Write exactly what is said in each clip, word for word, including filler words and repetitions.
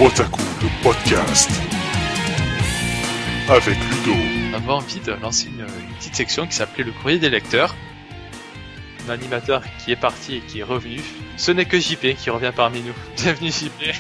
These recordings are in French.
Wotaku, le podcast. Avec Ludo. On avait envie de lancer une, une petite section qui s'appelait le courrier des lecteurs. Un animateur qui est parti et qui est revenu. Ce n'est que J P qui revient parmi nous. Bienvenue J P.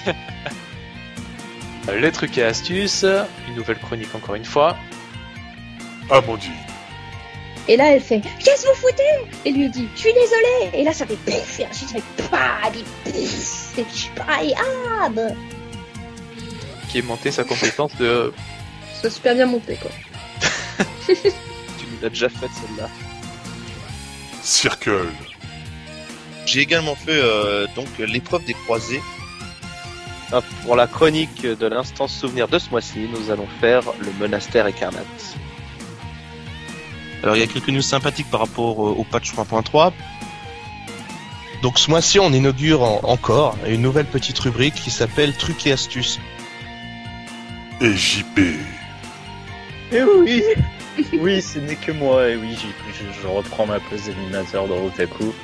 Les trucs et astuces, une nouvelle chronique encore une fois. Amandine. Et là, elle fait « Qu'est-ce que vous foutez ?» Et lui dit « Je suis désolée !» Et là, ça fait « Pfff !» Et ensuite, ça fait « Pah !» Et puis « Pfff !» Et puis je suis pareil « Ah !» Qui est monté sa compétence de... C'est super bien monté, quoi. Tu nous l'as déjà faite, celle-là. Circle. J'ai également fait euh, donc l'épreuve des croisés. Ah, pour la chronique de l'instance souvenir de ce mois-ci, nous allons faire le monastère écarlate. Alors il y a quelques news sympathiques par rapport au patch trois point trois. Donc ce mois-ci on inaugure en, encore une nouvelle petite rubrique qui s'appelle Trucs et astuces. Et J P. Et oui, oui, ce n'est que moi, et oui, je, je reprends ma place d'animateur dans Wotaku.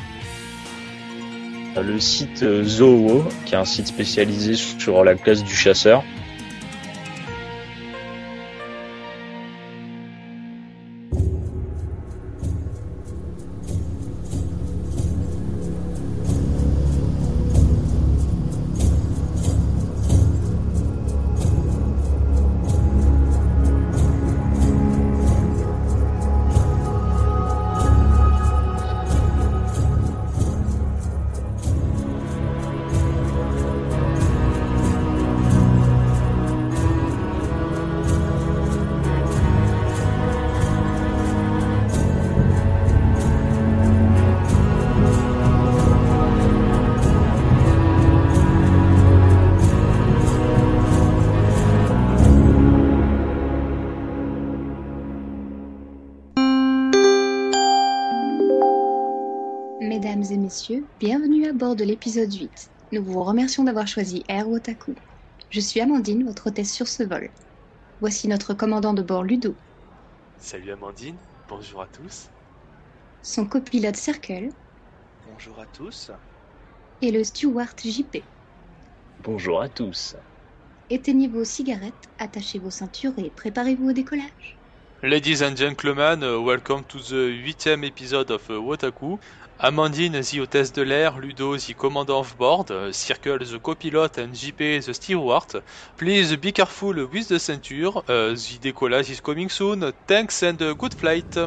Le site Zoho, qui est un site spécialisé sur la classe du chasseur. Mesdames et messieurs, bienvenue à bord de l'épisode huit. Nous vous remercions d'avoir choisi Air Wotaku. Je suis Amandine, votre hôtesse sur ce vol. Voici notre commandant de bord Ludo. Salut Amandine, bonjour à tous. Son copilote Circle. Bonjour à tous. Et le steward J P. Bonjour à tous. Éteignez vos cigarettes, attachez vos ceintures et préparez-vous au décollage. Ladies and gentlemen, uh, welcome to the huitième episode of uh, Wotaku. Amandine, the hostess de l'air, Ludo, the commandant of board, uh, Circle, the copilot, and J P, the steward. Please be careful with the ceinture. Uh, the decollage is coming soon. Thanks and uh, good flight.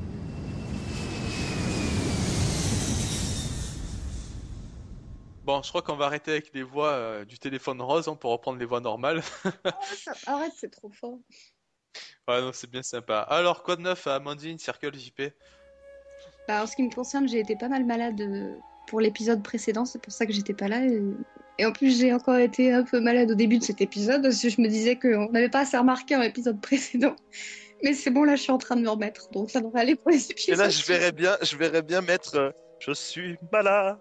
Bon, je crois qu'on va arrêter avec les voix euh, du téléphone rose hein, pour reprendre les voix normales. Oh, ça... Arrête, c'est trop fort. Ouais, non, c'est bien sympa. Alors, quoi de neuf à Amandine, Circle, J P? Bah, en ce qui me concerne, j'ai été pas mal malade euh, pour l'épisode précédent, c'est pour ça que j'étais pas là. Et, et en plus, j'ai encore été un peu malade au début de cet épisode, parce que je me disais qu'on n'avait pas assez remarqué en épisode précédent. Mais c'est bon, là, je suis en train de me remettre, donc ça devrait aller pour les épisodes. Et là je verrais bien, je verrais bien mettre euh, je suis malade,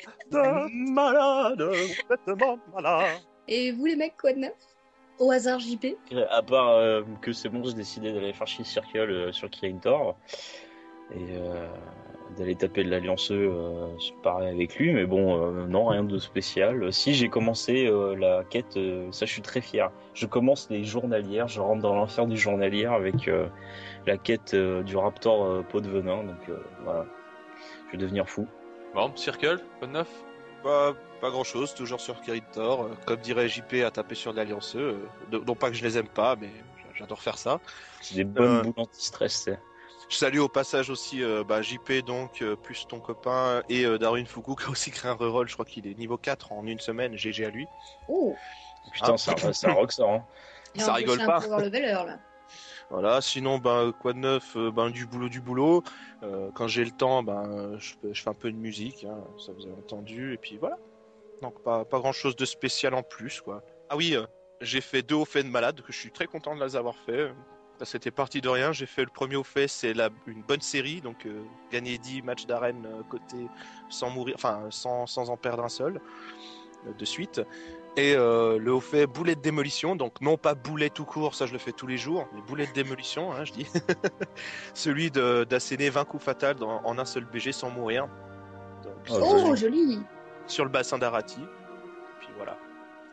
malade, complètement malade. Et vous, les mecs, quoi de neuf? Au hasard, J P? À part euh, que c'est bon, j'ai décidé d'aller faire chier Circle euh, sur Kirintor et euh, d'aller taper de l'allianceux euh, pareil avec lui, mais bon, euh, non, rien de spécial. Si j'ai commencé euh, la quête, euh, ça je suis très fier. Je commence les journalières, je rentre dans l'enfer du journalière avec euh, la quête euh, du raptor euh, pot de venin, donc euh, voilà, je vais devenir fou. Bon, Circle, quoi de neuf? Pas, pas grand chose, toujours sur Kirintor, euh, comme dirait J P à taper sur l'allianceux, euh, non pas que je les aime pas, mais j'adore faire ça. C'est des bonnes Euh, boules anti-stress, c'est. Je salue au passage aussi euh, bah, J P donc, euh, plus ton copain, et euh, Darwin Fuku qui a aussi créé un reroll, je crois qu'il est niveau quatre en une semaine, G G à lui. Oh. Putain, Ah. c'est un, c'est un rockstar, hein. Et Ça en plus, rigole c'est pas. un power leveler, là. Voilà, sinon, ben, quoi de neuf, euh, ben, du boulot, du boulot. Euh, quand j'ai le temps, ben, je, je fais un peu de musique, hein, ça vous avez entendu, et puis voilà. Donc, pas, pas grand chose de spécial en plus, quoi. Ah oui, euh, j'ai fait deux hauts faits de malade, que je suis très content de les avoir fait. C'était parti de rien. J'ai fait le premier haut fait, c'est la, une bonne série, donc euh, gagner dix matchs d'arène euh, côté sans mourir, enfin, sans, sans en perdre un seul, euh, de suite. Et euh, le haut fait boulet de démolition, donc non pas boulet tout court, ça je le fais tous les jours, mais boulet de démolition, hein, je dis. Celui de, d'asséner vingt coups fatals dans, en un seul B G sans mourir. Donc, Oh, Oh, joli. joli. sur le bassin d'Arati. Puis voilà.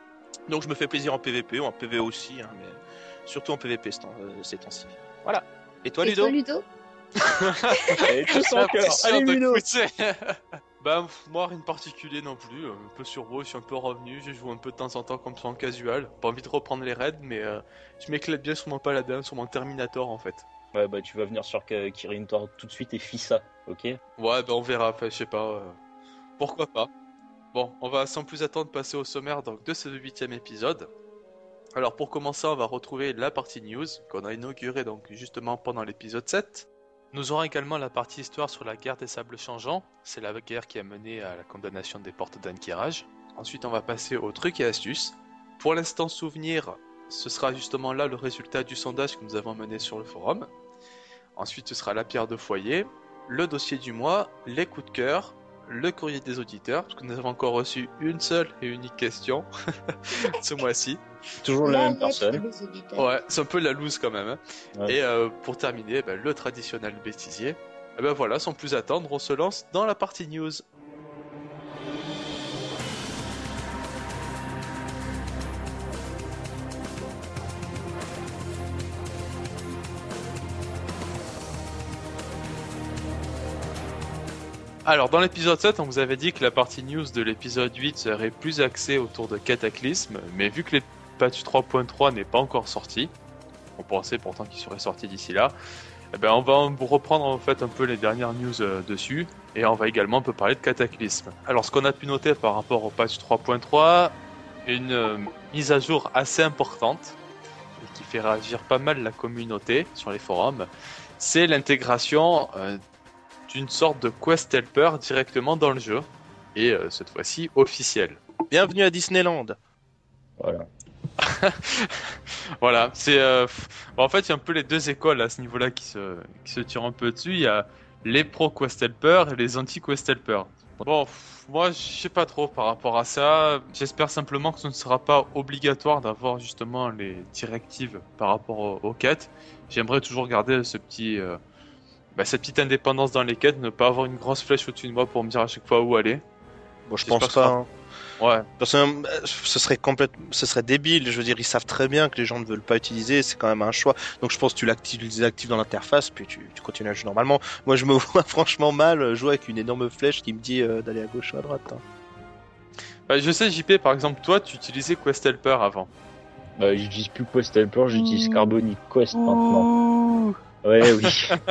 Donc je me fais plaisir en P V P, ou en P V O aussi, hein, mais surtout en P V P ces temps- euh, ces temps-ci. Voilà. Et toi, Et Ludo toi, Ludo? Et tout son cœur. Allez, Ludo. Bah, pff, moi, rien de particulier non plus. euh, Un peu sur WoW, je suis un peu revenu. Je joue un peu de temps en temps comme ça en casual. Pas envie de reprendre les raids, mais euh, je m'éclate bien sur mon paladin, sur mon Terminator en fait. Ouais, bah tu vas venir sur K- Kirin Tor tout de suite et Fissa, ok? Ouais, bah on verra. Enfin, je sais pas. euh, Pourquoi pas. Bon, on va sans plus attendre passer au sommaire donc, de ce huitième épisode. Alors pour commencer, on va retrouver la partie news qu'on a inaugurée donc justement pendant l'épisode sept. Nous aurons également la partie histoire sur la guerre des sables changeants. C'est la guerre qui a mené à la condamnation des portes d'Ankiraj. Ensuite, on va passer aux trucs et astuces. Pour l'instant souvenir, ce sera justement là le résultat du sondage que nous avons mené sur le forum. Ensuite, ce sera la pierre de foyer, le dossier du mois, les coups de cœur, le courrier des auditeurs, parce que nous avons encore reçu une seule et unique question ce mois-ci. Toujours la La même lettre personne. des auditeurs. Ouais, c'est un peu la loose quand même. hein. Ouais. Et euh, pour terminer, ben, le traditionnel bêtisier. Et ben voilà, sans plus attendre, on se lance dans la partie news. Alors, dans l'épisode sept, on vous avait dit que la partie news de l'épisode huit serait plus axée autour de Cataclysme, mais vu que le patch trois point trois n'est pas encore sorti, on pensait pourtant qu'il serait sorti d'ici là, eh ben on va reprendre en fait un peu les dernières news euh, dessus, et on va également un peu parler de Cataclysme. Alors, ce qu'on a pu noter par rapport au patch trois point trois, une euh, mise à jour assez importante, et qui fait réagir pas mal la communauté sur les forums, c'est l'intégration euh, d'une sorte de quest helper directement dans le jeu, et euh, cette fois-ci officielle. Bienvenue à Disneyland. Voilà. Voilà, c'est euh, f- bon, en fait il y a un peu les deux écoles à ce niveau-là qui se, qui se tirent un peu dessus. Il y a les pro quest helpers et les anti quest helpers. Bon, f- moi je sais pas trop par rapport à ça. J'espère simplement que ce ne sera pas obligatoire d'avoir justement les directives par rapport au- aux quêtes. J'aimerais toujours garder ce petit euh, bah, cette petite indépendance dans les quêtes, ne pas avoir une grosse flèche au-dessus de moi pour me dire à chaque fois où aller. Bon, je J'espère pense que ça pas. sera- hein. Ouais. Personnellement, euh, ce serait complètement, ce serait débile. Je veux dire, ils savent très bien que les gens ne veulent pas utiliser. C'est quand même un choix. Donc, je pense que tu l'actives, tu les désactives dans l'interface, puis tu, tu continues à jouer normalement. Moi, je me vois franchement mal jouer avec une énorme flèche qui me dit euh, d'aller à gauche ou à droite. hein. Bah, je sais J P par exemple, toi tu utilisais quest helper avant. Bah, j'utilise plus Quest Helper, j'utilise Carbonic Quest maintenant. Ouais, oui.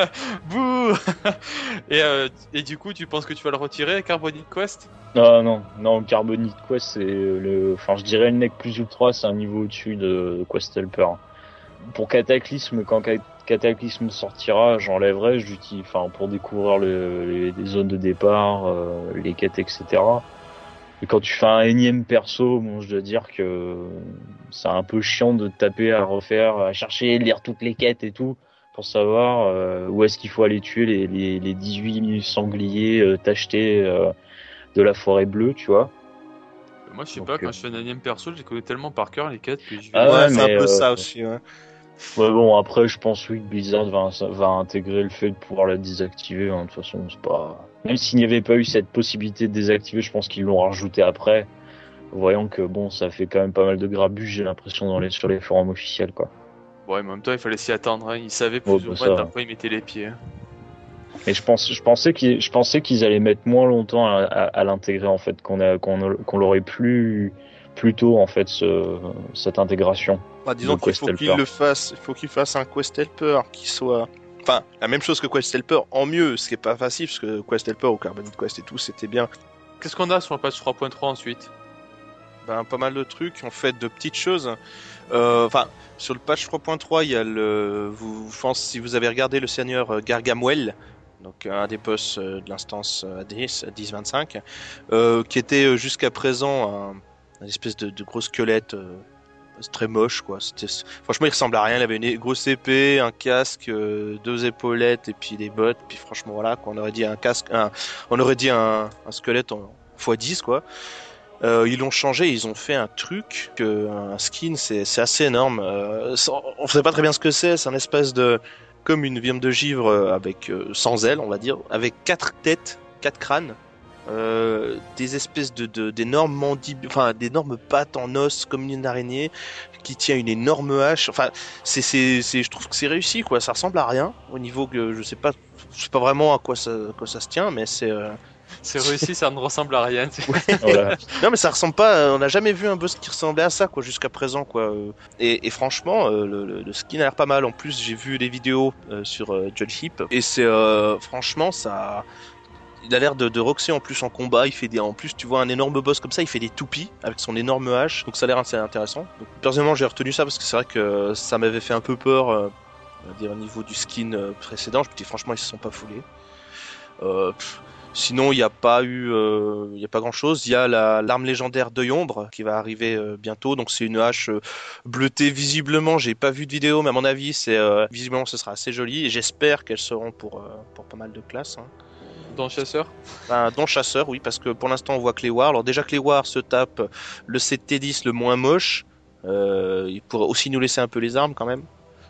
Bouh et, euh, et du coup, tu penses que tu vas le retirer, Carbonic Quest? Non, non, non, Carbonic Quest, c'est le. Enfin, je dirais le N E C plus Ultra, c'est un niveau au-dessus de Quest Helper. Pour Cataclysme, quand Ca- Cataclysme sortira, j'enlèverai, j'utilise. Enfin, pour découvrir le, les, les zones de départ, euh, les quêtes, et cetera. Et quand tu fais un énième perso, bon, je dois dire que c'est un peu chiant de taper à refaire, à chercher, lire toutes les quêtes et tout, pour savoir euh, où est-ce qu'il faut aller tuer les, les, les dix-huit sangliers euh, tachetés euh, de la forêt bleue, tu vois. Moi, je sais Donc, pas, quand euh, je fais un énième perso, je les connais tellement par cœur, les quêtes, que je vais... Ah ouais, ouais, c'est un mais, peu euh, ça aussi. Ouais. Ouais, bon, après, je pense oui que Blizzard va, va intégrer le fait de pouvoir la désactiver. Hein. De toute façon, c'est pas. Même s'il n'y avait pas eu cette possibilité de désactiver, je pense qu'ils l'ont rajouté après. Voyant que bon, ça fait quand même pas mal de grabuge, j'ai l'impression dans les sur les forums officiels, quoi. Ouais, mais en même temps, il fallait s'y attendre, hein. Ils savaient plus Oh, ou bah, moins ça. dans quoi ils mettaient les pieds. hein. Et je pense, je pensais qu'ils, je pensais qu'ils allaient mettre moins longtemps à, à, à l'intégrer en fait, qu'on a, qu'on, qu'on l'aurait plus, plus tôt en fait ce, cette intégration. Bah, disons Le qu'il Quest faut qu'il Helper. le fasse. Il faut qu'il fasse un Quest Helper qui soit. Enfin, la même chose que Quest Helper en mieux, ce qui est pas facile, parce que Quest Helper ou Carbonic Quest et tout, c'était bien. Qu'est-ce qu'on a sur le patch trois point trois ensuite? Ben, pas mal de trucs, en fait, de petites choses. Euh, Enfin, sur le patch trois point trois, il y a le. Vous, je pense, si vous avez regardé le seigneur euh, Gargamel, donc un des boss euh, de l'instance euh, dix, dix vingt-cinq, euh, qui était euh, jusqu'à présent un, un espèce de, de gros squelette. Euh, c'est très moche, quoi. C'était, franchement, il ressemble à rien. Il avait une grosse épée, un casque, euh, deux épaulettes et puis des bottes. Puis franchement, voilà, quoi. On aurait dit un casque, un, on aurait dit un, un squelette en fois dix, quoi. Euh, ils l'ont changé, ils ont fait un truc, que, un skin, c'est, c'est assez énorme. Euh, sans- on sait pas très bien ce que c'est. C'est un espèce de, comme une viande de givre euh, avec euh, sans ailes, on va dire, avec quatre têtes, quatre crânes. euh, des espèces de, de d'énormes mandibules, enfin d'énormes pattes en os comme une araignée qui tient une énorme hache. Enfin, c'est c'est c'est je trouve que c'est réussi quoi. Ça ressemble à rien au niveau que je sais pas, je sais pas vraiment à quoi ça à quoi ça se tient, mais c'est euh... C'est réussi, ça ne ressemble à rien. Voilà. Non mais ça ressemble pas, on n'a jamais vu un boss qui ressemblait à ça quoi jusqu'à présent quoi. Et, et franchement euh, le, le, le skin a l'air pas mal. En plus j'ai vu les vidéos euh, sur euh, Judge Heap et c'est euh, franchement ça, il a l'air de, de roxer en plus en combat. Il fait des, en plus tu vois un énorme boss comme ça, il fait des toupies avec son énorme hache, donc ça a l'air assez intéressant. Donc, personnellement j'ai retenu ça parce que c'est vrai que ça m'avait fait un peu peur euh, dire, au niveau du skin euh, précédent. Je me dis franchement ils se sont pas foulés. Euh, pff, Sinon, il n'y a pas eu, euh, il y a pas grand-chose. Il y a la l'arme légendaire d'œil ombre qui va arriver euh, bientôt. Donc c'est une hache euh, bleutée visiblement. J'ai pas vu de vidéo, mais à mon avis, c'est euh, visiblement ce sera assez joli. Et j'espère qu'elles seront pour euh, pour pas mal de classes. Hein. Dans chasseur. Enfin, dans chasseur, oui, parce que pour l'instant on voit que les War. Alors déjà que les War se tapent le sept T dix le moins moche, euh, il pourrait aussi nous laisser un peu les armes quand même.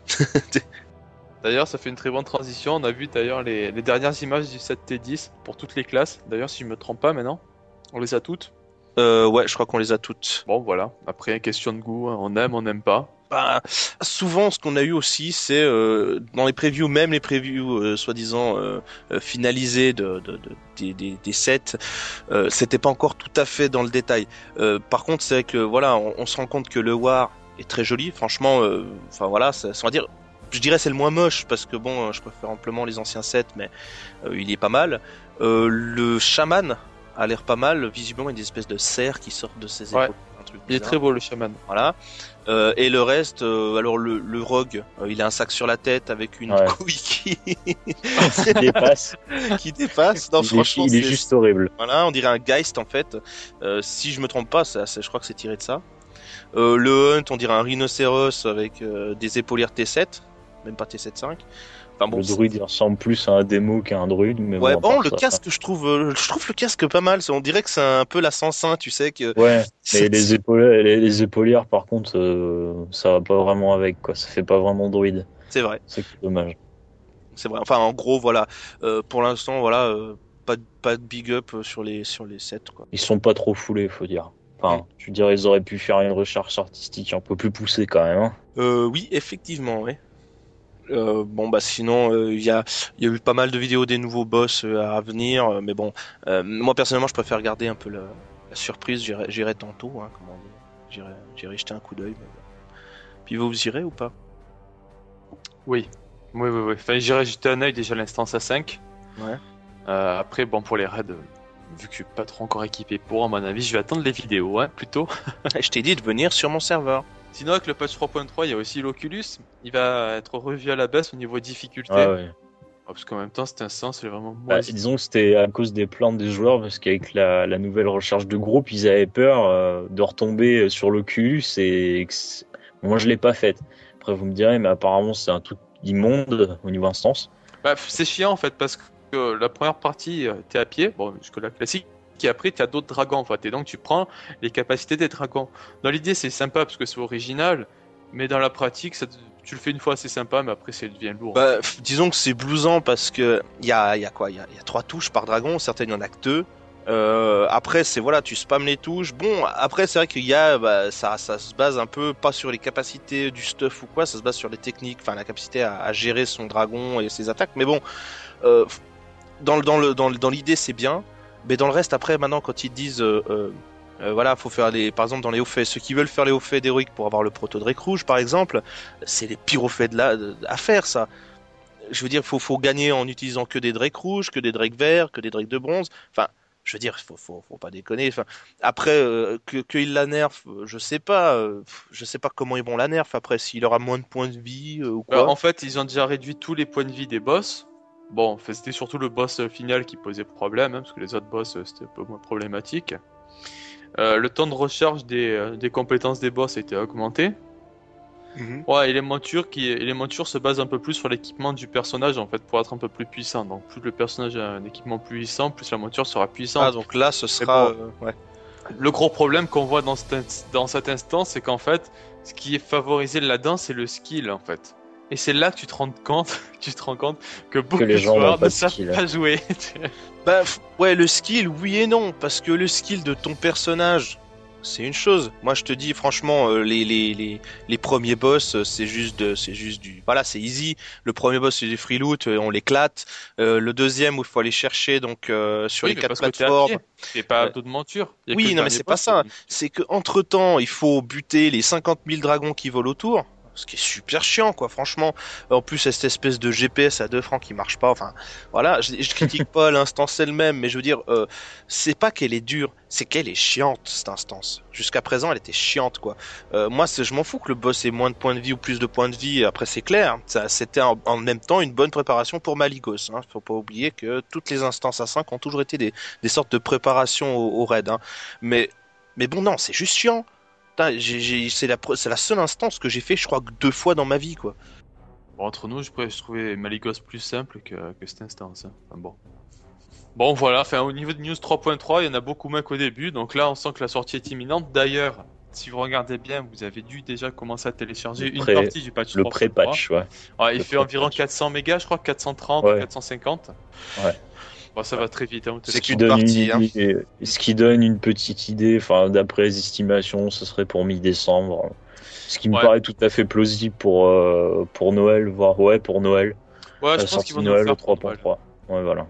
D'ailleurs, ça fait une très bonne transition. On a vu d'ailleurs les, les dernières images du sept T dix pour toutes les classes. D'ailleurs, si je me trompe pas maintenant, on les a toutes. Euh, ouais, je crois qu'on les a toutes. Bon, voilà. Après, question de goût, hein. On aime, on n'aime pas. Bah, souvent, ce qu'on a eu aussi, c'est euh, dans les previews, même les previews euh, soi-disant euh, euh, finalisées de, de, de, des, des, des sets, euh, c'était pas encore tout à fait dans le détail. Euh, par contre, c'est vrai que voilà, on, on se rend compte que le War est très joli. Franchement, enfin euh, voilà, ça, ça va dire. Je dirais c'est le moins moche parce que bon, je préfère amplement les anciens sets, mais euh, il est pas mal. Euh, le chaman a l'air pas mal. Visiblement, il y a des espèces de cerfs qui sortent de ses épaules. Ouais. Un truc Il est bizarre. très beau le chaman. Voilà. Euh, et le reste, euh, alors le, le rogue, euh, il a un sac sur la tête avec une Ouais. couille qui, Il dépasse. qui dépasse. Non, il, est, franchement, il est c'est- juste horrible. Voilà, on dirait un Geist en fait. Euh, si je me trompe pas, ça, ça- je crois que c'est tiré de ça. Euh, le Hunt, on dirait un rhinocéros avec euh, des épaulières T sept, même pas T sept cinq. Enfin bon, Le c'est- druide, il ressemble plus à un démo qu'à un druide. Mais ouais, bon, à bon, part le ça, casque, je trouve, euh, je trouve le casque pas mal. On dirait que c'est un peu la Sansin, tu sais que. Ouais, c'est- mais les, épaules, les, les épaulières, par contre, euh, ça va pas vraiment avec, quoi. Ça fait pas vraiment druide. C'est vrai, C'est que c'est dommage. c'est vrai. Enfin, en gros, voilà. Euh, pour l'instant, voilà, euh, pas de, pas de big up euh, sur les sur les sets, quoi. Ils sont pas trop foulés, faut dire. Enfin, je dirais, ils auraient pu faire une recherche artistique un peu plus poussée quand même. Hein. Euh, oui, effectivement, oui. Euh, bon bah sinon il y a il y a eu pas mal de vidéos des nouveaux boss euh, à venir, euh, mais bon euh, moi personnellement je préfère garder un peu la, la surprise. J'irai j'irai tantôt, hein, comment on dit. J'irai j'irai jeter un coup d'œil. Mais bon. Puis vous vous irez ou pas? Oui. Oui, oui, oui. Enfin, j'irai jeter un œil déjà à l'instance à cinq. Ouais. Euh, après, bon, pour les raids, euh, vu que je suis pas trop encore équipé pour, à mon avis, je vais attendre les vidéos, hein, plutôt. Je t'ai dit de venir sur mon serveur. Sinon, avec le patch trois point trois, il y a aussi l'Oculus. Il va être revu à la baisse au niveau difficulté. Ah ouais. Ah, parce qu'en même temps, cet instant, c'est vraiment Bah, moisi. disons que c'était à cause des plaintes des joueurs, parce qu'avec la, la nouvelle recherche de groupe, ils avaient peur euh, de retomber sur l'Oculus et que c'est- moi je l'ai pas faite. Après vous me direz, mais apparemment c'est un truc immonde au niveau instance. Bah, c'est chiant en fait, parce que la première partie, euh, t'es à pied, bon, jusque la classique, et après, t'as d'autres dragons en fait, et donc tu prends les capacités des dragons. Dans l'idée, c'est sympa parce que c'est original, mais dans la pratique, ça, te- tu le fais une fois, c'est sympa, mais après, ça devient lourd. Bah f- disons que c'est blousant parce que il y a il y a quoi il y a, il y a trois touches par dragon, certaines il y en a que deux. Euh, après c'est voilà, tu spammes les touches. Bon après c'est vrai qu'il y a bah, ça ça se base un peu pas sur les capacités du stuff ou quoi, ça se base sur les techniques, enfin la capacité à, à gérer son dragon et ses attaques. Mais bon euh, dans le dans le dans, le- dans l'idée c'est bien, mais dans le reste après maintenant quand ils disent euh, euh, euh, voilà, faut faire les, par exemple dans les hauts faits, ceux qui veulent faire les hauts faits d'héroïque pour avoir le proto Drake rouge par exemple, c'est les pires hauts faits de la, de- à faire ça. Je veux dire, faut faut gagner en utilisant que des Drake rouges, que des Drake verts, que des Drake de bronze. Enfin, je veux dire, faut faut faut pas déconner. Enfin, après euh, que qu'ils la nerfent, euh, je sais pas, euh, je sais pas comment ils vont la nerf. Après, s'il aura moins de points de vie euh, ou quoi. Bah, en fait, ils ont déjà réduit tous les points de vie des boss. Bon, en fait, c'était surtout le boss euh, final qui posait problème, hein, parce que les autres boss, euh, c'était un peu moins problématique. Euh, le temps de recharge des, euh, des compétences des boss a été augmenté. Mhm. Ouais, et les montures, qui, et les montures se basent un peu plus sur l'équipement du personnage, en fait, pour être un peu plus puissant. Donc, plus le personnage a un équipement plus puissant, plus la monture sera puissante. Ah donc là, ce sera, bon. euh, ouais. Le gros problème qu'on voit dans, cet, dans cet instant, c'est qu'en fait, ce qui est favorisé là-dedans, c'est le skill, en fait. Et c'est là que tu te rends compte, tu te rends compte que beaucoup les de gens n'ont joueurs pas ne de savent skill. pas jouer. Bah f- ouais, le skill, oui et non, parce que le skill de ton personnage, c'est une chose. Moi, je te dis franchement, euh, les, les les les premiers boss, euh, c'est juste de, c'est juste du, voilà, c'est easy. Le premier boss, c'est du free loot, euh, on l'éclate. Euh, le deuxième, où il faut aller chercher donc euh, sur Oui, les mais quatre parce que t'es à plateformes. pied, t'es pas à Euh, dos de monture. Y a que Oui, le non, mais dernier c'est pas boss qui ça. est- C'est que entre temps, il faut buter les cinquante mille dragons qui volent autour. Ce qui est super chiant, quoi, franchement. En plus, cette espèce de G P S à deux francs qui marche pas. Enfin, voilà, je, je critique pas l'instance elle-même, mais je veux dire, euh, c'est pas qu'elle est dure, c'est qu'elle est chiante, cette instance. Jusqu'à présent, elle était chiante, quoi. Euh, moi, c'est- je m'en fous que le boss ait moins de points de vie ou plus de points de vie. Après, c'est clair. Ça, c'était en, en même temps une bonne préparation pour Maligos. Hein. Faut pas oublier que toutes les instances à cinq ont toujours été des, des sortes de préparation au, au raid. Hein. Mais, mais bon, non, c'est juste chiant. Putain, j'ai- j'ai- c'est la, pre- c'est la seule instance que j'ai fait, je crois, que deux fois dans ma vie, quoi. Bon, entre nous, je, pourrais- je trouvais Maligos plus simple que, que cette instance. Hein. Enfin, bon. Bon, voilà, enfin, au niveau de News trois point trois, il y en a beaucoup moins qu'au début. Donc là, on sent que la sortie est imminente. D'ailleurs, si vous regardez bien, vous avez dû déjà commencer à télécharger Le une pré- partie du patch Le trois point trois. pré-patch, ouais. Ouais, il Le fait environ pré-patch. quatre cents mégas, je crois, quatre cent trente Ouais. ou quatre cent cinquante. Ouais. Bon, ça va très vite. Hein, C'est Ce qui qu'une donne partie, une hein. idée- ce qui donne une petite idée, enfin, d'après les estimations, ce serait pour mi-décembre. Ce qui me Ouais. paraît tout à fait plausible pour, euh, pour Noël, voire ouais, pour Noël. Ouais, je La pense sortie qu'ils vont nous Noël le faire au trois pour point Noël. trois. Ouais, voilà.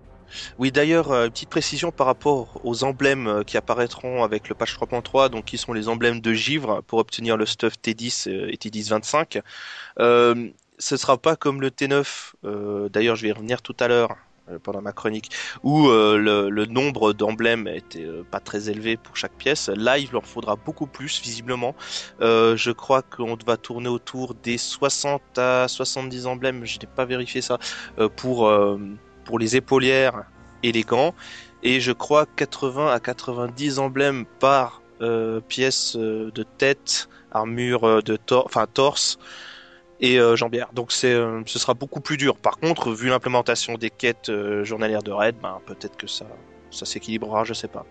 Oui, d'ailleurs, euh, petite précision par rapport aux emblèmes euh, qui apparaîtront avec le patch trois point trois, donc qui sont les emblèmes de givre pour obtenir le stuff T dix euh, et T dix vingt-cinq. Euh, ce sera pas comme le T neuf, euh, d'ailleurs je vais y revenir tout à l'heure euh, pendant ma chronique, où euh, le, le nombre d'emblèmes était euh, pas très élevé pour chaque pièce. Là, il leur faudra beaucoup plus, visiblement. Euh, je crois qu'on va tourner autour des soixante à soixante-dix emblèmes, je n'ai pas vérifié ça, euh, pour... euh, pour les épaulières et les gants, et je crois quatre-vingts à quatre-vingt-dix emblèmes par euh, pièce euh, de tête, armure euh, de tor enfin torse et euh, jambière. Donc c'est, euh, ce sera beaucoup plus dur. Par contre, vu l'implémentation des quêtes euh, journalières de raid, ben peut-être que ça, ça s'équilibrera, je sais pas.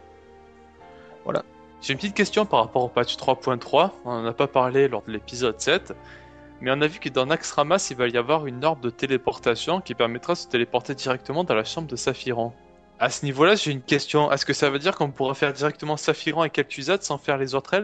J'ai une petite question par rapport au patch trois point trois. On n'en a pas parlé lors de l'épisode sept. Mais on a vu que dans Naxxramas, il va y avoir une orbe de téléportation qui permettra de se téléporter directement dans la chambre de Saphiron. À ce niveau-là, j'ai une question. Est-ce que ça veut dire qu'on pourra faire directement Saphiron et Kel'Thuzad sans faire les autres ailes?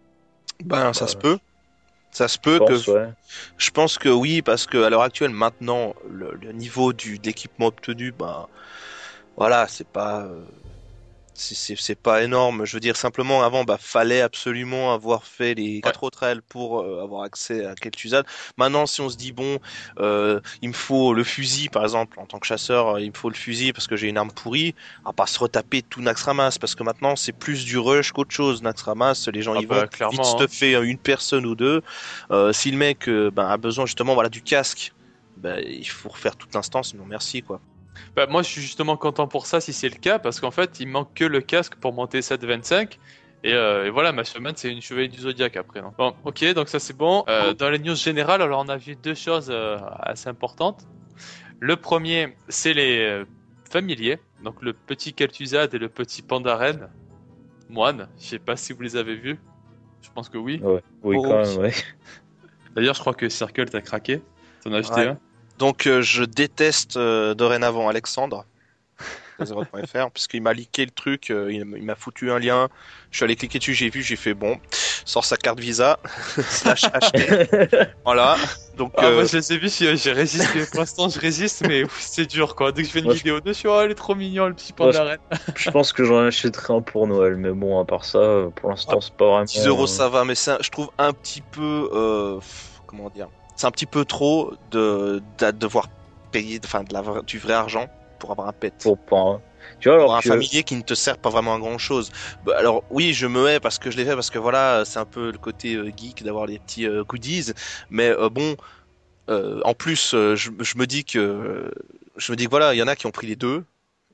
Ben ça Bah, se peut. Ça se Je peut pense, que ouais. je pense que oui, parce que à l'heure actuelle, maintenant, le, le niveau du d'équipement obtenu, ben voilà, c'est pas euh, c'est c'est c'est pas énorme. Je veux dire simplement avant, bah fallait absolument avoir fait les quatre autres ailes pour euh, avoir accès à Kel'Thuzad. Maintenant, si on se dit bon, euh, il me faut le fusil par exemple en tant que chasseur, euh, il me faut le fusil parce que j'ai une arme pourrie. On va pas se retaper tout Naxxramas parce que maintenant c'est plus du rush qu'autre chose. Naxxramas, les gens Ah y bah, vont clairement, vite hein. stuffer une personne ou deux. Euh, si le mec euh, ben, a besoin justement voilà du casque, ben, il faut refaire toute l'instance. Non merci quoi. Bah, moi, je suis justement content pour ça si c'est le cas, parce qu'en fait, il manque que le casque pour monter sept vingt-cinq. Et, euh, et voilà, ma semaine, c'est une chevalier du Zodiac après. Non bon, ok, donc ça c'est bon. Euh, dans les news générales, alors on a vu deux choses euh, assez importantes. Le premier, c'est les euh, familiers, donc le petit Kel'Thuzad et le petit Pandaren, moine. Je sais pas si vous les avez vus. Je pense que oui. Ouais. Oui, Oh, quand oui. même, ouais. D'ailleurs, je crois que Circle t'a craqué. T'en as acheté Ouais. un. Donc euh, je déteste euh, dorénavant Alexandre Azeroth point F R puisqu'il m'a leaké le truc, euh, il, m- il m'a foutu un lien, je suis allé cliquer dessus, j'ai vu, j'ai fait bon, sors sa carte Visa, slash acheter, voilà. Donc Ah, euh, moi je les ai vus, j'ai j'ai résisté. Pour l'instant, je résiste, mais ouf, c'est dur quoi. Dès que je fais une Moi, je- vidéo dessus, oh, il est trop mignon le petit Moi, je- Pandaren. Je pense que j'en achèterai un pour Noël, mais bon, à part ça, pour l'instant, c'est pas vraiment. dix euros ça va, mais c'est un- je trouve un petit peu, euh, pff, comment dire, c'est un petit peu trop de, de devoir payer, enfin de la, vra- du vrai argent pour avoir un pet. Pour pas. Tu vois, Pour alors un que. familier qui ne te sert pas vraiment à grand chose. Bah, alors oui, je me hais parce que je l'ai fait parce que voilà, c'est un peu le côté euh, geek d'avoir les petits euh, goodies, mais euh, bon, euh, en plus, euh, je, je me dis que je me dis que voilà, il y en a qui ont pris les deux.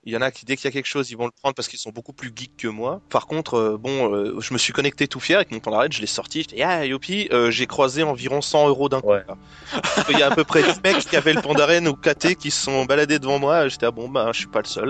Il y en a qui, dès qu'il y a quelque chose, ils vont le prendre parce qu'ils sont beaucoup plus geeks que moi. Par contre, euh, bon, euh, je me suis connecté tout fier avec mon Pandaren, je l'ai sorti, j'étais, ah, youpi, euh, j'ai croisé environ cent euros d'un coup. Ouais. Là. Il y a à peu près dix mecs qui avaient le Pandaren ou K T qui se sont baladés devant moi, j'étais, ah bon, bah, je suis pas le seul.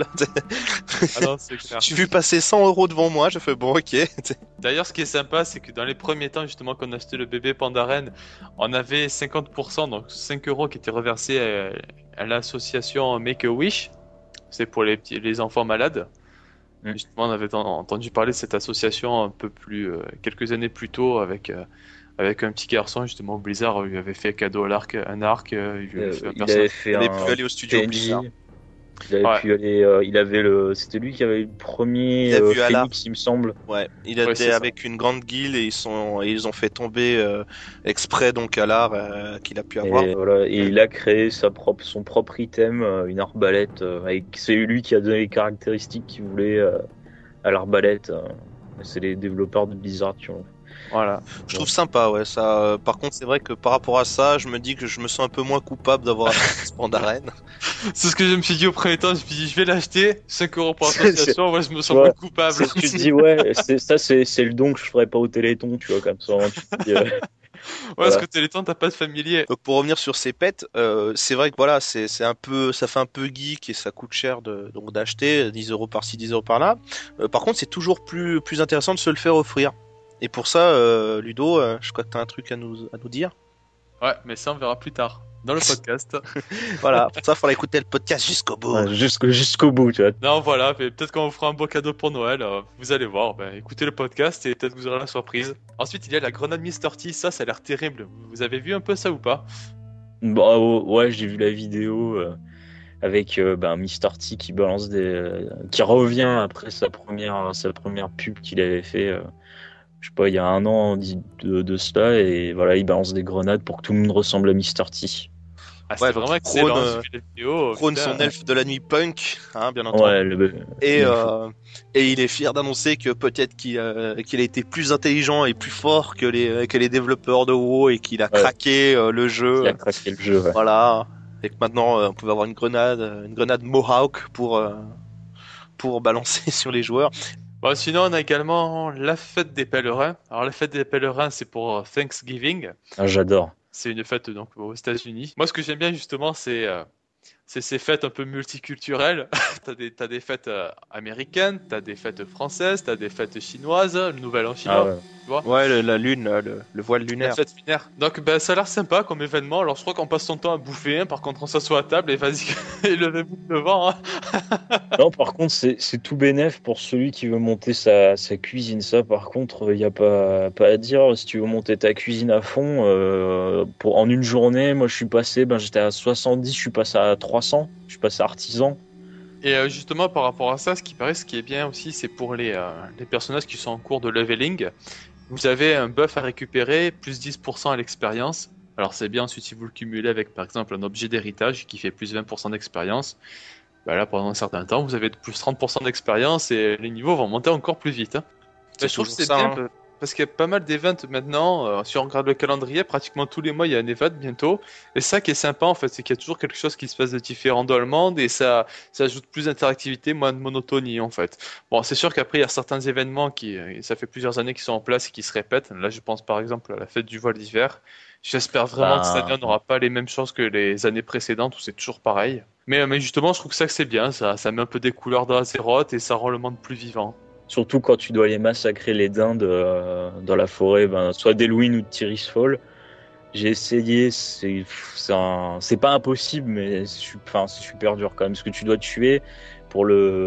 Ah non, c'est clair. J'ai vu passer cent euros devant moi, j'ai fait, bon, ok. D'ailleurs, ce qui est sympa, c'est que dans les premiers temps, justement, quand on achetait le bébé Pandaren, on avait cinquante pour cent, donc cinq euros qui étaient reversés à, à l'association Make-A-Wish. C'est pour les petits, les enfants malades. Mm. Justement, on avait en- entendu parler de cette association un peu plus, euh, quelques années plus tôt, avec, euh, avec un petit garçon, justement, Blizzard lui avait fait cadeau à l'arc, un arc, euh, il lui avait Euh, fait un il personnage. avait fait On est un pu aller au studio P N J. Blizzard. Il avait Ouais. pu aller. euh, il avait le. C'était lui qui avait le premier Il a euh, vu à la- Phoenix, il me semble. Ouais, il Ouais, était c'est ça. avec une grande guilde et ils sont, et ils ont fait tomber euh, exprès donc à l'art euh, qu'il a pu avoir. Et, voilà, et il a créé sa propre, son propre item, euh, une arbalète. euh, avec, c'est lui qui a donné les caractéristiques qu'il voulait euh, à l'arbalète. euh. C'est les développeurs de Blizzard qui ont. Voilà. Je trouve sympa, ouais. Ça. euh, Par contre, c'est vrai que par rapport à ça, je me dis que je me sens un peu moins coupable d'avoir acheté ce Pandaren. C'est ce que je me suis dit au premier temps, je me suis dit, je vais l'acheter, cinq euros pour C'est- l'association, moi je me sens Ouais. moins coupable. C'est ce que tu te dis, ouais, c'est, ça c'est, c'est le don que je ferais pas au Téléthon, tu vois, comme ça. hein, tu te dis, euh, Ouais, parce Voilà. que Téléthon, t'as pas de familier. Donc pour revenir sur ces pets, euh, c'est vrai que voilà, c'est c'est un peu, ça fait un peu geek et ça coûte cher de donc d'acheter dix euros par-ci, dix euros par-là. Euh, par contre, c'est toujours plus plus intéressant de se le faire offrir. Et pour ça, euh, Ludo, euh, je crois que t'as un truc à nous à nous dire. Ouais, mais ça on verra plus tard, dans le podcast. Voilà, pour ça, il faudra écouter le podcast jusqu'au bout. ouais, jusqu'au, jusqu'au bout, tu vois. Non, voilà, mais peut-être qu'on vous fera un beau cadeau pour Noël, euh, vous allez voir, ben, écoutez le podcast et peut-être que vous aurez la surprise. Ensuite, il y a la grenade mister T, ça, ça a l'air terrible. Vous avez vu un peu ça ou pas? Bah, oh, ouais, j'ai vu la vidéo euh, avec euh, bah, mister T qui balance des, euh, qui revient après sa première, sa première pub qu'il avait fait, euh, je sais pas, il y a un an de, de, de cela, et voilà, il balance des grenades pour que tout le monde ressemble à mister T. Ah, Ouais, c'était donc vraiment il excellent, prône, j'ai vu la vidéo. Prône putain. son elfe de la nuit punk, hein, bien entendu. Ouais, le, Et, il faut- euh, et il est fier d'annoncer que peut-être qu'il, euh, qu'il a été plus intelligent et plus fort que les, que les développeurs de WoW et qu'il a Ouais. craqué euh, le jeu. il a craqué le jeu. Ouais. Voilà. Et que maintenant euh, on pouvait avoir une grenade, euh, une grenade Mohawk pour, euh, pour balancer sur les joueurs. Bon, sinon, on a également la fête des pèlerins. Alors, la fête des pèlerins, c'est pour euh, Thanksgiving. Ah, j'adore. C'est une fête donc aux États-Unis. Moi, ce que j'aime bien justement, c'est euh, c'est ces fêtes un peu multiculturelles. T'as des t'as des fêtes euh, américaines, t'as des fêtes françaises, t'as des fêtes chinoises, le Nouvel An Ah, chinois, ouais. Ouais, le- la lune, là, le, le voile la lunaire. fête lunaire. Donc, ben, ça a l'air sympa comme événement. Alors, je crois qu'on passe son temps à bouffer. Hein. Par contre, on s'assoit à table et vas-y, levez-vous devant. Hein. Non, par contre, c'est, c'est tout bénef pour celui qui veut monter sa, sa cuisine. Ça, par contre, il n'y a pas, pas à dire. Si tu veux monter ta cuisine à fond, euh, pour, en une journée, moi, je suis passé, ben, j'étais à soixante-dix, je suis passé à trois cents, je suis passé à artisan. Et euh, justement, par rapport à ça, ce qui paraît, ce qui est bien aussi, c'est pour les, euh, les personnages qui sont en cours de leveling. Vous avez un buff à récupérer, plus dix pour cent à l'expérience. Alors c'est bien ensuite si vous le cumulez avec par exemple un objet d'héritage qui fait plus vingt pour cent d'expérience. Bah là pendant un certain temps vous avez plus trente pour cent d'expérience et les niveaux vont monter encore plus vite. Hein. C'est Mais je trouve que toujours c'est ça, bien hein. pa- parce qu'il y a pas mal d'events maintenant. Euh, si on regarde le calendrier, pratiquement tous les mois il y a un event bientôt. Et ça qui est sympa en fait, c'est qu'il y a toujours quelque chose qui se passe de différent dans le monde et ça, ça ajoute plus d'interactivité, moins de monotonie en fait. Bon, c'est sûr qu'après il y a certains événements qui, euh, ça fait plusieurs années qu'ils sont en place et qui se répètent. Là je pense par exemple à la fête du voile d'hiver. J'espère vraiment Ah. que cette année on n'aura pas les mêmes choses que les années précédentes où c'est toujours pareil. Mais, mais justement je trouve que ça que c'est bien, ça, ça met un peu des couleurs dans Azeroth et ça rend le monde plus vivant. Surtout quand tu dois aller massacrer les dindes euh, dans la forêt, ben, soit d'Elwyn ou de Tirisfal. J'ai essayé, c'est, c'est, un- c'est pas impossible, mais c'est, su- enfin, c'est super dur quand même. Parce que tu dois tuer pour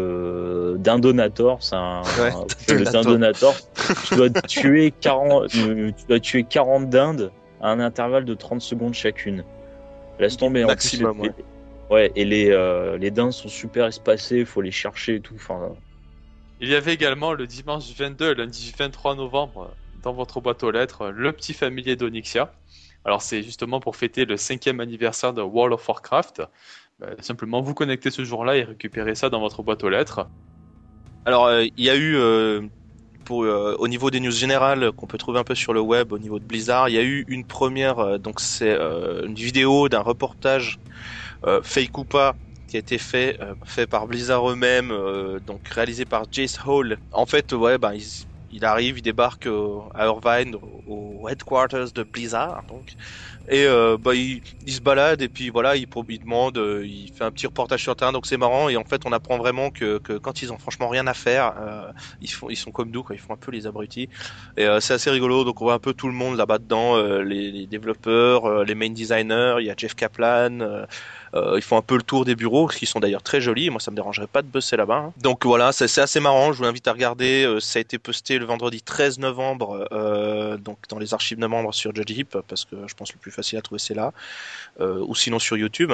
le Dindonator, c'est un, Ouais, un- le Dindonator. Dindonator. Tu dois tuer quarante, euh, tu dois tuer quarante dindes à un intervalle de trente secondes chacune. Laisse tomber. En plus, Maximum, les- ouais. Ouais, et les, euh, les dindes sont super espacées, il faut les chercher et tout. Enfin, Il y avait également le dimanche vingt-deux et lundi vingt-trois novembre dans votre boîte aux lettres le petit familier d'Onyxia. Alors c'est justement pour fêter le cinquième anniversaire de World of Warcraft. Bah, simplement vous connectez ce jour-là et récupérez ça dans votre boîte aux lettres. Alors, euh, il y a eu, euh, pour, euh, au niveau des news générales qu'on peut trouver un peu sur le web, au niveau de Blizzard, il y a eu une première, euh, donc c'est euh, une vidéo d'un reportage euh, fake ou pas, qui a été fait euh, fait par Blizzard eux-mêmes, euh, donc réalisé par Jace Hall. En fait, ouais, ben il, il arrive, il débarque euh, à Irvine, au, au headquarters de Blizzard, donc. Et euh, bah il, il se balade et puis voilà, il, il demande, euh, il fait un petit reportage sur terrain, donc c'est marrant. Et en fait, on apprend vraiment que, que quand ils ont franchement rien à faire, euh, ils font, ils sont comme nous, quoi, ils font un peu les abrutis. Et euh, c'est assez rigolo. Donc on voit un peu tout le monde là-bas dedans, euh, les, les développeurs, euh, les main designers. Il y a Jeff Kaplan. Euh, euh, ils font un peu le tour des bureaux, qui sont d'ailleurs très jolis. Moi, ça me dérangerait pas de bosser là-bas. Hein. Donc voilà, c'est, c'est assez marrant. Je vous invite à regarder. Euh, ça a été posté le vendredi treize novembre, euh, donc dans les archives de membres sur Judge Heap, parce que je pense le plus facile à trouver c'est là, euh, ou sinon sur YouTube.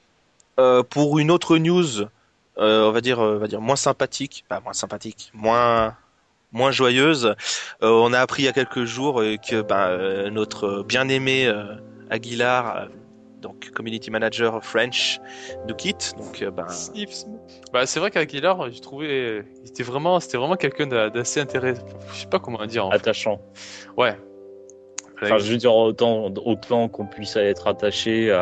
Euh, pour une autre news, euh, on va dire, on va dire moins sympathique, pas moins sympathique, moins moins joyeuse. Euh, on a appris il y a quelques jours euh, que ben, euh, notre bien-aimé euh, Aguilar, euh, donc community manager French, nous quitte. Donc euh, ben bah c'est vrai qu'Aguilar, j'ai trouvé, c'était vraiment, c'était vraiment quelqu'un d'assez intéressant. Je sais pas comment dire. En fait. Attachant. Ouais. Enfin, je veux dire autant autant qu'on puisse être attaché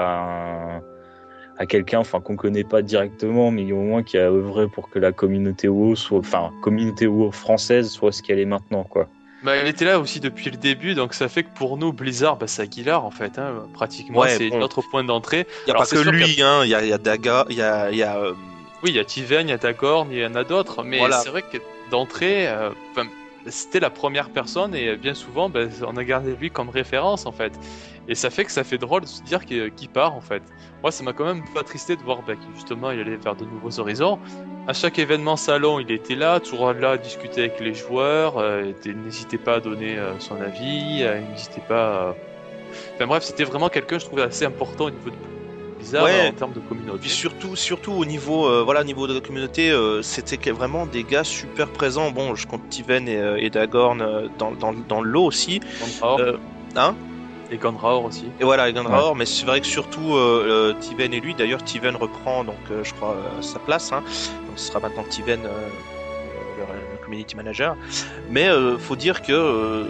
à à quelqu'un, enfin qu'on connaît pas directement, mais au moins qui a œuvré pour que la communauté WoW soit, enfin communauté WoW française soit ce qu'elle est maintenant, quoi. Bah, elle était là aussi depuis le début, donc ça fait que pour nous, Blizzard, bah, c'est Aguilar en fait, hein, pratiquement, ouais, c'est bon. notre point d'entrée. Il y a Alors, pas que lui, il hein, y a, il y a Daga, il y a, il y a. Euh... Oui, il y a Tiven, il y a Dagorn, il y en a d'autres, mais voilà. c'est vrai que d'entrée, euh, c'était la première personne et bien souvent, bah, on a gardé lui comme référence en fait. Et ça fait que ça fait drôle de se dire qu'il, qu'il part en fait. Moi, ça m'a quand même pas attristé de voir bah, que justement il allait vers de nouveaux horizons. À chaque événement salon, il était là, toujours là à discuter avec les joueurs. Euh, et n'hésitez pas à donner euh, son avis, euh, n'hésitez pas. À... Enfin bref, c'était vraiment quelqu'un, je trouvais assez important au niveau de Blizzard ouais. en termes de communauté. Puis surtout, surtout au niveau, euh, voilà, niveau de la communauté, euh, c'était vraiment des gars super présents. Bon, je compte Tiven et, euh, et Dagorn euh, dans, dans, dans le lot aussi. Euh, hein Et Gandraor aussi. Et voilà, et Gandraor, ouais. Mais c'est vrai que surtout euh, Tiven et lui, d'ailleurs Tiven reprend donc euh, je crois euh, sa place, hein. Donc ce sera maintenant Tiven euh, le, le community manager. Mais euh, faut dire que euh,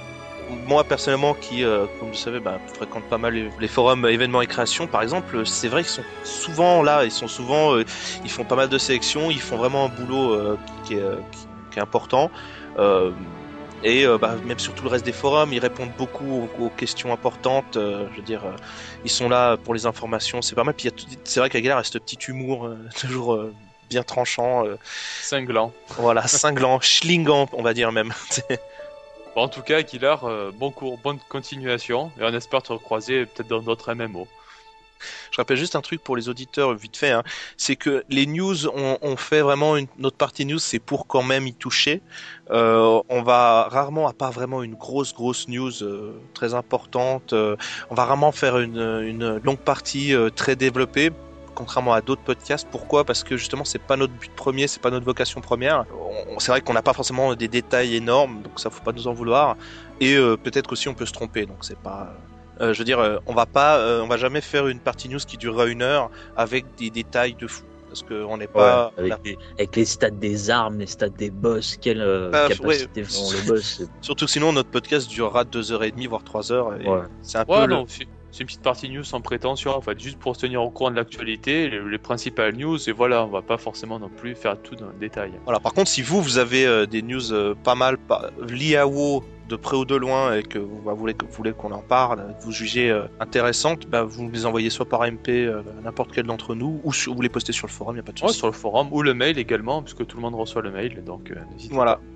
moi personnellement qui, euh, comme vous savez, bah, fréquente pas mal les, les forums événements et création par exemple, c'est vrai qu'ils sont souvent là, ils sont souvent, euh, ils font pas mal de sélections, ils font vraiment un boulot euh, qui, est, qui, qui est important. Euh, Et euh, bah, même sur tout le reste des forums, ils répondent beaucoup aux, aux questions importantes. Euh, je veux dire, euh, ils sont là pour les informations, c'est pas mal. Puis y a tout, c'est vrai qu'Aguilar a ce petit humour euh, toujours euh, bien tranchant, euh, cinglant. Voilà, cinglant, schlingant, on va dire même. Bon, en tout cas, Aguilar, euh, bon cours, bonne continuation, et on espère te recroiser peut-être dans d'autres M M O. Je rappelle juste un truc pour les auditeurs vite fait, hein, c'est que les news, on, on fait vraiment une notre partie news, c'est pour quand même y toucher. Euh, on va rarement, à part vraiment une grosse grosse news euh, très importante, euh, on va rarement faire une, une longue partie euh, très développée, contrairement à d'autres podcasts. Pourquoi ? Parce que justement, c'est pas notre but premier, c'est pas notre vocation première. On, c'est vrai qu'on n'a pas forcément des détails énormes, donc ça faut pas nous en vouloir. Et euh, peut-être qu'aussi on peut se tromper, donc c'est pas. Euh, je veux dire, euh, on va pas, euh, on va jamais faire une partie news qui durera une heure avec des détails de fou, parce que on n'est pas ouais, avec, les, avec les stats des armes, les stats des boss, quelle euh, bah, capacité ouais. font les boss. Surtout que sinon notre podcast durera deux heures et demie voire trois heures. Et ouais. C'est un ouais, peu. Non, Le... c'est, c'est une petite partie news sans prétention, en fait, juste pour se tenir au courant de l'actualité, les, les principales news, et voilà, on va pas forcément non plus faire tout dans le détail. Voilà. Par contre, si vous vous avez euh, des news euh, pas mal pas, liées à WoW, de près ou de loin, et que vous, bah, vous, voulez, vous voulez qu'on en parle, que vous jugez euh, intéressantes, bah, vous nous les envoyez soit par M P euh, à n'importe quel d'entre nous, ou sur, vous les postez sur le forum, il n'y a pas de souci. Ouais, sur le forum, ou le mail également, puisque tout le monde reçoit le mail, donc euh, n'hésitez voilà. pas.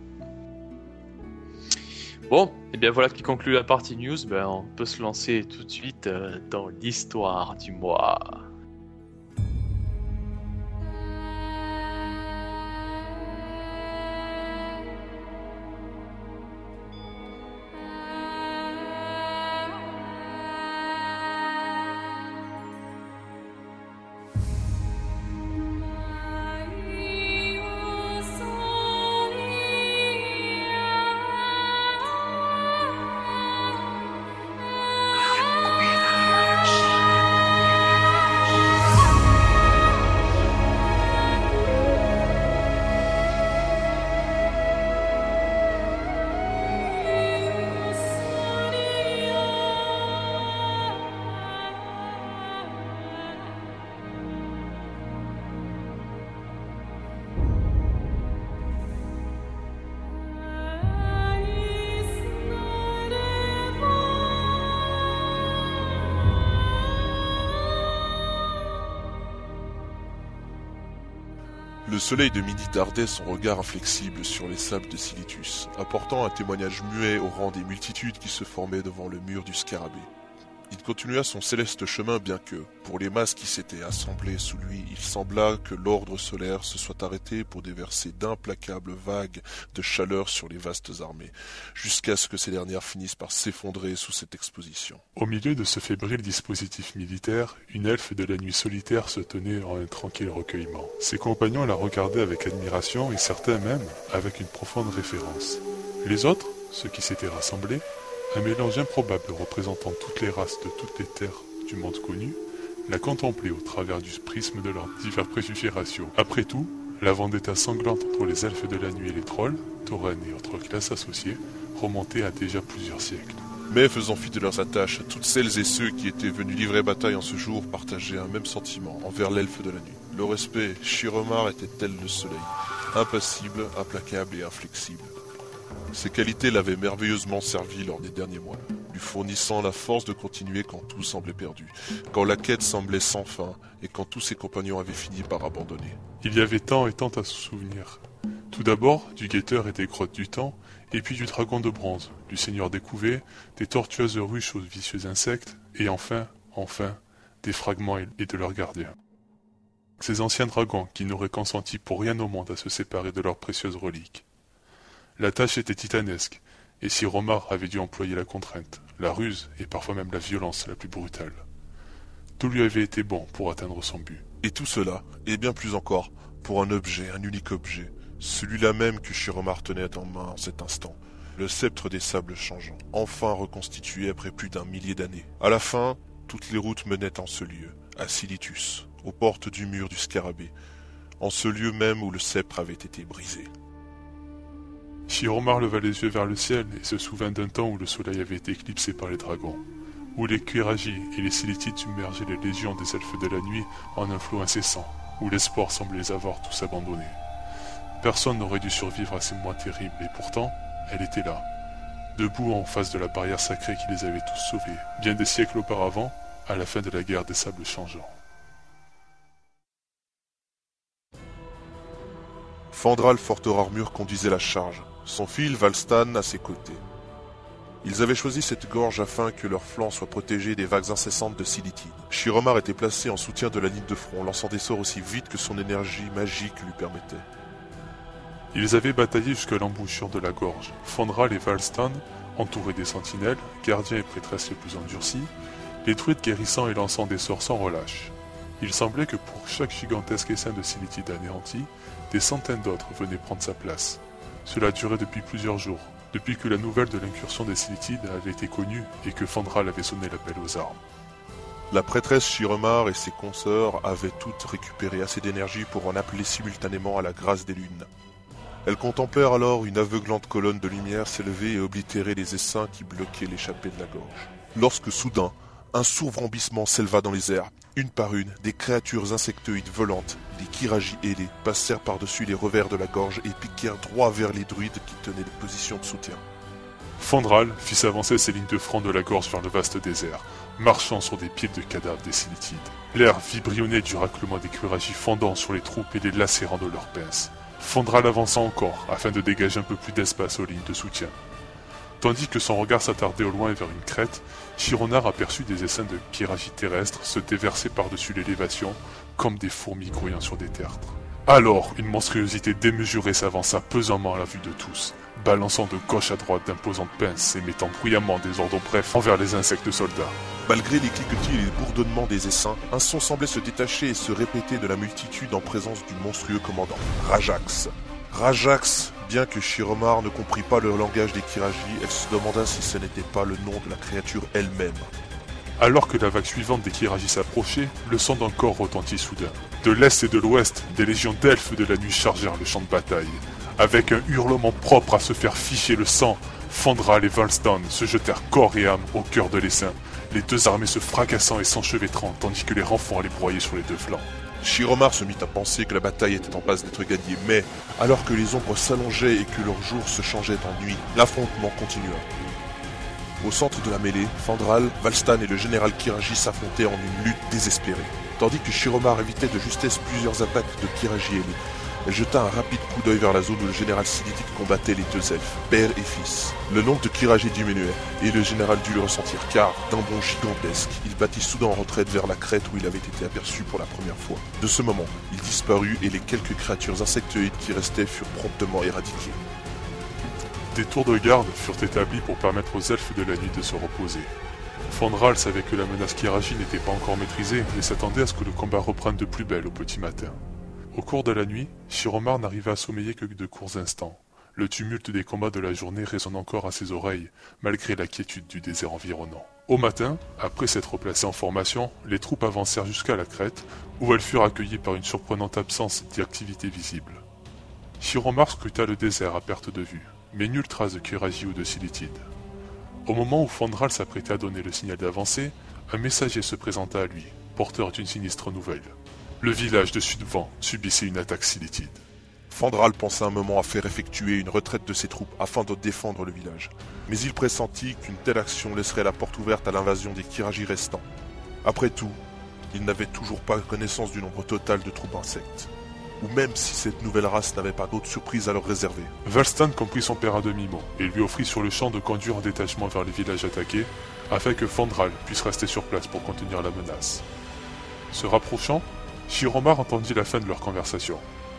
Bon, et bien voilà qui conclut la partie news, ben, on peut se lancer tout de suite euh, dans l'histoire du mois. Le soleil de midi dardait son regard inflexible sur les sables de Silitus, apportant un témoignage muet au rang des multitudes qui se formaient devant le mur du scarabée. Il continua son céleste chemin bien que, pour les masses qui s'étaient assemblées sous lui, il sembla que l'ordre solaire se soit arrêté pour déverser d'implacables vagues de chaleur sur les vastes armées, jusqu'à ce que ces dernières finissent par s'effondrer sous cette exposition. Au milieu de ce fébrile dispositif militaire, une elfe de la nuit solitaire se tenait en un tranquille recueillement. Ses compagnons la regardaient avec admiration et certains même avec une profonde référence. Les autres, ceux qui s'étaient rassemblés, un mélange improbable représentant toutes les races de toutes les terres du monde connu, la contemplaient au travers du prisme de leurs divers préjugés raciaux. Après tout, la vendetta sanglante entre les elfes de la nuit et les trolls, taurennes et autres classes associées, remontait à déjà plusieurs siècles. Mais faisant fi de leurs attaches, toutes celles et ceux qui étaient venus livrer bataille en ce jour partageaient un même sentiment envers l'elfe de la nuit. Le respect, Shiromar était tel le soleil, impassible, implacable et inflexible. Ces qualités l'avaient merveilleusement servi lors des derniers mois, lui fournissant la force de continuer quand tout semblait perdu, quand la quête semblait sans fin et quand tous ses compagnons avaient fini par abandonner. Il y avait tant et tant à se souvenir. Tout d'abord, du guetteur et des grottes du temps, et puis du dragon de bronze, du seigneur des couvées, des tortueuses ruches aux vicieux insectes, et enfin, enfin, des fragments et de leurs gardiens. Ces anciens dragons qui n'auraient consenti pour rien au monde à se séparer de leurs précieuses reliques. La tâche était titanesque, et Shiromar avait dû employer la contrainte, la ruse et parfois même la violence la plus brutale. Tout lui avait été bon pour atteindre son but. Et tout cela, et bien plus encore, pour un objet, un unique objet, celui-là même que Shiromar tenait en main en cet instant, le sceptre des sables changeants, enfin reconstitué après plus d'un millier d'années. À la fin, toutes les routes menaient en ce lieu, à Silitus, aux portes du mur du scarabée, en ce lieu même où le sceptre avait été brisé. Shiromar leva les yeux vers le ciel et se souvint d'un temps où le soleil avait été éclipsé par les dragons, où les Kuiraji et les Silitides submergeaient les légions des elfes de la nuit en un flot incessant, où l'espoir semblait les avoir tous abandonnés. Personne n'aurait dû survivre à ces mois terribles, et pourtant, elle était là, debout en face de la barrière sacrée qui les avait tous sauvés, bien des siècles auparavant, à la fin de la guerre des sables changeants. Fandral Forte Armure conduisait la charge, son fils Valstan à ses côtés. Ils avaient choisi cette gorge afin que leurs flancs soient protégés des vagues incessantes de Silithide. Shiromar était placé en soutien de la ligne de front, lançant des sorts aussi vite que son énergie magique lui permettait. Ils avaient bataillé jusqu'à l'embouchure de la gorge. Fandral et Valstan, entourés des sentinelles, gardiens et prêtresses les plus endurcis, les druides guérissant et lançant des sorts sans relâche. Il semblait que pour chaque gigantesque essaim de Silithide anéanti, des centaines d'autres venaient prendre sa place. Cela durait depuis plusieurs jours, depuis que la nouvelle de l'incursion des Silithides avait été connue et que Fandral avait sonné l'appel aux armes. La prêtresse Shiromar et ses consorts avaient toutes récupéré assez d'énergie pour en appeler simultanément à la grâce des lunes. Elles contemplèrent alors une aveuglante colonne de lumière s'élever et oblitérer les essaims qui bloquaient l'échappée de la gorge. Lorsque soudain, un sourd vrombissement s'éleva dans les airs. Une par une, des créatures insectoïdes volantes, des Kuiraji ailés, passèrent par-dessus les revers de la gorge et piquèrent droit vers les druides qui tenaient des positions de soutien. Fandral fit s'avancer ses lignes de front de la gorge vers le vaste désert, marchant sur des pieds de cadavres des Silithides. L'air vibrionnait du raclement des Kuiraji fondant sur les troupes et les lacérant de leurs pinces. Fandral avança encore, afin de dégager un peu plus d'espace aux lignes de soutien. Tandis que son regard s'attardait au loin vers une crête, Shiromar aperçut des essaims de Kuiraji terrestres se déverser par-dessus l'élévation, comme des fourmis grouillant sur des tertres. Alors, une monstruosité démesurée s'avança pesamment à la vue de tous, balançant de gauche à droite d'imposantes pinces et mettant bruyamment des ordres brefs envers les insectes soldats. Malgré les cliquetis et les bourdonnements des essaims, un son semblait se détacher et se répéter de la multitude en présence du monstrueux commandant, Rajax. Rajax, bien que Shiromar ne comprit pas le langage des Kuiraji, elle se demanda si ce n'était pas le nom de la créature elle-même. Alors que la vague suivante des Kuiraji s'approchait, le son d'un corps retentit soudain. De l'est et de l'ouest, des légions d'elfes de la nuit chargèrent le champ de bataille. Avec un hurlement propre à se faire ficher le sang, Fandral et Valstan se jetèrent corps et âme au cœur de l'essaim, les deux armées se fracassant et s'enchevêtrant tandis que les renforts allaient broyer sur les deux flancs. Shiromar se mit à penser que la bataille était en passe d'être gagnée, mais alors que les ombres s'allongeaient et que leur jour se changeait en nuit, l'affrontement continua. Au centre de la mêlée, Fandral, Valstan et le général Kuiraji s'affrontaient en une lutte désespérée. Tandis que Shiromar évitait de justesse plusieurs attaques de Kuiraji ailés, Elle jeta un rapide coup d'œil vers la zone où le général Silithide combattait les deux elfes, père et fils. Le nombre de Kiragi diminuait, et le général dut le ressentir, car, d'un bond gigantesque, il battit soudain en retraite vers la crête où il avait été aperçu pour la première fois. De ce moment, il disparut et les quelques créatures insectoïdes qui restaient furent promptement éradiquées. Des tours de garde furent établis pour permettre aux elfes de la nuit de se reposer. Fandral savait que la menace Kiragi n'était pas encore maîtrisée et s'attendait à ce que le combat reprenne de plus belle au petit matin. Au cours de la nuit, Shiromar n'arriva à sommeiller que de courts instants. Le tumulte des combats de la journée résonne encore à ses oreilles, malgré la quiétude du désert environnant. Au matin, après s'être placées en formation, les troupes avancèrent jusqu'à la crête, où elles furent accueillies par une surprenante absence d'activité visible. Shiromar scruta le désert à perte de vue, mais nulle trace de Kiragi ou de Silithide. Au moment où Fandral s'apprêtait à donner le signal d'avancée, un messager se présenta à lui, porteur d'une sinistre nouvelle. Le village de Sudvent subissait une attaque silithide. Fandral pensa un moment à faire effectuer une retraite de ses troupes afin de défendre le village. Mais il pressentit qu'une telle action laisserait la porte ouverte à l'invasion des Kiragi restants. Après tout, il n'avait toujours pas connaissance du nombre total de troupes insectes. Ou même si cette nouvelle race n'avait pas d'autres surprises à leur réserver. Valstan comprit son père à demi-mot et lui offrit sur le champ de conduire un détachement vers les villages attaqués afin que Fandral puisse rester sur place pour contenir la menace. Se rapprochant, Shiromar entendit la fin de leur conversation.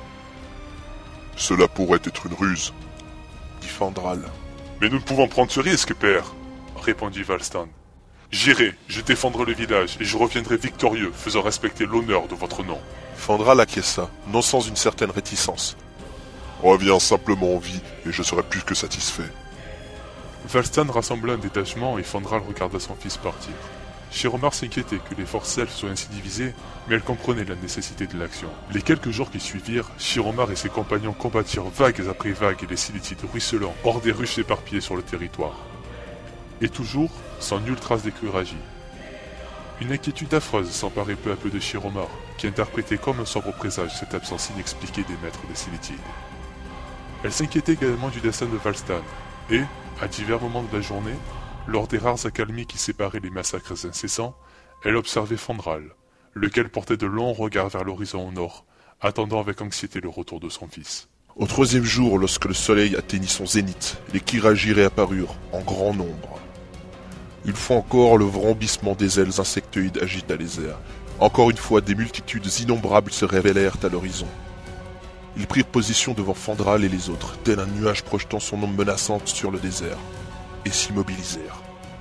« Cela pourrait être une ruse, » dit Fandral. « Mais nous ne pouvons prendre ce risque, père, » répondit Valstan. « J'irai, je défendrai le village et je reviendrai victorieux, faisant respecter l'honneur de votre nom. » Fandral acquiesça, non sans une certaine réticence. « Reviens simplement en vie et je serai plus que satisfait. » Valstan rassembla un détachement et Fandral regarda son fils partir. Shiromar s'inquiétait que les forces elfes soient ainsi divisées, mais elle comprenait la nécessité de l'action. Les quelques jours qui suivirent, Shiromar et ses compagnons combattirent vagues après vagues les Silithides ruisselants hors des ruches éparpillées sur le territoire. Et toujours, sans nulle trace des Kiragi. Une inquiétude affreuse s'emparait peu à peu de Shiromar, qui interprétait comme un sombre présage cette absence inexpliquée des maîtres des Silithides. Elle s'inquiétait également du destin de Valstan, et, à divers moments de la journée, lors des rares accalmies qui séparaient les massacres incessants, elle observait Fandral, lequel portait de longs regards vers l'horizon au nord, attendant avec anxiété le retour de son fils. Au troisième jour, lorsque le soleil atteignit son zénith, les Kiragi réapparurent, en grand nombre. Une fois encore, le vrombissement des ailes insectoïdes agita les airs. Encore une fois, des multitudes innombrables se révélèrent à l'horizon. Ils prirent position devant Fandral et les autres, tel un nuage projetant son ombre menaçante sur le désert, et s'immobilisèrent.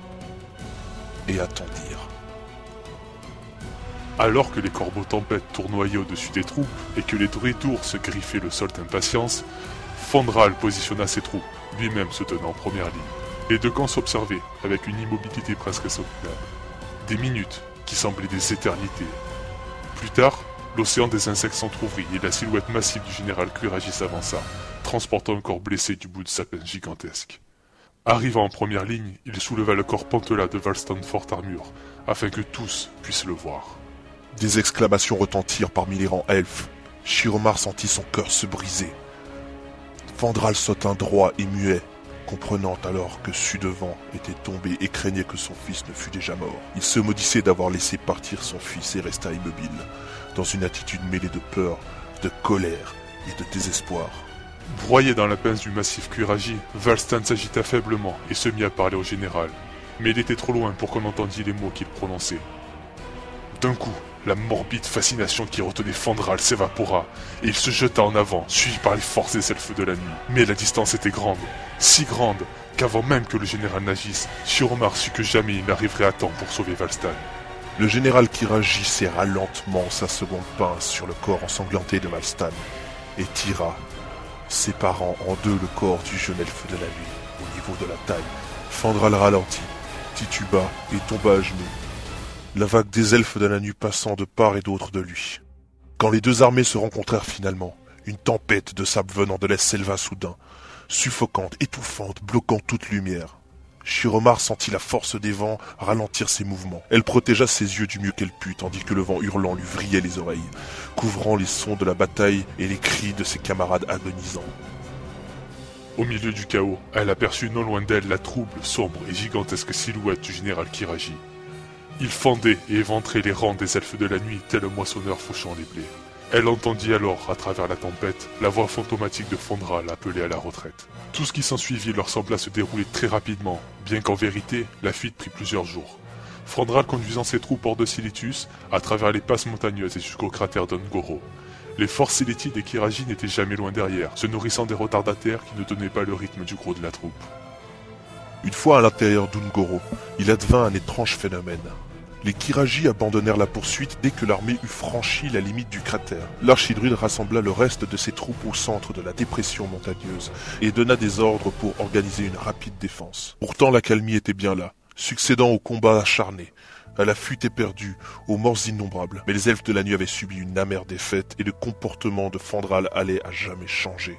Et attendirent. Alors que les corbeaux tempêtes tournoyaient au-dessus des troupes et que les druides se griffaient le sol d'impatience, Fandral positionna ses troupes, lui-même se tenant en première ligne. Les deux camps s'observaient avec une immobilité presque soutenable. Des minutes qui semblaient des éternités. Plus tard, l'océan des insectes s'entr'ouvrit et la silhouette massive du général Kiragi s'avança, transportant un corps blessé du bout de sa pince gigantesque. Arrivant en première ligne, il souleva le corps pantelas de Valstan Fort Armure, afin que tous puissent le voir. Des exclamations retentirent parmi les rangs elfes. Shiromar sentit son cœur se briser. Fandral sauta droit et muet, comprenant alors que Sudvent était tombé et craignait que son fils ne fût déjà mort. Il se maudissait d'avoir laissé partir son fils et resta immobile, dans une attitude mêlée de peur, de colère et de désespoir. Broyé dans la pince du massif Kiragi, Valstan s'agita faiblement et se mit à parler au général. Mais il était trop loin pour qu'on entendît les mots qu'il prononçait. D'un coup, la morbide fascination qui retenait Fandral s'évapora, et il se jeta en avant, suivi par les forces des elfes de la nuit. Mais la distance était grande, si grande, qu'avant même que le général n'agisse, Shiromar sut que jamais il n'arriverait à temps pour sauver Valstan. Le général Kiragi serra lentement sa seconde pince sur le corps ensanglanté de Valstan, et tira, séparant en deux le corps du jeune elfe de la nuit, au niveau de la taille. Fandral ralentit, tituba et tomba à genoux, la vague des elfes de la nuit passant de part et d'autre de lui. Quand les deux armées se rencontrèrent finalement, une tempête de sable venant de l'est s'éleva soudain, suffocante, étouffante, bloquant toute lumière. Shiromar sentit la force des vents ralentir ses mouvements. Elle protégea ses yeux du mieux qu'elle put, tandis que le vent hurlant lui vrillait les oreilles, couvrant les sons de la bataille et les cris de ses camarades agonisants. Au milieu du chaos, elle aperçut non loin d'elle la trouble, sombre et gigantesque silhouette du général Kiragi. Il fendait et éventrait les rangs des elfes de la nuit tel un moissonneur fauchant les blés. Elle entendit alors, à travers la tempête, la voix fantomatique de Fondral appelée à la retraite. Tout ce qui s'ensuivit leur sembla se dérouler très rapidement, bien qu'en vérité, la fuite prit plusieurs jours. Fondral conduisant ses troupes hors de Silitus, à travers les passes montagneuses et jusqu'au cratère d'Ungoro. Les forces Silitides et Kiraji n'étaient jamais loin derrière, se nourrissant des retardataires qui ne donnaient pas le rythme du gros de la troupe. Une fois à l'intérieur d'Ungoro, il advint un étrange phénomène. Les Kiraji abandonnèrent la poursuite dès que l'armée eut franchi la limite du cratère. L'archidruide rassembla le reste de ses troupes au centre de la dépression montagneuse et donna des ordres pour organiser une rapide défense. Pourtant l'accalmie était bien là, succédant aux combats acharnés, à la fuite éperdue, aux morts innombrables. Mais les elfes de la nuit avaient subi une amère défaite et le comportement de Fandral allait à jamais changer.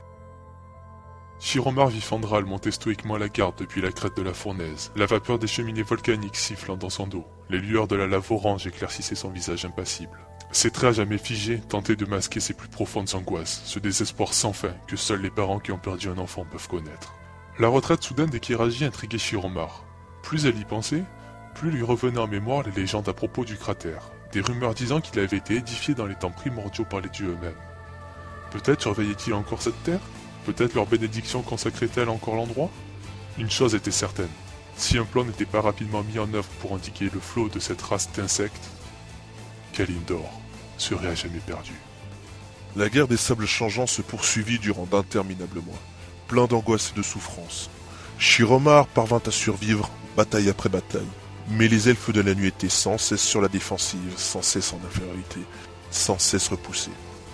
Shiromar vit Fandral monter stoïquement la garde depuis la crête de la fournaise, la vapeur des cheminées volcaniques sifflant dans son dos. Les lueurs de la lave orange éclaircissaient son visage impassible. Ses traits à jamais figés tentaient de masquer ses plus profondes angoisses, ce désespoir sans fin que seuls les parents qui ont perdu un enfant peuvent connaître. La retraite soudaine des Kiraji intriguait Shiromar. Plus elle y pensait, plus lui revenaient en mémoire les légendes à propos du cratère, des rumeurs disant qu'il avait été édifié dans les temps primordiaux par les dieux eux-mêmes. Peut-être surveillait-il encore cette terre ? Peut-être leur bénédiction consacrait-elle encore l'endroit ? Une chose était certaine, si un plan n'était pas rapidement mis en œuvre pour indiquer le flot de cette race d'insectes, Kalimdor serait à jamais perdu. La guerre des sables changeants se poursuivit durant d'interminables mois, plein d'angoisse et de souffrance. Shiromar parvint à survivre, bataille après bataille, mais les elfes de la nuit étaient sans cesse sur la défensive, sans cesse en infériorité, sans cesse repoussés.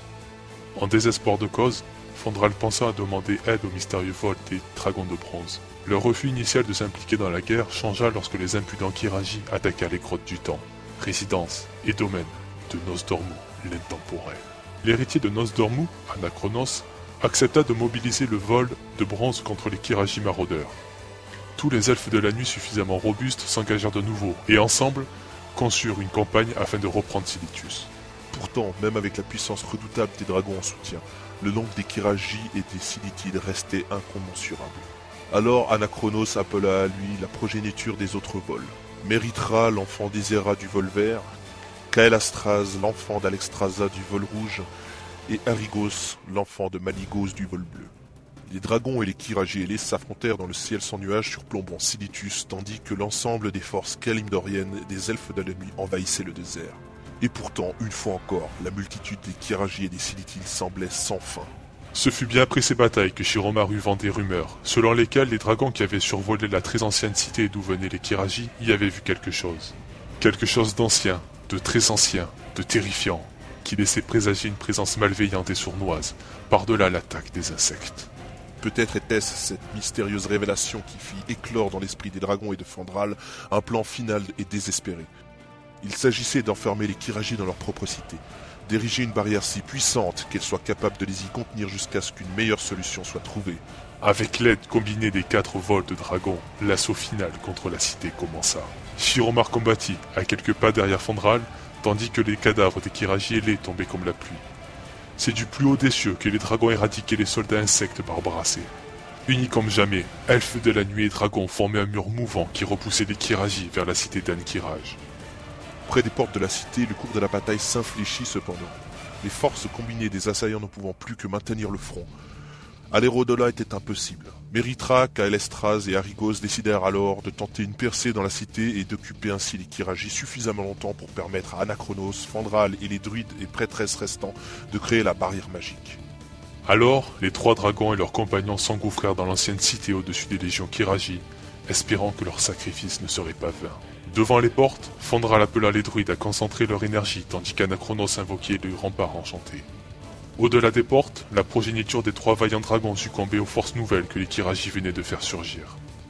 En désespoir de cause, Fandral pensa à demander aide au mystérieux vol des dragons de bronze. Leur refus initial de s'impliquer dans la guerre changea lorsque les impudents Kiraji attaquèrent les grottes du temps, résidence et domaine de Nosdormu, l'intemporel. L'héritier de Nosdormu, Anachronos, accepta de mobiliser le vol de bronze contre les Kiraji maraudeurs. Tous les elfes de la nuit suffisamment robustes s'engagèrent de nouveau, et ensemble, conçurent une campagne afin de reprendre Silitus. Pourtant, même avec la puissance redoutable des dragons en soutien, le nombre des Kiraji et des Silitides restait incommensurable. Alors Anachronos appela à lui la progéniture des autres vols. Méritra, l'enfant d'Isera du vol vert, Kaelastraz, l'enfant d'Alexstrasza du vol rouge, et Arygos, l'enfant de Maligos du vol bleu. Les dragons et les Kiraji ailés s'affrontèrent dans le ciel sans nuages surplombant Silitus, tandis que l'ensemble des forces kalimdoriennes et des elfes de la nuit envahissaient le désert. Et pourtant, une fois encore, la multitude des Kiraji et des Silitides semblait sans fin. Ce fut bien après ces batailles que Shiromar eut vent des rumeurs, selon lesquelles les dragons qui avaient survolé la très ancienne cité d'où venaient les Kiraji y avaient vu quelque chose. Quelque chose d'ancien, de très ancien, de terrifiant, qui laissait présager une présence malveillante et sournoise, par-delà l'attaque des insectes. Peut-être était-ce cette mystérieuse révélation qui fit éclore dans l'esprit des dragons et de Fandral un plan final et désespéré. Il s'agissait d'enfermer les Kiraji dans leur propre cité, d'ériger une barrière si puissante qu'elle soit capable de les y contenir jusqu'à ce qu'une meilleure solution soit trouvée. Avec l'aide combinée des quatre vols de dragons, l'assaut final contre la cité commença. Shiromar combattit, à quelques pas derrière Fandral, tandis que les cadavres des Kiraji ailés tombaient comme la pluie. C'est du plus haut des cieux que les dragons éradiquaient les soldats insectes barbarassés. Unis comme jamais, elfes de la nuit et dragons formaient un mur mouvant qui repoussait les Kiraji vers la cité d'Ankiraj. Près des portes de la cité, le cours de la bataille s'infléchit cependant, les forces combinées des assaillants ne pouvant plus que maintenir le front. Aller au-delà était impossible. Méritra, Kaelestraz et Arygos décidèrent alors de tenter une percée dans la cité et d'occuper ainsi les Kiraji suffisamment longtemps pour permettre à Anachronos, Fandral et les druides et prêtresses restants de créer la barrière magique. Alors, les trois dragons et leurs compagnons s'engouffrèrent dans l'ancienne cité au-dessus des légions Kiraji, espérant que leur sacrifice ne serait pas vain. Devant les portes, Fandral appela les druides à concentrer leur énergie tandis qu'Anachronos invoquait le rempart enchanté. Au-delà des portes, la progéniture des trois vaillants dragons succombait aux forces nouvelles que les Kiraji venaient de faire surgir.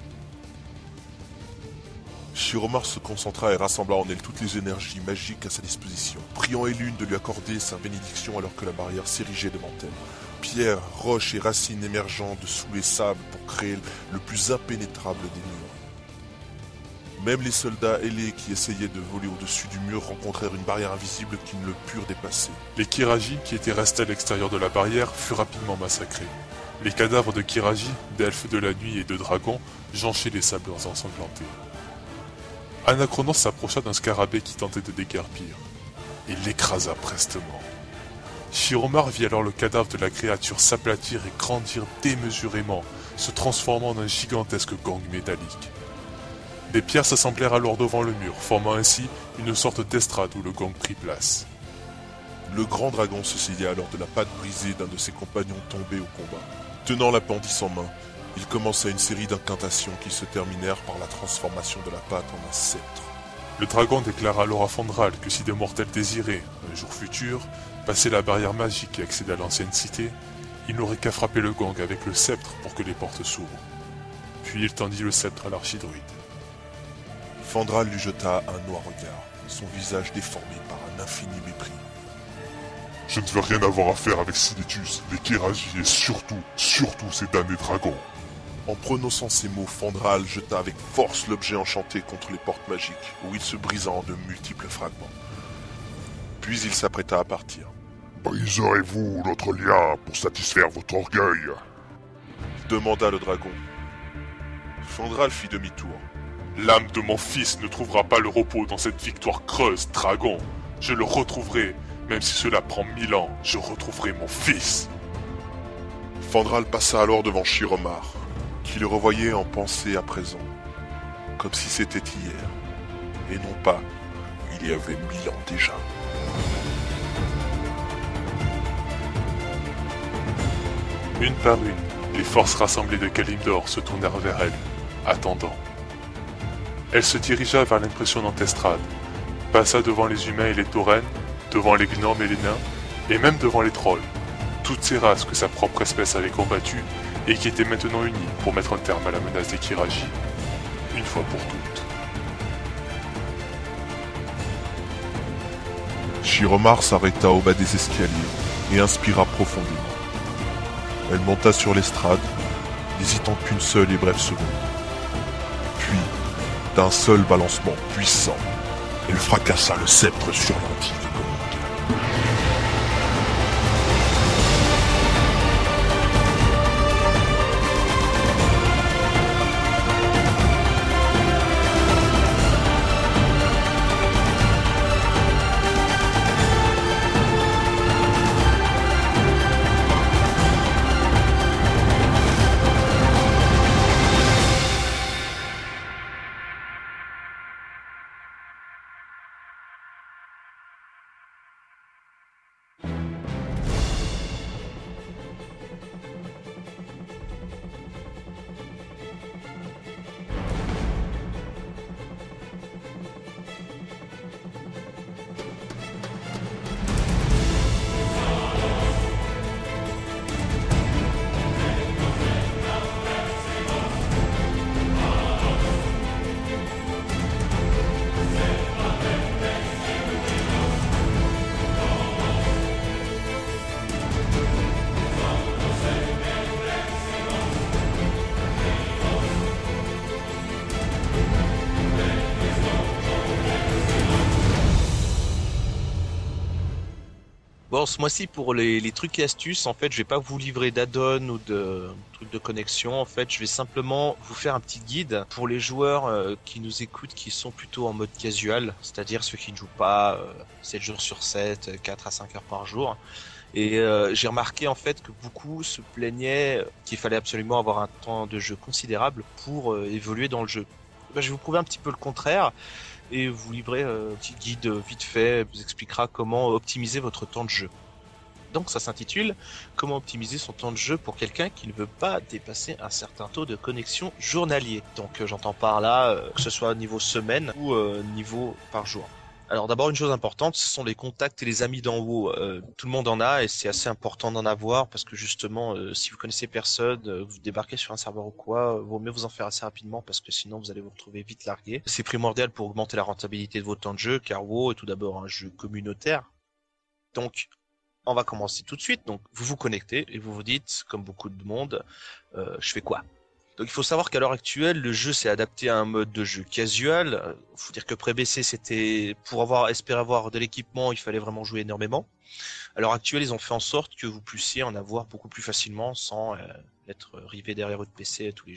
Shiromar se concentra et rassembla en elle toutes les énergies magiques à sa disposition, priant Elune de lui accorder sa bénédiction alors que la barrière s'érigeait devant elle. Pierres, roches et racines émergeant de sous les sables pour créer le plus impénétrable des murs. Même les soldats ailés qui essayaient de voler au-dessus du mur rencontrèrent une barrière invisible qui ne le purent dépasser. Les Kiraji, qui étaient restés à l'extérieur de la barrière, furent rapidement massacrés. Les cadavres de Kiraji, d'elfes de la nuit et de dragons, jonchaient les sables ensanglantés. Anachronos s'approcha d'un scarabée qui tentait de déguerpir. Il l'écrasa prestement. Shiromar vit alors le cadavre de la créature s'aplatir et grandir démesurément, se transformant en un gigantesque gang métallique. Des pierres s'assemblèrent alors devant le mur, formant ainsi une sorte d'estrade où le gang prit place. Le grand dragon se saisit alors de la patte brisée d'un de ses compagnons tombés au combat. Tenant l'appendice en main, il commença une série d'incantations qui se terminèrent par la transformation de la patte en un sceptre. Le dragon déclara alors à Fandral que si des mortels désiraient, un jour futur, passer la barrière magique et accéder à l'ancienne cité, il n'aurait qu'à frapper le gang avec le sceptre pour que les portes s'ouvrent. Puis il tendit le sceptre à l'archidruide. Fandral lui jeta un noir regard, son visage déformé par un infini mépris. Je ne veux rien avoir à faire avec Siletus, les Kiraji et surtout, surtout ces damnés dragons. En prononçant ces mots, Fandral jeta avec force l'objet enchanté contre les portes magiques, où il se brisa en de multiples fragments. Puis il s'apprêta à partir. Briserez-vous notre lien pour satisfaire votre orgueil? Demanda le dragon. Fandral fit demi-tour. L'âme de mon fils ne trouvera pas le repos dans cette victoire creuse, dragon. Je le retrouverai, même si cela prend mille ans, je retrouverai mon fils. Fandral passa alors devant Shiromar, qui le revoyait en pensée à présent, comme si c'était hier, et non pas il y avait mille ans déjà. Une par une, les forces rassemblées de Kalimdor se tournèrent vers elle, attendant. Elle se dirigea vers l'impressionnante estrade, passa devant les humains et les taurennes, devant les gnomes et les nains, et même devant les trolls, toutes ces races que sa propre espèce avait combattues et qui étaient maintenant unies pour mettre un terme à la menace des Kiraji, une fois pour toutes. Shiromar s'arrêta au bas des escaliers et inspira profondément. Elle monta sur l'estrade, n'hésitant qu'une seule et brève seconde. Puis, d'un seul balancement puissant, elle fracassa le sceptre sur l'antique comique. Bon, ce mois-ci, pour les, les trucs et astuces, en fait, je vais pas vous livrer d'add-on ou de trucs de connexion. En fait, je vais simplement vous faire un petit guide pour les joueurs euh, qui nous écoutent, qui sont plutôt en mode casual, c'est-à-dire ceux qui ne jouent pas euh, sept jours sur sept, quatre à cinq heures par jour. Et euh, j'ai remarqué en fait que beaucoup se plaignaient qu'il fallait absolument avoir un temps de jeu considérable pour euh, évoluer dans le jeu. Ben, je vais vous prouver un petit peu le contraire et vous livrer euh, un petit guide vite fait, vous expliquera comment optimiser votre temps de jeu. Donc ça s'intitule « Comment optimiser son temps de jeu pour quelqu'un qui ne veut pas dépasser un certain taux de connexion journalier ». Donc euh, j'entends par là euh, que ce soit niveau semaine ou euh, niveau par jour. Alors d'abord, une chose importante, ce sont les contacts et les amis d'en haut. Euh, tout le monde en a et c'est assez important d'en avoir parce que justement, euh, si vous connaissez personne, euh, vous débarquez sur un serveur ou quoi, euh, vaut mieux vous en faire assez rapidement parce que sinon vous allez vous retrouver vite largué. C'est primordial pour augmenter la rentabilité de votre temps de jeu car WoW est tout d'abord un jeu communautaire. Donc, on va commencer tout de suite. Donc, vous vous connectez et vous vous dites, comme beaucoup de monde, euh, je fais quoi ? Donc il faut savoir qu'à l'heure actuelle, le jeu s'est adapté à un mode de jeu casual. Il faut dire que pré-B C, c'était pour avoir espérer avoir de l'équipement, il fallait vraiment jouer énormément. À l'heure actuelle, ils ont fait en sorte que vous puissiez en avoir beaucoup plus facilement sans euh, être rivé derrière votre P C tous les jours.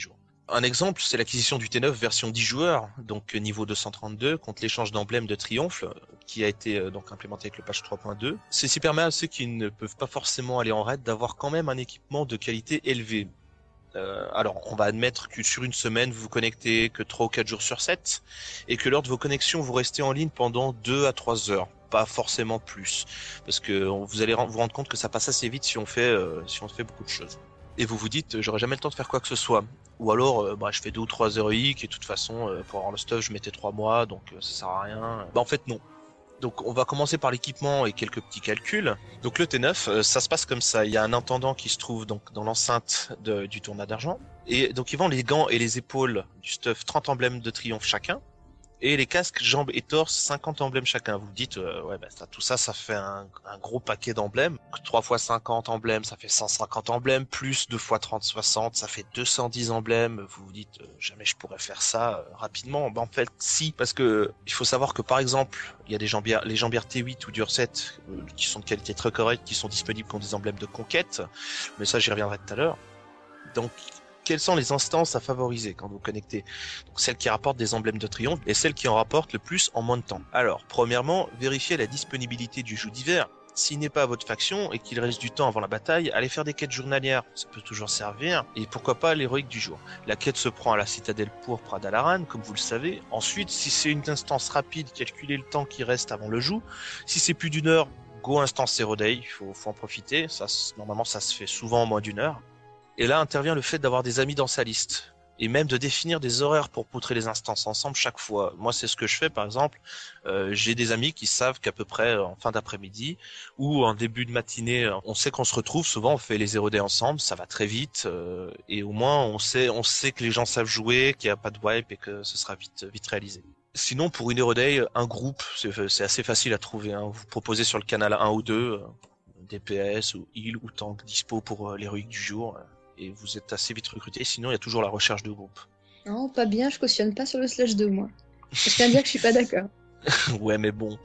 Un exemple, c'est l'acquisition du T neuf version dix joueurs, donc niveau deux cent trente-deux, contre l'échange d'emblèmes de triomphe, qui a été euh, donc implémenté avec le patch trois point deux. Ceci permet à ceux qui ne peuvent pas forcément aller en raid d'avoir quand même un équipement de qualité élevée. Euh, alors, on va admettre que sur une semaine, vous vous connectez que trois ou quatre jours sur sept, et que lors de vos connexions, vous restez en ligne pendant deux à trois heures. Pas forcément plus, parce que vous allez vous rendre compte que ça passe assez vite si on fait, euh, si on fait beaucoup de choses. Et vous vous dites, j'aurai jamais le temps de faire quoi que ce soit. Ou alors, euh, bah, je fais deux ou trois héroïques, et de toute façon, euh, pour avoir le stuff, je mettais trois mois, donc euh, ça sert à rien. Bah en fait, non. Donc on va commencer par l'équipement et quelques petits calculs. Donc le T neuf, euh, ça se passe comme ça. Il y a un intendant qui se trouve donc dans l'enceinte de, du tournoi d'argent. Et donc ils vendent les gants et les épaules du stuff, trente emblèmes de triomphe chacun. Et les casques, jambes et torse, cinquante emblèmes chacun. Vous vous dites, euh, ouais, bah, ça, tout ça, ça fait un, un gros paquet d'emblèmes. trois fois cinquante emblèmes, ça fait cent cinquante emblèmes, plus deux fois trente, soixante, ça fait deux cent dix emblèmes. Vous vous dites, euh, jamais je pourrais faire ça euh, rapidement. Ben, en fait, si, parce que il faut savoir que, par exemple, il y a des jambières, les jambières T huit ou Dur sept, euh, qui sont de qualité très correcte, qui sont disponibles contre des emblèmes de conquête. Mais ça, j'y reviendrai tout à l'heure. Donc, quelles sont les instances à favoriser quand vous connectez? Donc celles qui rapportent des emblèmes de triomphe et celles qui en rapportent le plus en moins de temps. Alors, premièrement, vérifiez la disponibilité du joug d'hiver. S'il n'est pas à votre faction et qu'il reste du temps avant la bataille, allez faire des quêtes journalières, ça peut toujours servir. Et pourquoi pas l'héroïque du jour. La quête se prend à la citadelle pourpre à Dalaran, comme vous le savez. Ensuite, si c'est une instance rapide, calculez le temps qui reste avant le joug. Si c'est plus d'une heure, go instance Hero Day, il faut, faut en profiter. Ça, normalement, ça se fait souvent en moins d'une heure. Et là intervient le fait d'avoir des amis dans sa liste. Et même de définir des horaires pour poutrer les instances ensemble chaque fois. Moi, c'est ce que je fais, par exemple. Euh, j'ai des amis qui savent qu'à peu près en fin d'après-midi ou en début de matinée, on sait qu'on se retrouve. Souvent, on fait les Hero Day ensemble, ça va très vite. Euh, et au moins, on sait, on sait que les gens savent jouer, qu'il n'y a pas de wipe et que ce sera vite, vite réalisé. Sinon, pour une Hero Day, un groupe, c'est, c'est assez facile à trouver. Hein. Vous proposez sur le canal un ou deux, euh, D P S ou heal ou tank dispo pour euh, l'héroïque du jour. Et vous êtes assez vite recruté. Sinon, il y a toujours la recherche de groupe. Non, pas bien, je cautionne pas sur le slash deux, moi. Je tiens à dire que je suis pas d'accord. Ouais, mais bon.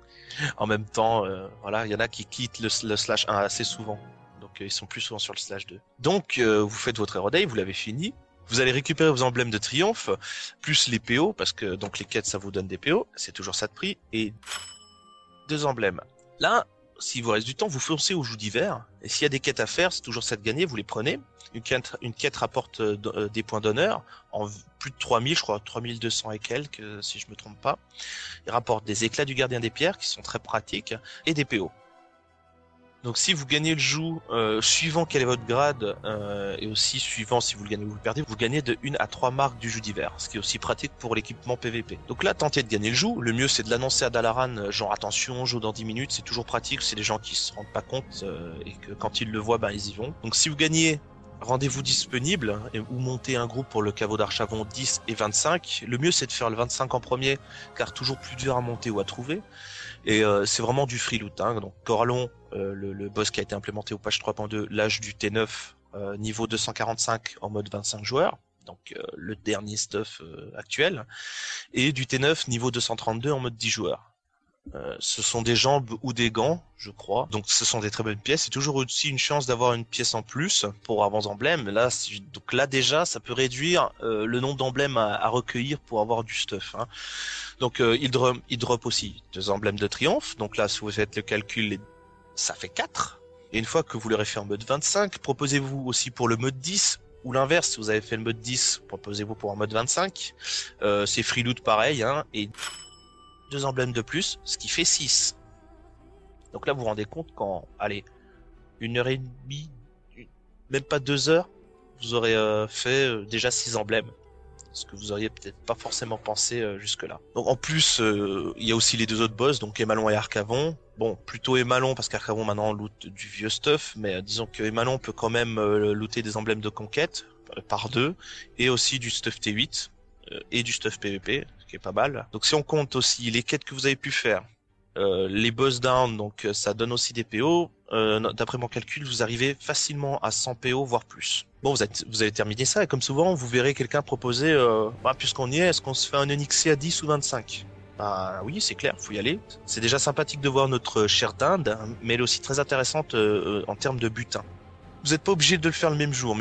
En même temps, euh, voilà, il y en a qui quittent le, le slash un assez souvent. Donc, euh, ils sont plus souvent sur le slash deux. Donc, euh, vous faites votre Hero Day, vous l'avez fini. Vous allez récupérer vos emblèmes de triomphe, plus les P O, parce que donc les quêtes, ça vous donne des P O. C'est toujours ça de prix. Et deux emblèmes. Là, s'il vous reste du temps, vous foncez au joug d'hiver. Et s'il y a des quêtes à faire, c'est toujours ça de gagner, vous les prenez. Une quête, une quête rapporte euh, des points d'honneur en plus de trois mille, je crois, trois mille deux cents et quelques, si je me trompe pas. Il rapporte des éclats du gardien des pierres qui sont très pratiques et des P O. Donc si vous gagnez le joug, euh, suivant quel est votre grade, euh, et aussi suivant si vous le gagnez ou vous le perdez, vous gagnez de une à trois marques du joug d'hiver, ce qui est aussi pratique pour l'équipement P V P. Donc là, tentez de gagner le joug. Le mieux, c'est de l'annoncer à Dalaran, genre attention, joue dans dix minutes, c'est toujours pratique, c'est des gens qui se rendent pas compte, euh, et que quand ils le voient, ben ils y vont. Donc si vous gagnez, rendez-vous disponible, et, ou montez un groupe pour le caveau d'Archavon dix et vingt-cinq. Le mieux, c'est de faire le vingt-cinq en premier, car toujours plus dur à monter ou à trouver. Et euh, c'est vraiment du free loot. Hein. Donc Coralon, euh, le, le boss qui a été implémenté au patch trois point deux, l'âge du T neuf, euh, niveau deux cent quarante-cinq en mode vingt-cinq joueurs. Donc euh, le dernier stuff euh, actuel. Et du T neuf, niveau deux cent trente-deux en mode dix joueurs. Euh, ce sont des jambes ou des gants, je crois. Donc ce sont des très bonnes pièces. C'est toujours aussi une chance d'avoir une pièce en plus pour avoir des emblèmes. Là, donc là déjà, ça peut réduire euh, le nombre d'emblèmes à, à recueillir pour avoir du stuff. Hein. Donc euh, il, drop, il drop aussi deux emblèmes de triomphe. Donc là, si vous faites le calcul, ça fait quatre. Et une fois que vous l'aurez fait en mode vingt-cinq, proposez-vous aussi pour le mode dix. Ou l'inverse, si vous avez fait le mode dix, proposez-vous pour un mode vingt-cinq. Euh, c'est free loot pareil, hein, et deux emblèmes de plus, ce qui fait six. Donc là, vous vous rendez compte qu'en, allez, une heure et demie, même pas deux heures, vous aurez euh, fait euh, déjà six emblèmes. Ce que vous auriez peut-être pas forcément pensé euh, jusque-là. Donc en plus, euh, il y a aussi les deux autres boss, donc Emalon et Arcavon. Bon, plutôt Emalon, parce qu'Arcavon maintenant loot du vieux stuff, mais euh, disons que Emalon peut quand même euh, looter des emblèmes de conquête, euh, par deux, et aussi du stuff T huit, euh, et du stuff P V P, ce qui est pas mal. Donc si on compte aussi les quêtes que vous avez pu faire, euh, les boss down, donc euh, ça donne aussi des P O, euh, d'après mon calcul, vous arrivez facilement à cent P O, voire plus. Bon, vous avez, vous avez terminé ça, et comme souvent, vous verrez quelqu'un proposer, euh, bah, puisqu'on y est, est-ce qu'on se fait un Onyxé à dix ou vingt-cinq? Bah oui, c'est clair, faut y aller. C'est déjà sympathique de voir notre chère dinde, mais elle est aussi très intéressante euh, en termes de butin. Vous n'êtes pas obligé de le faire le même jour, mais bon,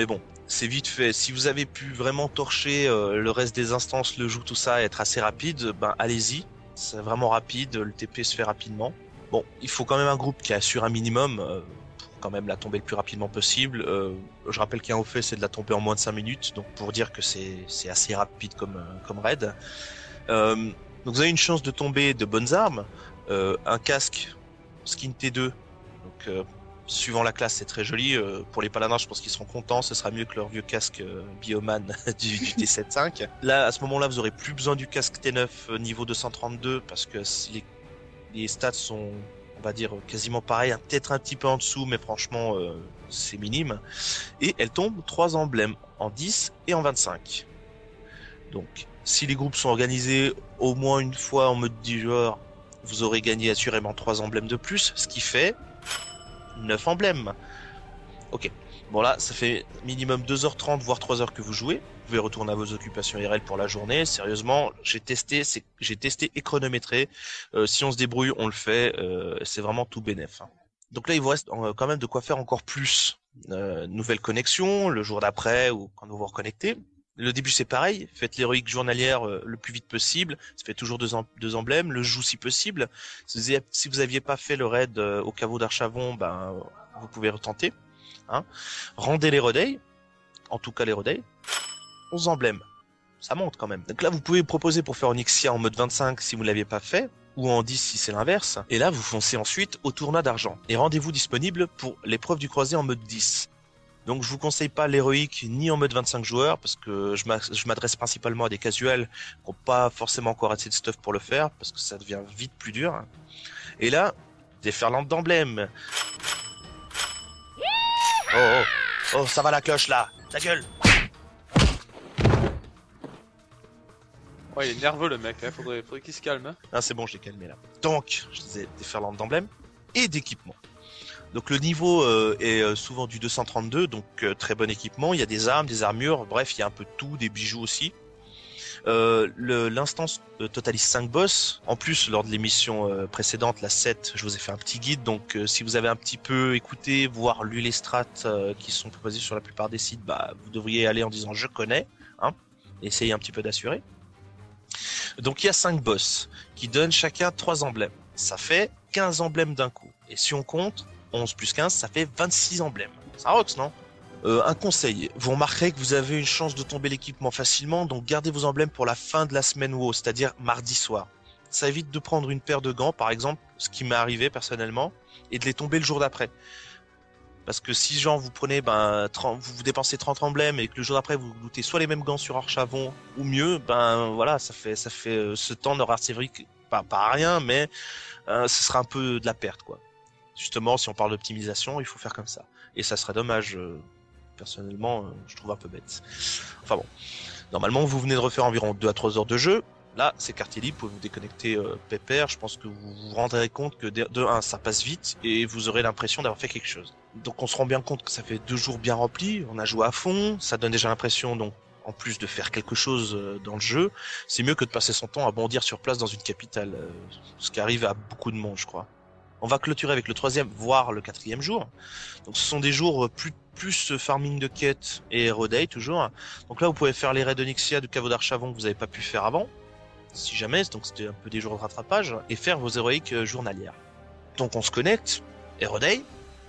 c'est vite fait. Si vous avez pu vraiment torcher euh, le reste des instances, le joug, tout ça, et être assez rapide, ben allez-y. C'est vraiment rapide, le T P se fait rapidement. Bon, il faut quand même un groupe qui assure un minimum euh, pour quand même la tomber le plus rapidement possible. Euh, je rappelle qu'un haut fait, c'est de la tomber en moins de cinq minutes, donc pour dire que c'est c'est assez rapide comme euh, comme raid. Euh, donc vous avez une chance de tomber de bonnes armes, euh, un casque skin T deux, donc euh, suivant la classe, c'est très joli. Euh, pour les paladins, je pense qu'ils seront contents. Ce sera mieux que leur vieux casque euh, Bioman du, du T sept cinq. Là, à ce moment-là, vous aurez plus besoin du casque T neuf euh, niveau deux cent trente-deux parce que les, les stats sont, on va dire, quasiment pareils. Hein, peut-être un petit peu en dessous, mais franchement, euh, c'est minime. Et elle tombe trois emblèmes en dix et en vingt-cinq. Donc, si les groupes sont organisés au moins une fois en mode dix joueurs, vous aurez gagné assurément trois emblèmes de plus, ce qui fait neuf emblèmes. Ok. Bon là, ça fait minimum deux heures trente, voire trois heures que vous jouez. Vous pouvez retourner à vos occupations I R L pour la journée. Sérieusement, j'ai testé, c'est, j'ai testé et chronométré. Euh, si on se débrouille, on le fait. Euh, c'est vraiment tout bénef. Hein. Donc là, il vous reste euh, quand même de quoi faire encore plus. Euh, nouvelle connexion, le jour d'après ou quand vous vous reconnectez. Le début c'est pareil, faites l'héroïque journalière euh, le plus vite possible, ça fait toujours deux, em- deux emblèmes, le joue si possible. Si vous, avez, si vous aviez pas fait le raid euh, au caveau d'Archavon, ben vous pouvez retenter. Hein. Rendez les Rodays, en tout cas les Rodays, onze emblèmes, ça monte quand même. Donc là vous pouvez proposer pour faire Onyxia en mode vingt-cinq si vous l'aviez pas fait, ou en dix si c'est l'inverse. Et là vous foncez ensuite au tournoi d'argent. Et rendez-vous disponible pour l'épreuve du croisé en mode dix. Donc je vous conseille pas l'héroïque ni en mode vingt-cinq joueurs parce que je m'adresse principalement à des casuals qui n'ont pas forcément encore assez de stuff pour le faire parce que ça devient vite plus dur. Et là, déferlante d'emblèmes. Oh, oh, oh, ça va la cloche là, ta gueule. Ouais, il est nerveux le mec, hein. faudrait, faudrait qu'il se calme. Hein. Ah c'est bon, je l'ai calmé là. Donc, je disais déferlante d'emblèmes et d'équipement. Donc le niveau euh, est euh, souvent du deux cent trente-deux, donc euh, très bon équipement. Il y a des armes, des armures, bref, il y a un peu de tout, des bijoux aussi. Euh, le, l'instance euh, totalise cinq boss. En plus, lors de l'émission euh, précédente, la sept, je vous ai fait un petit guide. Donc euh, si vous avez un petit peu écouté, voire lu les strats euh, qui sont proposés sur la plupart des sites, bah vous devriez aller en disant je connais, hein, essayez un petit peu d'assurer. Donc il y a cinq boss qui donnent chacun trois emblèmes. Ça fait quinze emblèmes d'un coup. Et si on compte onze plus quinze, ça fait vingt-six emblèmes. Ça rocks, non? euh, Un conseil, vous remarquerez que vous avez une chance de tomber l'équipement facilement, donc gardez vos emblèmes pour la fin de la semaine W O W, c'est-à-dire mardi soir. Ça évite de prendre une paire de gants, par exemple, ce qui m'est arrivé personnellement, et de les tomber le jour d'après. Parce que si genre vous prenez, ben, trente, vous, vous dépensez trente emblèmes et que le jour d'après vous lootez soit les mêmes gants sur Archavon ou mieux, ben voilà, ça fait, ça fait euh, ce temps n'aura servi pas, pas à rien, mais euh, ce sera un peu de la perte, quoi. Justement, si on parle d'optimisation, il faut faire comme ça. Et ça serait dommage, euh, personnellement, euh, je trouve un peu bête. Enfin bon, normalement, vous venez de refaire environ deux à trois heures de jeu. Là, c'est quartier libre, vous pouvez vous déconnecter euh, pépère. Je pense que vous vous rendrez compte que de un, ça passe vite et vous aurez l'impression d'avoir fait quelque chose. Donc on se rend bien compte que ça fait deux jours bien remplis, on a joué à fond, ça donne déjà l'impression, donc, en plus de faire quelque chose euh, dans le jeu, c'est mieux que de passer son temps à bondir sur place dans une capitale, euh, ce qui arrive à beaucoup de monde, je crois. On va clôturer avec le troisième, voire le quatrième jour. Donc ce sont des jours plus plus farming de quêtes et Roday toujours. Donc là vous pouvez faire les raids Onyxia de caveau d'Archavon que vous n'avez pas pu faire avant, si jamais, donc c'était un peu des jours de rattrapage, et faire vos héroïques journalières. Donc on se connecte, et Roday,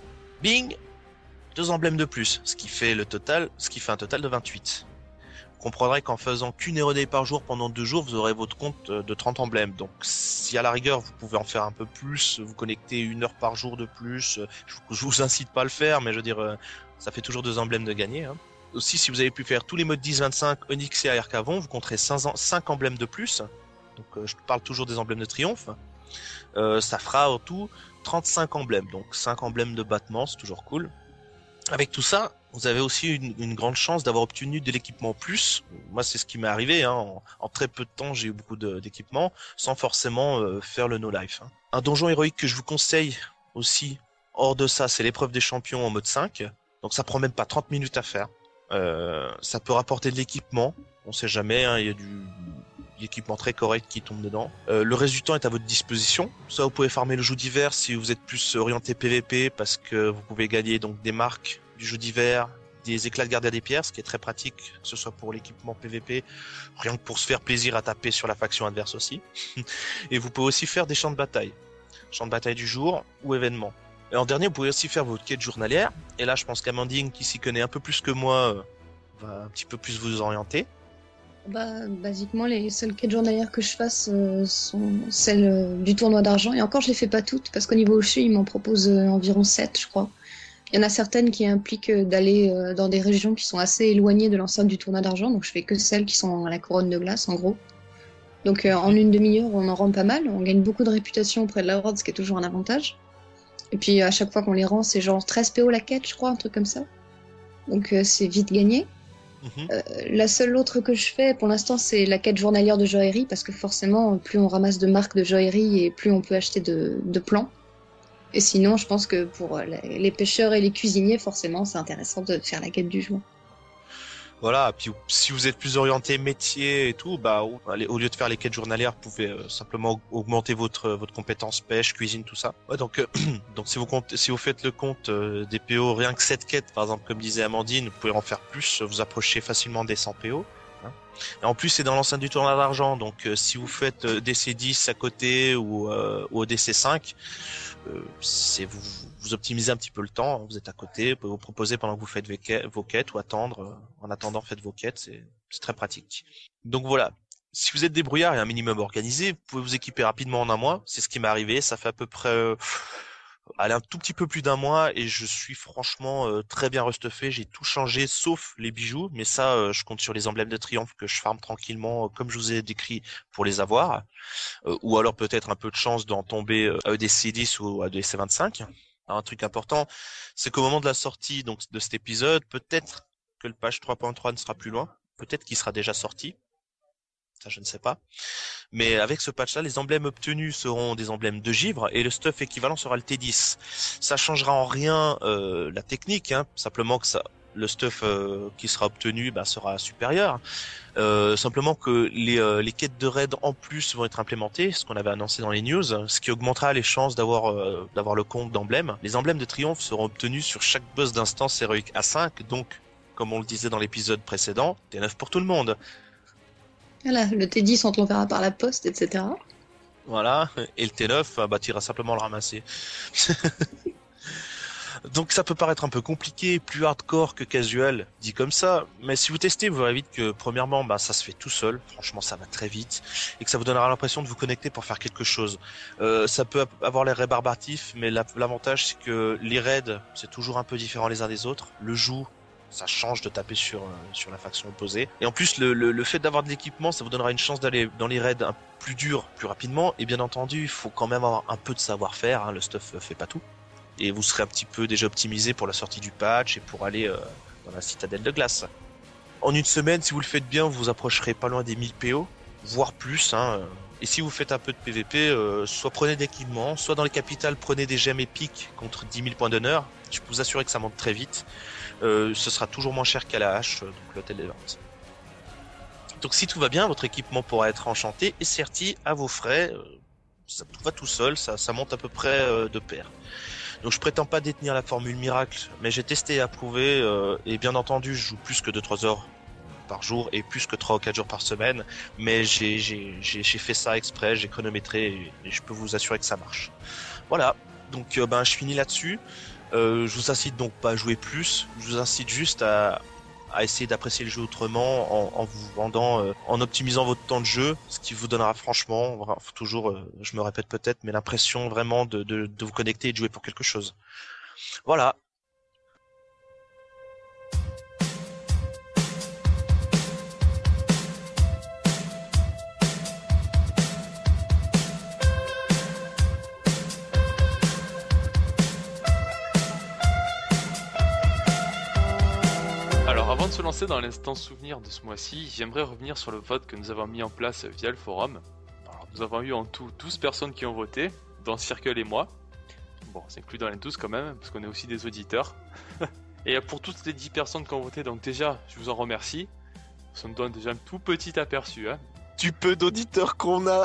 bing, deux emblèmes de plus, ce qui fait le total, ce qui fait un total de vingt-huit. Vous comprendrez qu'en faisant qu'une Héroday par jour pendant deux jours, vous aurez votre compte de trente emblèmes. Donc si à la rigueur vous pouvez en faire un peu plus, vous connectez une heure par jour de plus, je vous, je vous incite pas à le faire, mais je veux dire, ça fait toujours deux emblèmes de gagner. Hein. Aussi, si vous avez pu faire tous les modes dix vingt-cinq, Onyx et Archavon, vous compterez cinq emblèmes de plus. Donc euh, je parle toujours des emblèmes de triomphe. Euh, ça fera en tout trente-cinq emblèmes, donc cinq emblèmes de battement, c'est toujours cool. Avec tout ça, vous avez aussi une, une grande chance d'avoir obtenu de l'équipement plus. Moi, c'est ce qui m'est arrivé. Hein. En, en très peu de temps, j'ai eu beaucoup d'équipements, sans forcément euh, faire le no-life. Hein. Un donjon héroïque que je vous conseille aussi, hors de ça, c'est l'épreuve des champions en mode cinq. Donc ça prend même pas trente minutes à faire. Euh, ça peut rapporter de l'équipement, on sait jamais, hein, il y a du l'équipement très correct qui tombe dedans. Euh, le reste du temps est à votre disposition. Ça, vous pouvez farmer le jeu d'hiver si vous êtes plus orienté P V P parce que vous pouvez gagner donc des marques du jeu d'hiver, des éclats de gardien des pierres, ce qui est très pratique, que ce soit pour l'équipement P V P, rien que pour se faire plaisir à taper sur la faction adverse aussi. Et vous pouvez aussi faire des champs de bataille, champs de bataille du jour ou événements. Et en dernier, vous pouvez aussi faire votre quête journalière. Et là, je pense qu'Amandine, qui s'y connaît un peu plus que moi, euh, va un petit peu plus vous orienter. Bah, basiquement, les seules quêtes journalières que je fasse euh, sont celles euh, du tournoi d'argent. Et encore, je les fais pas toutes, parce qu'au niveau Oshi, ils m'en proposent euh, environ sept, je crois. Il y en a certaines qui impliquent euh, d'aller euh, dans des régions qui sont assez éloignées de l'enceinte du tournoi d'argent, donc je fais que celles qui sont à la couronne de glace, en gros. Donc euh, en une demi-heure, on en rend pas mal. On gagne beaucoup de réputation auprès de la Horde, ce qui est toujours un avantage. Et puis à chaque fois qu'on les rend, c'est genre treize P O la quête, je crois, un truc comme ça. Donc euh, c'est vite gagné. Mmh. Euh, la seule autre que je fais pour l'instant, c'est la quête journalière de joaillerie, parce que forcément, plus on ramasse de marques de joaillerie et plus on peut acheter de, de plans. Et sinon, je pense que pour les pêcheurs et les cuisiniers, forcément, c'est intéressant de faire la quête du jour. Voilà, puis si vous êtes plus orienté métier et tout, bah au lieu de faire les quêtes journalières, vous pouvez euh, simplement augmenter votre votre compétence pêche, cuisine, tout ça. Ouais, donc euh, donc si vous comptez, si vous faites le compte euh, des P O, rien que cette quête, par exemple, comme disait Amandine, vous pouvez en faire plus, vous approchez facilement des cent P O. Hein. Et en plus, c'est dans l'enceinte du tournoi d'argent, donc euh, si vous faites euh, D C dix à côté ou euh, ou D C cinq, euh, c'est vous vous optimisez un petit peu le temps, vous êtes à côté, vous pouvez vous proposer pendant que vous faites vos quêtes ou attendre. En attendant, faites vos quêtes, c'est, c'est très pratique. Donc voilà, si vous êtes débrouillard et un minimum organisé, vous pouvez vous équiper rapidement en un mois. C'est ce qui m'est arrivé, ça fait à peu près euh, allez, un tout petit peu plus d'un mois et je suis franchement euh, très bien restuffé. J'ai tout changé sauf les bijoux, mais ça, euh, je compte sur les emblèmes de triomphe que je farme tranquillement, euh, comme je vous ai décrit, pour les avoir. Euh, ou alors peut-être un peu de chance d'en tomber euh, à E D C dix ou à E D C vingt-cinq. Un truc important, c'est qu'au moment de la sortie donc de cet épisode, peut-être que le patch trois point trois ne sera plus loin, peut-être qu'il sera déjà sorti, ça je ne sais pas. Mais avec ce patch-là, les emblèmes obtenus seront des emblèmes de givre et le stuff équivalent sera le T dix. Ça changera en rien euh, la technique, hein, simplement que ça, le stuff euh, qui sera obtenu bah, sera supérieur. Euh, simplement que les, euh, les quêtes de raid en plus vont être implémentées, ce qu'on avait annoncé dans les news, ce qui augmentera les chances d'avoir euh, d'avoir le compte d'emblèmes. Les emblèmes de triomphe seront obtenus sur chaque boss d'instance héroïque A cinq, donc comme on le disait dans l'épisode précédent, T neuf pour tout le monde. Voilà, le T dix on te l'enverra par la poste, et cetera. Voilà, et le T neuf, bah tu iras simplement le ramasser. Donc ça peut paraître un peu compliqué, plus hardcore que casual, dit comme ça, mais si vous testez, vous verrez vite que premièrement, bah, ça se fait tout seul, franchement ça va très vite, et que ça vous donnera l'impression de vous connecter pour faire quelque chose. Euh, ça peut avoir l'air rébarbatif, mais l'avantage c'est que les raids, c'est toujours un peu différent les uns des autres, le joug, ça change de taper sur, euh, sur la faction opposée, et en plus le, le, le fait d'avoir de l'équipement, ça vous donnera une chance d'aller dans les raids un plus durs, plus rapidement, et bien entendu, il faut quand même avoir un peu de savoir-faire, hein, le stuff fait pas tout. Et vous serez un petit peu déjà optimisé pour la sortie du patch et pour aller euh, dans la citadelle de glace. En une semaine, si vous le faites bien, vous vous approcherez pas loin des mille P O, voire plus. Hein. Et si vous faites un peu de P V P, euh, soit prenez d'équipement, soit dans les capitales, prenez des gemmes épiques contre dix mille points d'honneur. Je peux vous assurer que ça monte très vite. Euh, ce sera toujours moins cher qu'à la hache, donc l'hôtel des ventes. Donc si tout va bien, votre équipement pourra être enchanté et serti à vos frais. Euh, ça va tout seul, ça, ça monte à peu près euh, de pair. Donc je prétends pas détenir la formule miracle, mais j'ai testé et approuvé, euh, et bien entendu je joue plus que deux trois heures par jour et plus que trois ou quatre jours par semaine, mais j'ai, j'ai, j'ai, j'ai fait ça exprès, j'ai chronométré et, et je peux vous assurer que ça marche. Voilà, donc euh, ben je finis là-dessus, euh, je vous incite donc pas à jouer plus, je vous incite juste à, à essayer d'apprécier le jeu autrement en, en vous vendant, euh, en optimisant votre temps de jeu, ce qui vous donnera franchement, toujours, euh, je me répète peut-être, mais l'impression vraiment de, de, de vous connecter et de jouer pour quelque chose. Voilà. Avant de se lancer dans l'instant souvenir de ce mois-ci, j'aimerais revenir sur le vote que nous avons mis en place via le forum. Alors, nous avons eu en tout douze personnes qui ont voté, dont Circle et moi. Bon, c'est inclus dans les douze quand même, parce qu'on est aussi des auditeurs. Et pour toutes les dix personnes qui ont voté, donc déjà, je vous en remercie. Ça me donne déjà un tout petit aperçu. Hein. Du peu d'auditeurs qu'on a.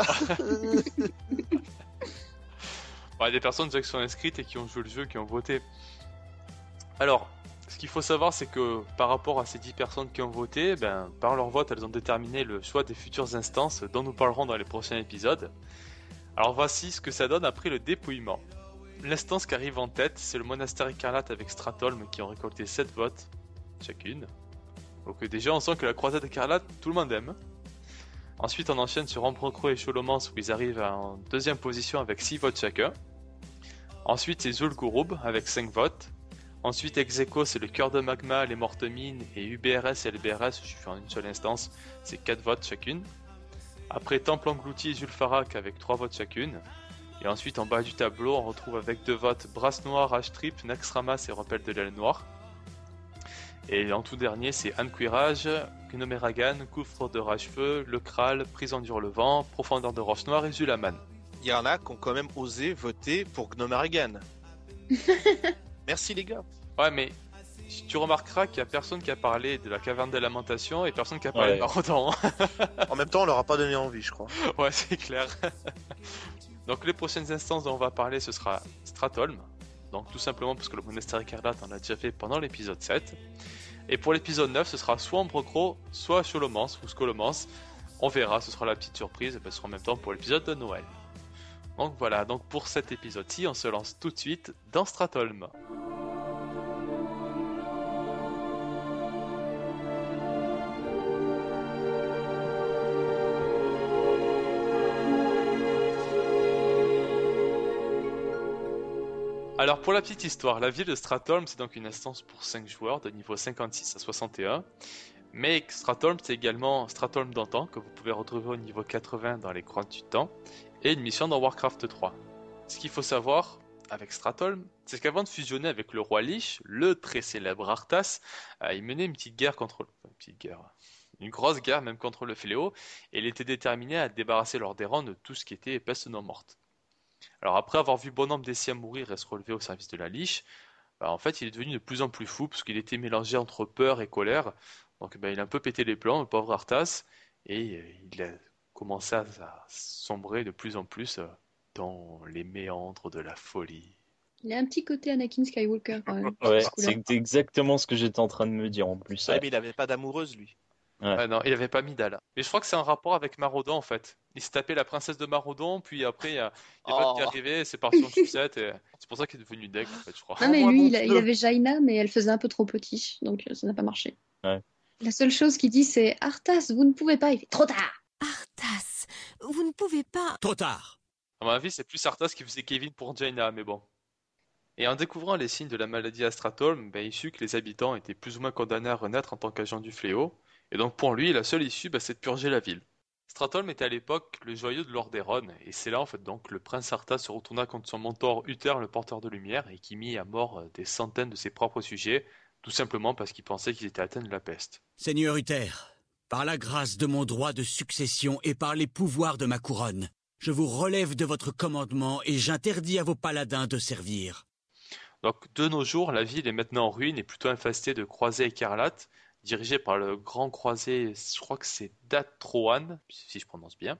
Bon, il y a des personnes déjà qui sont inscrites et qui ont joué le jeu, qui ont voté. Alors, Ce qu'il faut savoir, c'est que par rapport à ces dix personnes qui ont voté, ben, par leur vote, elles ont déterminé le choix des futures instances dont nous parlerons dans les prochains épisodes. Alors voici ce que ça donne après le dépouillement. L'instance qui arrive en tête, c'est le monastère écarlate avec Stratholm qui ont récolté sept votes chacune. Donc déjà, on sent que la croisade écarlate, tout le monde aime. Ensuite, on enchaîne sur Empereur et Cholomance où ils arrivent en deuxième position avec six votes chacun. Ensuite, c'est Zul'Gurub avec cinq votes. Ensuite, ex-aequo, c'est le Cœur de Magma, les Mortemines et U B R S et L B R S, je suis en une seule instance, c'est quatre votes chacune. Après, Temple Englouti et Zul'Farrak avec trois votes chacune. Et ensuite, en bas du tableau, on retrouve avec deux votes Brasse Noire, H-Trip, Naxxramas et Repel de l'aile noire. Et en tout dernier, c'est Anquirage, Gnomeragan, Gouffre de Rage-Feu, Le Kral, Prison du Relevant, Profondeur de Roche Noire et Zulaman. Il y en a qui ont quand même osé voter pour Gnomeragan. Merci les gars. Ouais, mais tu remarqueras qu'il y a personne qui a parlé de la caverne des lamentations et personne qui a parlé Ouais. de Maraudon. En même temps, on leur a pas donné envie, je crois. Ouais, c'est clair. Donc les prochaines instances dont on va parler, ce sera Stratholm. Donc tout simplement parce que le monastère écarlate on l'a déjà fait pendant l'épisode sept. Et pour l'épisode neuf, ce sera soit Ambrocro, soit Cholomance ou Scolomance. On verra, ce sera la petite surprise, et ce sera en même temps pour l'épisode de Noël. Donc voilà, donc pour cet épisode-ci, on se lance tout de suite dans Stratholm. Alors pour la petite histoire, la ville de Stratholm c'est donc une instance pour cinq joueurs de niveau cinquante-six à soixante et un. Mais Stratholm c'est également Stratholm d'antan que vous pouvez retrouver au niveau quatre-vingts dans les Grottes du Temps et une mission dans Warcraft trois. Ce qu'il faut savoir avec Stratholm, c'est qu'avant de fusionner avec le roi Lich, le très célèbre Arthas, euh, il menait une petite guerre contre... Enfin, une petite guerre... Une grosse guerre même contre le fléau, et il était déterminé à débarrasser Lordaeron de tout ce qui était peste non morte. Alors après avoir vu bon nombre des siens mourir et se relever au service de la Lich, bah en fait il est devenu de plus en plus fou parce qu'il était mélangé entre peur et colère. Donc bah, il a un peu pété les plombs, le pauvre Arthas, et euh, il a commencé à, à sombrer de plus en plus euh, dans les méandres de la folie. Il a un petit côté Anakin Skywalker quand même. Ouais, ce coup-là. c'est exactement ce que j'étais en train de me dire en plus. Ouais, mais il avait pas d'amoureuse, lui. Ouais. Ah non, il avait pas Midal. Mais je crois que c'est un rapport avec Maraudon en fait. Il s'est tapé la princesse de Maraudon, puis après il y a, il y a Oh. l'autre qui est arrivé, c'est parti en sucette, et c'est pour ça qu'il est devenu deck en fait, je crois. Non mais Envoie lui, mon il, a- il feu. avait Jaina, mais elle faisait un peu trop petit, donc euh, ça n'a pas marché. Ouais. La seule chose qu'il dit, c'est Arthas, vous ne pouvez pas. Il fait trop tard. Arthas, vous ne pouvez pas. Trop tard. À mon avis, c'est plus Arthas qui faisait Kevin pour Jaina, mais bon. Et en découvrant les signes de la maladie à Stratholm, ben, il sut que les habitants étaient plus ou moins condamnés à renaître en tant qu'agents du fléau, et donc pour lui, la seule issue, ben, c'est de purger la ville. Stratholm était à l'époque le joyau de Lordaeron, et c'est là en fait donc le prince Arthas se retourna contre son mentor Uther le porteur de lumière, et qui mit à mort euh, des centaines de ses propres sujets, tout simplement parce qu'il pensait qu'ils étaient atteints de la peste. Seigneur Uther, par la grâce de mon droit de succession et par les pouvoirs de ma couronne, je vous relève de votre commandement et j'interdis à vos paladins de servir. Donc de nos jours, la ville est maintenant en ruine et plutôt infestée de croisés écarlates, dirigés par le grand croisé, je crois que c'est Datrohan, si je prononce bien.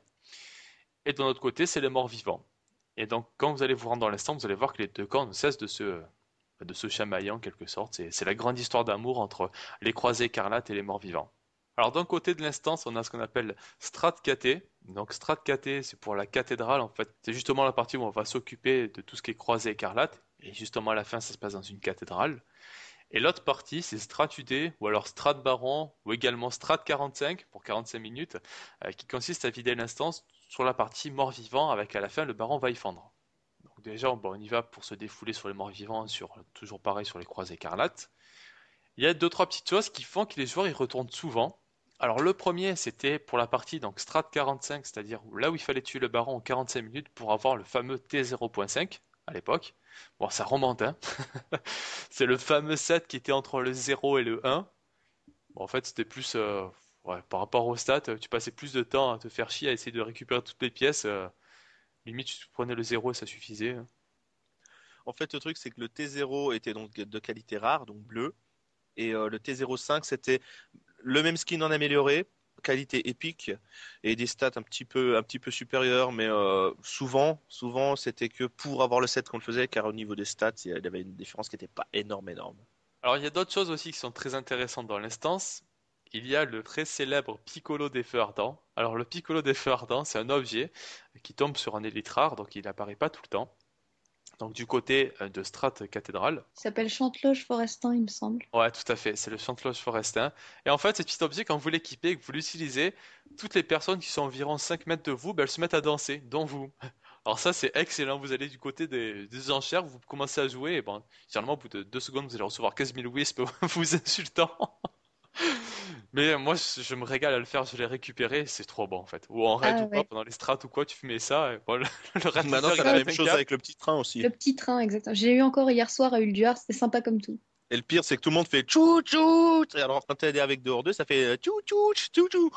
Et de l'autre côté, c'est les morts vivants. Et donc quand vous allez vous rendre dans l'instant, vous allez voir que les deux camps ne cessent de se, de se chamailler en quelque sorte. C'est, c'est la grande histoire d'amour entre les croisés écarlates et les morts vivants. Alors d'un côté de l'instance, on a ce qu'on appelle Strat-Caté. Donc Strat-Caté, c'est pour la cathédrale en fait. C'est justement la partie où on va s'occuper de tout ce qui est croisé écarlate. Et justement à la fin, ça se passe dans une cathédrale. Et l'autre partie, c'est Strat-Udé, ou alors Strat-Baron, ou également Strat-quarante-cinq, pour quarante-cinq minutes, euh, qui consiste à vider l'instance sur la partie mort-vivant, avec à la fin le Baron va y fendre. Donc déjà, bon, on y va pour se défouler sur les morts-vivants, sur, toujours pareil sur les croisés écarlates. Il y a deux, trois petites choses qui font que les joueurs y retournent souvent. Alors le premier, c'était pour la partie donc Strat quarante-cinq, c'est-à-dire là où il fallait tuer le Baron en quarante-cinq minutes pour avoir le fameux T zéro point cinq à l'époque. Bon, ça remonte, hein. C'est le fameux set qui était entre le zéro et le un. Bon, en fait, c'était plus... Euh, ouais, par rapport aux stats, tu passais plus de temps à te faire chier à essayer de récupérer toutes les pièces. Euh, limite, tu prenais le zéro et ça suffisait. Hein. En fait, le truc, c'est que le T zéro était donc de qualité rare, donc bleu. Et euh, le T zéro cinq, c'était le même skin en amélioré, qualité épique, et des stats un petit peu, un petit peu supérieures. Mais euh, souvent, souvent, c'était que pour avoir le set qu'on le faisait, car au niveau des stats, il y avait une différence qui n'était pas énorme, énorme. Alors il y a d'autres choses aussi qui sont très intéressantes dans l'instance. Il y a le très célèbre Piccolo des Feux Ardents. Alors le Piccolo des Feux Ardents, c'est un objet qui tombe sur un élite rare, donc il n'apparaît pas tout le temps. Donc du côté euh, de Strat Cathédrale. Il s'appelle Chanteloge Forestin, il me semble. Ouais, tout à fait, c'est le Chanteloge Forestin. Et en fait, ce petit objet, quand vous l'équipez et que vous l'utilisez, toutes les personnes qui sont environ cinq mètres de vous, ben, elles se mettent à danser, dont vous. Alors ça, c'est excellent, vous allez du côté des, des enchères, vous commencez à jouer, et bon, généralement, au bout de deux secondes, vous allez recevoir quinze mille wisps vous insultant. Mais moi, je, je me régale à le faire, je l'ai récupéré, c'est trop bon en fait. Ou en raid Ah, ou quoi, ouais. pendant les strats ou quoi, tu mets ça, et bon, le, le raid Maintenant, leader, t'as il la a même chose un avec le petit train aussi. Le petit train, exactement. J'ai eu encore hier soir à Ulduar, c'était sympa comme tout. Et le pire, c'est que tout le monde fait tchou tchou. Et alors, quand t'es avec deux hors deux, ça fait tchou tchou tchou tchou.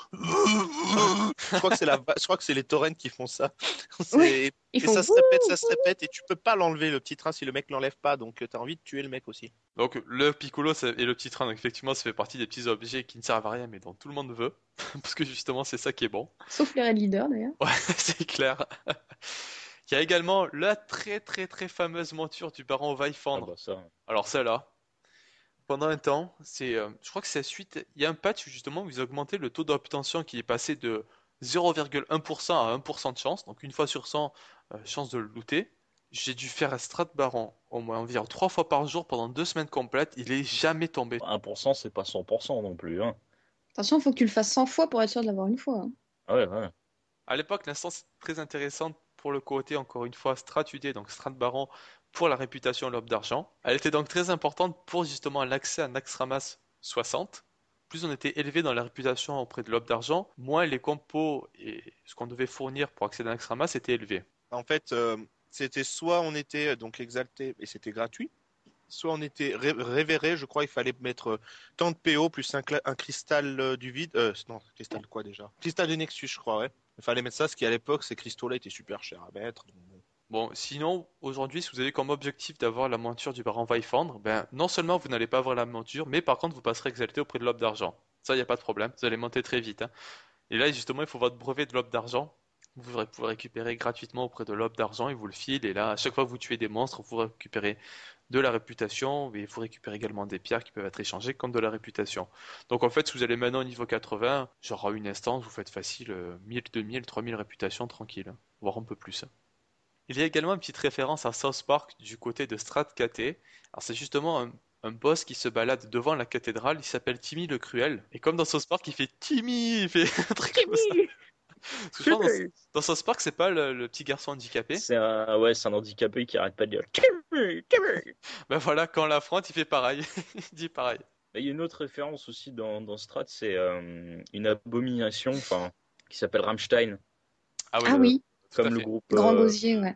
Je crois que c'est la, je crois que c'est les taurennes qui font ça. C'est- Oui, ils et font ça se wouh, répète, ça se wouh. répète, et tu peux pas l'enlever le petit train si le mec l'enlève pas. Donc, t'as envie de tuer le mec aussi. Donc le Piccolo ça- et le petit train, donc, effectivement, ça fait partie des petits objets qui ne servent à rien, mais dont tout le monde veut, parce que justement, c'est ça qui est bon. Sauf les raid leaders d'ailleurs. Ouais, c'est clair. Il y a également la très très très fameuse monture du baron Ah Vaifandre. bah ça. Alors celle-là, pendant un temps, c'est, euh, je crois que c'est suite, il y a un patch justement où ils ont augmenté le taux d'obtention qui est passé de zéro virgule un pour cent à un pour cent de chance, donc une fois sur cent, euh, chance de le looter. J'ai dû faire un strat baron au moins environ trois fois par jour pendant deux semaines complètes, il est jamais tombé. un pour cent, c'est pas cent pour cent non plus. Hein. Attention, il faut que tu le fasses cent fois pour être sûr de l'avoir une fois. hein. Ah ouais, ouais. À l'époque, l'instance est très intéressante pour le côté, encore une fois, Strat U D, donc Strat Baron, pour la réputation Lobe d'Argent. Elle était donc très importante pour justement l'accès à Naxxramas soixante. Plus on était élevé dans la réputation auprès de Lobe d'Argent, moins les compos et ce qu'on devait fournir pour accéder à Naxxramas était élevé. En fait, euh, c'était soit on était euh, donc exalté et c'était gratuit, soit on était ré- révéré. Je crois il fallait mettre euh, tant de P O plus un, cla- un cristal euh, du vide. Euh, non, cristal quoi déjà? Cristal du Nexus, je crois, ouais. Il fallait mettre ça, ce qui à l'époque, ces cristaux-là étaient super chers à mettre. donc bon. Bon, sinon, aujourd'hui, si vous avez comme objectif d'avoir la monture du baron Vaifandre, ben, non seulement vous n'allez pas avoir la monture, mais par contre, vous passerez exalté auprès de l'Aube d'Argent. Ça, il n'y a pas de problème, vous allez monter très vite. hein. Et là, justement, il faut votre brevet de l'Aube d'Argent. Vous pouvez récupérer gratuitement auprès de l'Aube d'Argent, il vous le file. Et là, à chaque fois que vous tuez des monstres, vous récupérez de la réputation, et vous récupérez également des pierres qui peuvent être échangées contre de la réputation. Donc en fait, si vous allez maintenant au niveau quatre-vingts, genre à une instance, vous faites facile euh, mille, deux mille, trois mille réputations tranquille, hein, voire un peu plus. Il y a également une petite référence à South Park du côté de Strat K T. Alors c'est justement un, un boss qui se balade devant la cathédrale, il s'appelle Timmy le Cruel. Et comme dans South Park, il fait Timmy, il fait un truc comme ça. Parce que je pense dans, dans South Park, c'est pas le, le petit garçon handicapé. C'est un, ouais, c'est un handicapé qui arrête pas de dire Timmy, Timmy. Ben voilà, quand on l'affronte, il fait pareil. Il dit pareil. Il y a une autre référence aussi dans, dans Strat, c'est euh, une abomination, enfin, qui s'appelle Rammstein, Ah oui, Ah oui, tout à comme le fait. groupe. Grand euh, Gosier, ouais.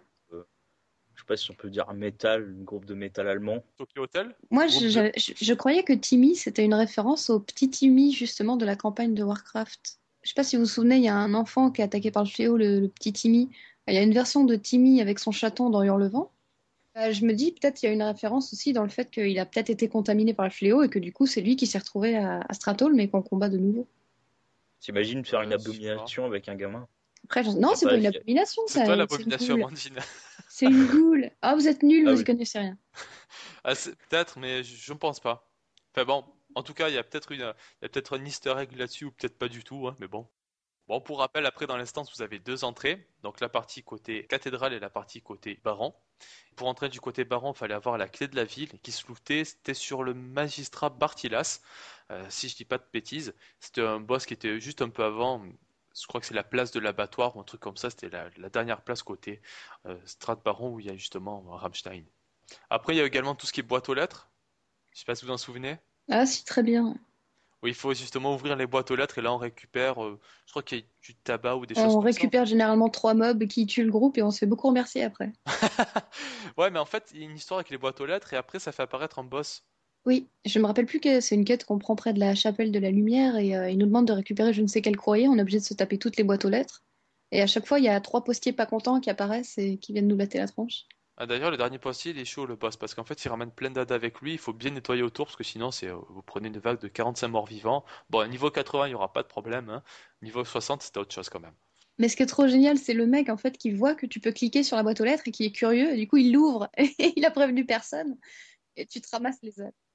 je sais pas si on peut dire métal, un groupe de métal allemand. Tokyo Hotel. Moi, Groupe je, de- j'avais- je- je croyais que Timmy, c'était une référence au petit Timmy, justement, de la campagne de Warcraft. Je sais pas si vous vous souvenez, il y a un enfant qui est attaqué par le fléau, le, le petit Timmy. Il y a une version de Timmy avec son chaton dans Hurlevent. Euh, je me dis, peut-être il y a une référence aussi dans le fait qu'il a peut-être été contaminé par le fléau et que du coup, c'est lui qui s'est retrouvé à, à Stratholme mais qu'on combat de nouveau. T'imagines faire une Euh, je sais abomination avec un gamin? Après, j'en- Y non, a c'est pas- pas une y a- abomination, C'est ça. toi C'est une l'abomination, goule. Amandine. C'est une goule. Ah, vous êtes nuls, Ah vous oui. y connaissez rien. Ah, c'est- peut-être, mais je, je ne pense pas. Enfin bon, en tout cas, il y a peut-être une, il y a peut-être un easter egg là-dessus, ou peut-être pas du tout, hein, mais bon. Bon, pour rappel, après dans l'instance, vous avez deux entrées, donc la partie côté cathédrale et la partie côté baron. Pour entrer du côté baron, il fallait avoir la clé de la ville qui se lootait, c'était sur le magistrat Bartilas, euh, si je dis pas de bêtises. C'était un boss qui était juste un peu avant, je crois que c'est la place de l'abattoir ou un truc comme ça, c'était la, la dernière place côté euh, Strat Baron où il y a justement Rammstein. Après, il y a également tout ce qui est boîte aux lettres, je sais pas si vous en souvenez. Ah, si, très bien. Où il faut justement ouvrir les boîtes aux lettres et là on récupère, euh, je crois qu'il y a du tabac ou des choses On comme ça. récupère généralement trois mobs qui tuent le groupe et on se fait beaucoup remercier après. Ouais, mais en fait, il y a une histoire avec les boîtes aux lettres et après ça fait apparaître un boss. Oui, je me rappelle plus que c'est une quête qu'on prend près de la chapelle de la lumière et euh, il nous demande de récupérer je ne sais quel courrier. On est obligé de se taper toutes les boîtes aux lettres. Et à chaque fois, il y a trois postiers pas contents qui apparaissent et qui viennent nous latter la tronche. Ah, d'ailleurs, le dernier postier, il est chaud le boss parce qu'en fait, il ramène plein d'ad avec lui. Il faut bien nettoyer autour parce que sinon, c'est euh, vous prenez une vague de quarante-cinq morts vivants. Bon, niveau quatre-vingts, il n'y aura pas de problème. Hein. Niveau soixante, c'était autre chose quand même. Mais ce qui est trop génial, c'est le mec en fait qui voit que tu peux cliquer sur la boîte aux lettres et qui est curieux et du coup il l'ouvre et il a prévenu personne et tu te ramasses les œufs.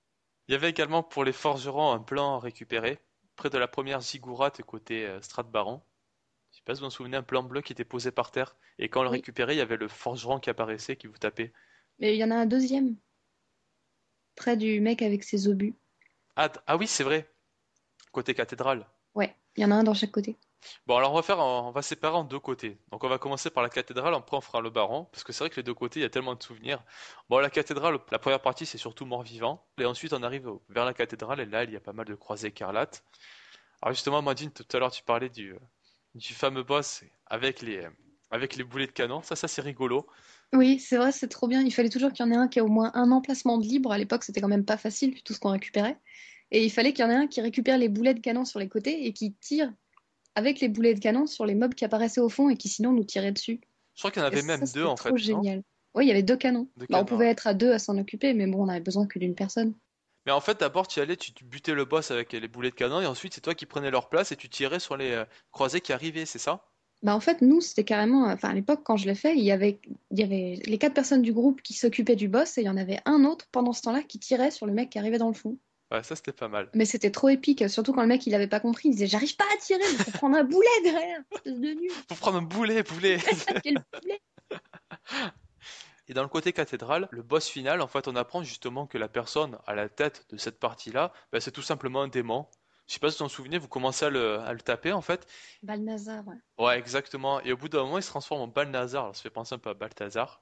Il y avait également pour les forgerons un plan à récupérer, près de la première ziggourate côté euh, Strat-Baron. Je sais pas si vous vous souvenez, un plan bleu qui était posé par terre, et quand on le Oui. récupérait, il y avait le forgeron qui apparaissait, qui vous tapait. Mais il y en a un deuxième, près du mec avec ses obus. Ah, d- ah oui, c'est vrai, côté cathédrale. Ouais, il y en a un dans chaque côté. Bon, alors on va faire, en- on va séparer en deux côtés. Donc on va commencer par la cathédrale, après on fera le baron, parce que c'est vrai que les deux côtés, il y a tellement de souvenirs. Bon, la cathédrale, la première partie, c'est surtout mort-vivant, et ensuite on arrive au- vers la cathédrale, et là, il y a pas mal de croisés écarlates. Alors justement, Amandine, tout à l'heure, tu parlais du, euh, du fameux boss avec les, euh, avec les boulets de canon. Ça, ça c'est rigolo. Oui, c'est vrai, c'est trop bien. Il fallait toujours qu'il y en ait un qui ait au moins un emplacement de libre. À l'époque, c'était quand même pas facile, vu tout ce qu'on récupérait. Et il fallait qu'il y en ait un qui récupère les boulets de canon sur les côtés et qui tire avec les boulets de canon sur les mobs qui apparaissaient au fond et qui sinon nous tiraient dessus. Je crois qu'il y en Et avait ça, même deux c'était en fait, trop non? génial. Oui, il y avait deux canons. Deux Bah, on canons, pouvait ouais. être à deux à s'en occuper, mais bon, on avait besoin que d'une personne. Mais en fait, d'abord, tu y allais, tu tu butais le boss avec les boulets de canon, et ensuite, c'est toi qui prenais leur place et tu tirais sur les euh, croisés qui arrivaient, c'est ça? Bah, en fait, nous, c'était carrément. Enfin, à l'époque, quand je l'ai fait, il y avait, il y avait les quatre personnes du groupe qui s'occupaient du boss et il y en avait un autre pendant ce temps-là qui tirait sur le mec qui arrivait dans le fond. Ouais, ça c'était pas mal. Mais c'était trop épique, surtout quand le mec il avait pas compris. Il disait j'arrive pas à tirer, il faut prendre un boulet derrière, espèce de nul. Faut prendre un boulet, boulet! Quel boulet. Et dans le côté cathédrale, le boss final, en fait, on apprend justement que la personne à la tête de cette partie-là, bah, c'est tout simplement un démon. Je sais pas si vous vous en souvenez, vous commencez à le, à le taper en fait. Balnazar, ouais. Ouais, exactement. Et au bout d'un moment, il se transforme en Balnazar. Alors, ça fait penser un peu à Balthazar.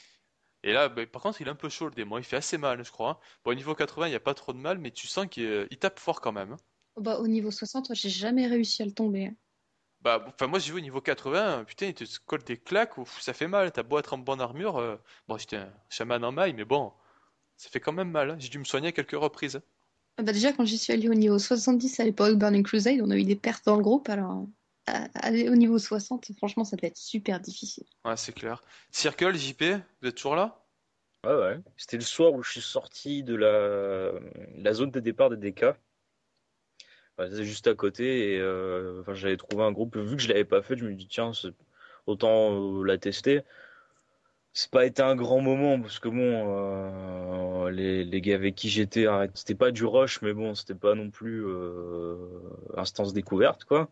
Et là, bah, par contre, il est un peu chaud le démon. Il fait assez mal, je crois, hein. Bon, au niveau quatre-vingts, il n'y a pas trop de mal, mais tu sens qu'il euh, il tape fort quand même, hein. Bah, au niveau soixante, ouais, j'ai jamais réussi à le tomber, hein. Bah, enfin, moi, j'ai vu au niveau quatre-vingts, putain, il te colle des claques, ouf, ça fait mal. T'as beau être en bonne armure. euh, Bon, j'étais un chaman en maille, mais bon, ça fait quand même mal, hein. J'ai dû me soigner à quelques reprises, hein. Ah bah, déjà, quand j'y suis allée au niveau soixante-dix à l'époque Burning Crusade, on a eu des pertes dans le groupe, alors à- aller au niveau soixante, franchement, ça devait être super difficile. Ouais, c'est clair. Circle, J P, vous êtes toujours là? Ouais, ouais. C'était le soir où je suis sorti de la, la zone de départ des D K. Enfin, c'est juste à côté et euh, enfin, j'avais trouvé un groupe. Vu que je l'avais pas fait, je me dis tiens, c'est- autant euh, la tester. C'est pas été un grand moment parce que bon, euh, les, les gars avec qui j'étais, arrête- c'était pas du rush, mais bon, c'était pas non plus euh, instance découverte quoi.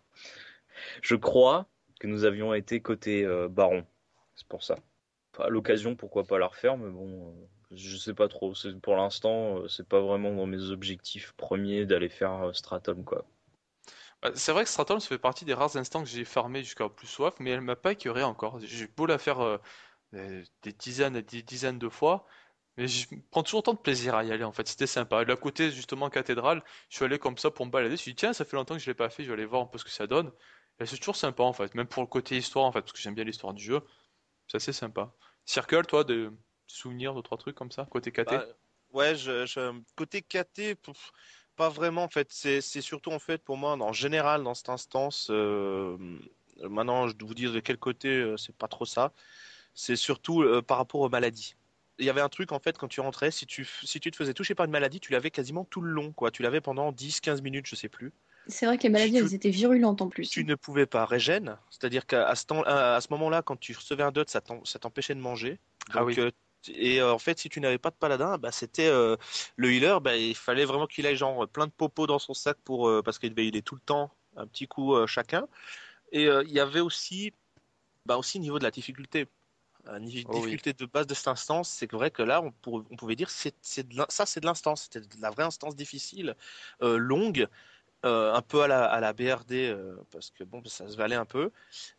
Je crois que nous avions été côté euh, Baron, c'est pour ça. Enfin, à l'occasion, pourquoi pas la refaire, mais bon, euh, je sais pas trop. C'est, pour l'instant, euh, c'est pas vraiment dans mes objectifs premiers d'aller faire euh, Stratum quoi. Bah, c'est vrai que Straton, ça fait partie des rares instants que j'ai farmé jusqu'à plus soif, mais elle m'a pas écœuré encore. J'ai beau la faire euh, euh, des dizaines et des dizaines de fois, mais je prends toujours autant de plaisir à y aller en fait. C'était sympa. De la côté justement cathédrale, je suis allé comme ça pour me balader. Je me suis dit tiens, ça fait longtemps que je l'ai pas fait, je vais aller voir un peu ce que ça donne. Et c'est toujours sympa en fait, même pour le côté histoire en fait, parce que j'aime bien l'histoire du jeu. C'est assez sympa. Circle, toi, de souvenirs, deux trois trucs comme ça, côté K T? Bah, ouais, je, je- côté K T, pouf, pas vraiment en fait. C'est, c'est surtout en fait pour moi, en général, dans cette instance. euh, maintenant, je dois vous dire de quel côté, euh, c'est pas trop ça. C'est surtout euh, par rapport aux maladies. Il y avait un truc en fait quand tu rentrais, si tu, f- si tu te faisais toucher par une maladie, tu l'avais quasiment tout le long, quoi. Tu l'avais pendant dix, quinze minutes, je sais plus. C'est vrai que les Tu, maladies, tu- elles étaient virulentes en plus. tu ne pouvais pas régène, c'est-à-dire qu'à à ce temps, à à ce moment-là, quand tu recevais un dot, ça t'en- ça t'empêchait de manger. Ah Donc, oui. euh, et euh, en fait, si tu n'avais pas de paladin, bah, c'était euh, le healer, bah, il fallait vraiment qu'il ait genre plein de popos dans son sac pour euh, parce qu'il devait healer tout le temps, un petit coup euh, chacun. Et euh, il y avait aussi, bah, aussi au niveau de la difficulté. La ni- Oh oui. difficulté de base de cette instance, c'est que vrai que là, on, pour- on pouvait dire c'est, c'est de l'in- ça, c'est de l'instance, c'était de la vraie instance difficile, euh, longue, euh, un peu à la, à la B R D, euh, parce que bon, ça se valait un peu.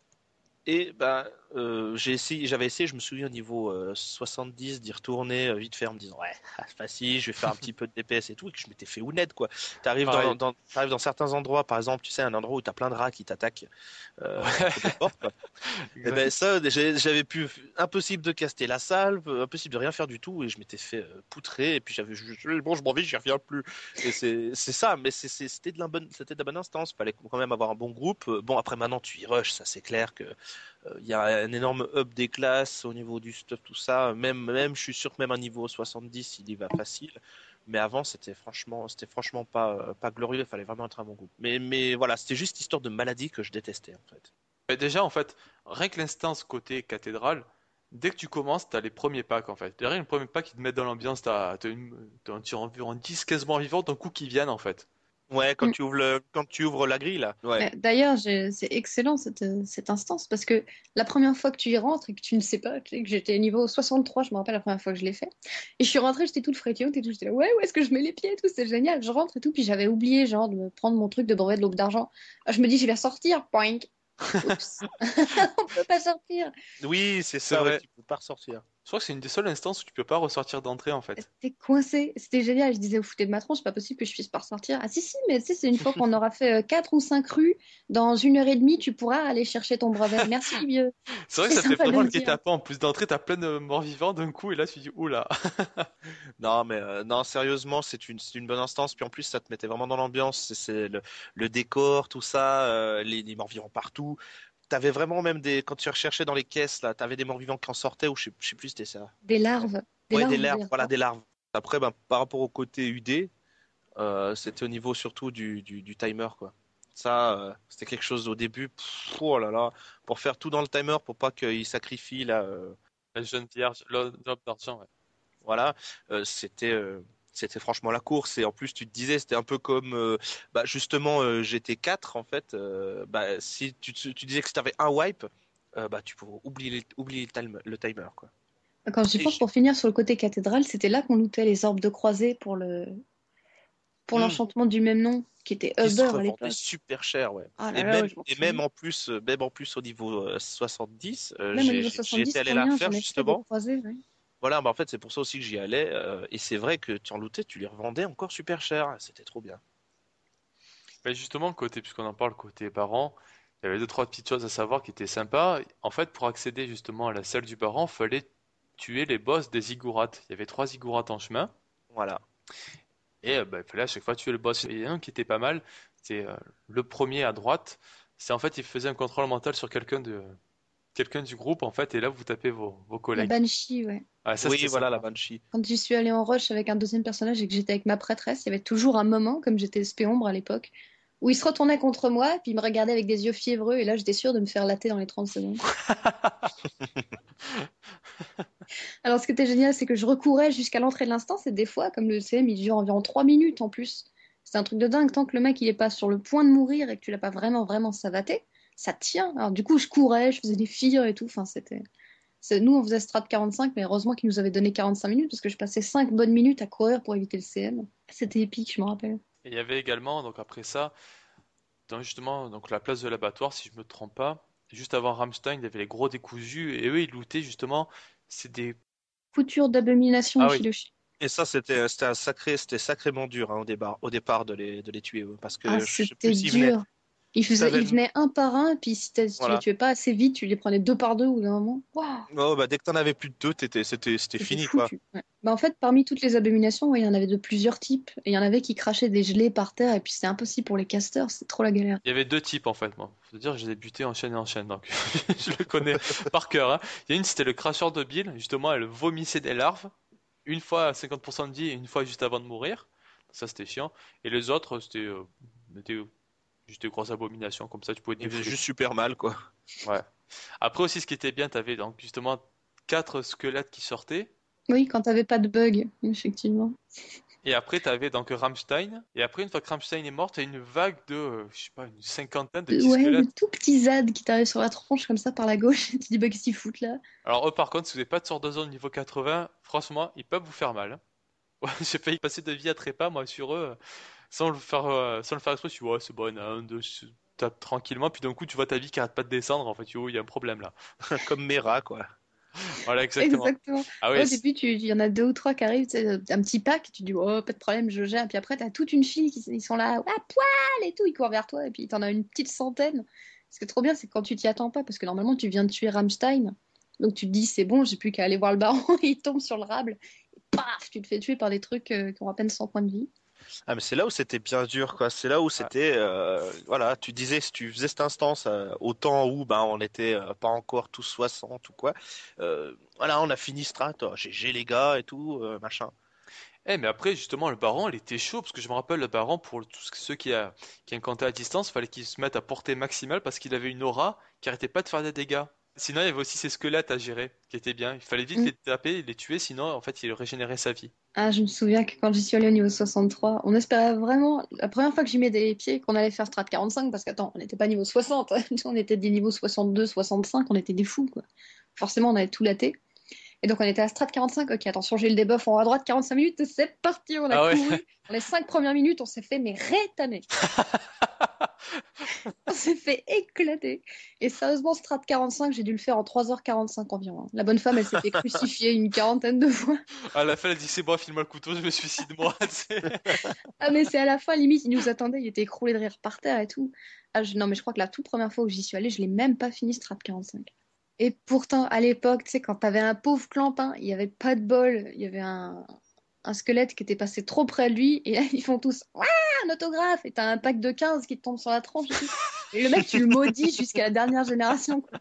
Et ben, euh, j'ai essayé, j'avais essayé, je me souviens au niveau euh, soixante-dix d'y retourner euh, vite fait en me disant ouais, ah, c'est facile, je vais faire un petit peu de D P S et tout, et que je m'étais fait honnête quoi. T'arrives dans, Pareil. dans, t'arrives dans certains endroits, par exemple, tu sais, un endroit où t'as plein de rats qui t'attaquent euh, contre des portes, quoi. Et ben ça, j'ai- j'avais pu, impossible de caster la salve, impossible de rien faire du tout, et je m'étais fait euh, poutrer, et puis j'avais, je- je- bon, je m'en vais, j'y reviens plus. Et c'est, c'est ça, mais c'est, c'est- c'était de la bonne, c'était de la bonne instance. Fallait quand même avoir un bon groupe. Bon, après maintenant, tu y rushes, ça c'est clair que euh, il y a un énorme up des classes au niveau du stuff, tout ça. Même, même, je suis sûr que même un niveau soixante-dix, il y va facile. Mais avant, c'était franchement, c'était franchement pas, euh, pas glorieux. Il fallait vraiment être un bon groupe. Mais, mais voilà, c'était juste histoire de maladie que je détestais en fait. Mais déjà, en fait, rien que l'instance côté cathédrale, dès que tu commences, t'as les premiers packs en fait. Derrière, les premiers packs qui te mettent dans l'ambiance, t'as, t'as, une, t'as, t'as environ dix quinze morts vivants d'un coup qui viennent en fait. Ouais, quand Mm. tu ouvres le, quand tu ouvres la grille là. Ouais. Mais D'ailleurs, j'ai- c'est excellent cette, cette instance parce que la première fois que tu y rentres et que tu ne sais pas, tu sais, que j'étais niveau soixante-trois, je me rappelle la première fois que je l'ai fait, et je suis rentrée, j'étais toute frétillante et tout, j'étais là, ouais, où est-ce que je mets les pieds et tout, c'est génial, je rentre et tout, puis j'avais oublié genre de me prendre mon truc de brevet de l'aube d'argent. Ah, Je me dis, je vais sortir, poing. Oups, on peut pas sortir. Oui, c'est C'est ça, ouais, vrai. tu peux pas ressortir. Je crois que c'est une des seules instances où tu peux pas ressortir d'entrée en fait. C'était coincé, c'était génial. Je disais, vous foutez de ma tronche, c'est pas possible que je puisse pas ressortir. Ah si, si, mais tu sais, c'est une fois qu'on aura fait euh, quatre ou cinq rues, dans une heure et demie, tu pourras aller chercher ton brevet. Merci, vieux. C'est vrai que C'est ça fait sympa de vraiment le le dire. guet-apens. En plus d'entrée, t'as plein de morts vivants d'un coup et là tu dis oula. Non, mais euh, non, sérieusement, c'est une, c'est une bonne instance. Puis en plus, ça te mettait vraiment dans l'ambiance. C'est c'est le, le décor, tout ça, euh, les, les morts-vivants partout. T'avais vraiment même des, quand tu recherchais dans les caisses là, t'avais des morts-vivants qui en sortaient ou je sais, je sais plus si c'était ça. Des larves. Des Ouais, larves, des vous larves, voulez voilà, dire. des larves. Après, ben, par rapport au côté U D, euh, c'était au niveau surtout du, du, du timer, quoi. Ça, euh, c'était quelque chose au début. Pff, oh là là, pour faire tout dans le timer, pour pas qu'il sacrifie là. euh, La jeune vierge, l'homme d'argent, ouais. Voilà, euh, c'était euh, c'était franchement la course et en plus tu te disais c'était un peu comme euh, bah justement euh, G T quatre en fait euh, bah si tu, te- tu disais que si t'avais un wipe euh, bah tu pouvais oublier oublier le, time- le timer quoi. Quand j'y Et pense, j- pour finir sur le côté cathédrale, c'était là qu'on lootait les orbes de croisée pour le pour Hmm, l'enchantement du même nom, qui était qui se Uber à revendait l'époque. super cher ouais. Ah Et là là, même ouais, je m'en et souviens. même en plus euh, même en plus au niveau euh, soixante-dix euh, Même au j'ai niveau j'ai j'ai été soixante-dix, allé pour la mien, refaire j'en ai fait des justement. croisés, ouais. Voilà, bah en fait c'est pour ça aussi que j'y allais euh, et c'est vrai que tu en lootais, tu les revendais encore super cher, c'était trop bien. Mais justement, côté, puisqu'on en parle côté baron, il y avait deux, trois petites choses à savoir qui étaient sympas. En fait, pour accéder justement à la salle du baron, fallait tuer les boss des ziggourats. Il y avait trois ziggourats en chemin. Voilà. Et euh, bah, il fallait à chaque fois tuer le boss. Il y en a un qui était pas mal. C'est euh, le premier à droite. C'est en fait, il faisait un contrôle mental sur quelqu'un de quelqu'un du groupe, en fait. Et là, vous tapez vos, vos La collègues. Banshee, ouais. Ah, ça, Oui, c'était voilà la sympa. Banshee. Quand j'y suis allée en rush avec un deuxième personnage et que j'étais avec ma prêtresse, il y avait toujours un moment, comme j'étais spéombre à l'époque, où il se retournait contre moi, puis il me regardait avec des yeux fiévreux, et là j'étais sûre de me faire latter dans les trente secondes. Alors ce qui était génial, c'est que je recourais jusqu'à l'entrée de l'instance, et des fois, comme le C M, il dure environ trois minutes en plus. C'est un truc de dingue, tant que le mec il est pas sur le point de mourir et que tu l'as pas vraiment, vraiment savaté, ça tient. Alors du coup, je courais, je faisais des fires et tout, enfin c'était... c'est- Nous, on faisait strat quarante-cinq, mais heureusement qu'il nous avait donné quarante-cinq minutes parce que je passais cinq bonnes minutes à courir pour éviter le C M. C'était épique, je me rappelle. Et il y avait également, donc après ça, dans justement donc la place de l'abattoir, si je me trompe pas, juste avant Rammstein, il y avait les gros décousus. Et eux, ils lootaient justement. C'est des. Couture d'abomination Ah et oui. Shiloshi. Et ça, c'était c'était un sacré, c'était sacrément dur hein, au départ, au départ de les, de les tuer, eux, parce Ah, que je sais c'était plus s'ils venaient. dur. Ils, faisaient, T'avais ils le- venaient un par un, puis si, t'as- si tu les Voilà. tuais pas assez vite, tu les prenais deux par deux au bout d'un moment. Waouh, Oh, bah, dès que t'en avais plus de deux, t'étais, c'était, c'était c'était fini, quoi. foutu. Ouais. Bah, en fait, parmi toutes les abominations, ouais, il y en avait de plusieurs types. Et il y en avait qui crachaient des gelées par terre, et puis c'était impossible pour les casters, c'est trop la galère. Il y avait deux types en fait, moi. Faut dire, je les ai butés en chaîne et en chaîne, donc je le connais par cœur. Hein. Il y a une, c'était le cracheur de bile. Justement, elle vomissait des larves. Une fois à cinquante pour cent de vie et une fois juste avant de mourir. Ça, c'était chiant. Et les autres, c'était euh, c'était juste des grosses abominations. Comme ça, tu pouvais te Il faisait défouler. juste super mal, quoi. Ouais. Après aussi, ce qui était bien, t'avais donc justement quatre squelettes qui sortaient. Oui, quand t'avais pas de bug, effectivement. Et après, t'avais donc Rammstein. Et après, une fois que Rammstein est mort, t'as une vague de, euh, je sais pas, une cinquantaine de petits Ouais, le squelettes. tout petit Zad qui t'arrive sur la tronche comme ça par la gauche, tu te dis bah qu'est-ce qu'ils foutent là? Alors eux, par contre, si vous n'avez pas de sort de zone niveau quatre-vingts, franchement, ils peuvent vous faire mal. Hein. Ouais, j'ai failli passer de vie à trépas, moi, sur eux, euh, sans le faire, euh, sans le faire exprès. Je suis, ouais, c'est bon, il y en a un, deux, je tape tranquillement. Puis d'un coup, tu vois ta vie qui arrête pas de descendre. En fait, yo, il y a un problème là. Comme Mera, quoi. Voilà, exactement. Exactement. Ah Ouais, oui, au c'est- début, tu- il y en a deux ou trois qui arrivent, tu sais, un petit pack, tu dis, oh, pas de problème, je gère. Puis après, t'as toute une file qui ils sont là, à poil et tout, ils courent vers toi, et puis t'en as une petite centaine. Ce qui est trop bien, c'est quand tu t'y attends pas, parce que normalement, tu viens de tuer Rammstein. Donc tu te dis, c'est bon, j'ai plus qu'à aller voir le baron, et il tombe sur le rable, et paf, tu te fais tuer par des trucs euh, qui ont à peine cent points de vie. Ah, mais c'est là où c'était bien dur, quoi. C'est là où c'était, euh, voilà, tu disais, si tu faisais cette instance euh, au temps où, ben, on était euh, pas encore tous soixante ou quoi, euh, voilà, on a fini strat, oh, G G les gars et tout, euh, machin. Eh, mais après, justement, le baron, il était chaud, parce que je me rappelle, le baron, pour tous ceux qui, a, qui incantaient à distance, fallait qu'il se mette à portée maximale, parce qu'il avait une aura qui arrêtait pas de faire des dégâts. Sinon, il y avait aussi ces squelettes à gérer, qui étaient bien. Il fallait vite Mm. les taper, les tuer, sinon, en fait, il régénérait sa vie. Ah, je me souviens que quand j'y suis allée au niveau soixante-trois, on espérait vraiment, la première fois que j'y mettais les pieds, qu'on allait faire Strat quarante-cinq, parce qu'attends, on n'était pas niveau soixante, on était des niveaux soixante-deux, soixante-cinq, on était des fous, quoi. Forcément, on avait tout laté. Et donc, on était à Strat quarante-cinq, ok, attention, j'ai le debuff en haut à droite, quarante-cinq minutes, c'est parti, on a Ah ouais. couru. Dans les cinq premières minutes, on s'est fait, mais rétamer. On s'est fait éclater. Et sérieusement, Strat quarante-cinq, j'ai dû le faire en trois heures quarante-cinq environ. La bonne femme, elle s'est fait crucifier une quarantaine de fois. À la fin, elle dit c'est bon, file-moi le couteau, je me suicide moi. tu sais. Ah, mais c'est à la fin, limite, il nous attendait, il était écroulé de rire par terre et tout. Ah, je- Non, mais je crois que la toute première fois où j'y suis allée, je l'ai même pas fini Strat quarante-cinq. Et pourtant, à l'époque, tu sais, quand t'avais un pauvre clampin, il y avait pas de bol, il y avait un, un squelette qui était passé trop près de lui, et là, ils font tous « Ouais, un autographe !» Et t'as un pack de quinze qui te tombe sur la tronche et tout. Et le mec, tu le maudis jusqu'à la dernière génération, quoi.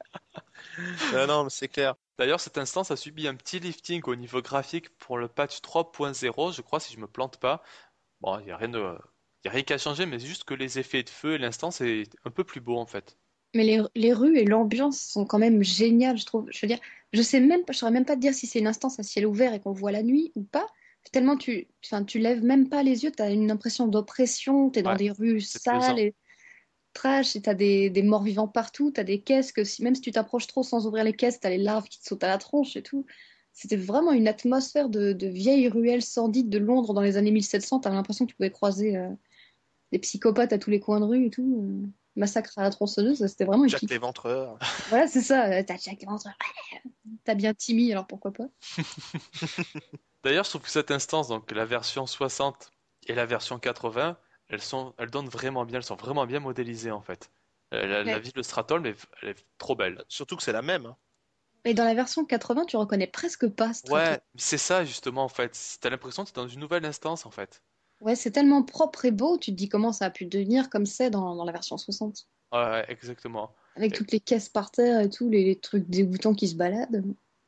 Euh, non, mais c'est clair. D'ailleurs, cette instance a subi un petit lifting au niveau graphique pour le patch trois point zéro, je crois, si je me plante pas. Bon, il n'y a rien de... y a rien qui a changé, mais c'est juste que les effets de feu et l'instance est un peu plus beau en fait. Mais les, les rues et l'ambiance sont quand même géniales, je trouve. Je veux dire, je sais même pas, je saurais même pas te dire si c'est une instance à ciel ouvert et qu'on voit la nuit ou pas. Tellement tu, enfin, tu lèves même pas les yeux, t'as une impression d'oppression, t'es dans Ouais, des rues c'est plaisant. sales et trash, et t'as des, des morts vivants partout, t'as des caisses que si, même si tu t'approches trop sans ouvrir les caisses, t'as les larves qui te sautent à la tronche et tout. C'était vraiment une atmosphère de, de vieilles ruelles sordides de Londres dans les années mille sept cents. T'avais l'impression que tu pouvais croiser euh, des psychopathes à tous les coins de rue et tout. euh. Massacre à la tronçonneuse, c'était vraiment Jack épique. l'éventreur. Voilà, c'est ça. euh, T'as Jack Léventreur. Ouais. T'as bien Timmy, alors pourquoi pas? D'ailleurs, je trouve que cette instance, donc la version soixante et la version quatre-vingts, elles sont, elles donnent vraiment bien, elles sont vraiment bien modélisées en fait. Euh, La, la Ouais. ville de Stratholm, est- elle est trop belle. Surtout que c'est la même. hein. Et dans la version quatre-vingts, tu reconnais presque pas Strato. Ouais, c'est ça justement en fait. T'as l'impression que t'es dans une nouvelle instance en fait. Ouais, c'est tellement propre et beau, tu te dis comment ça a pu devenir comme c'est dans, dans la version soixante. Ouais, ouais, exactement. Avec Et- toutes les caisses par terre et tout, les, les trucs dégoûtants qui se baladent.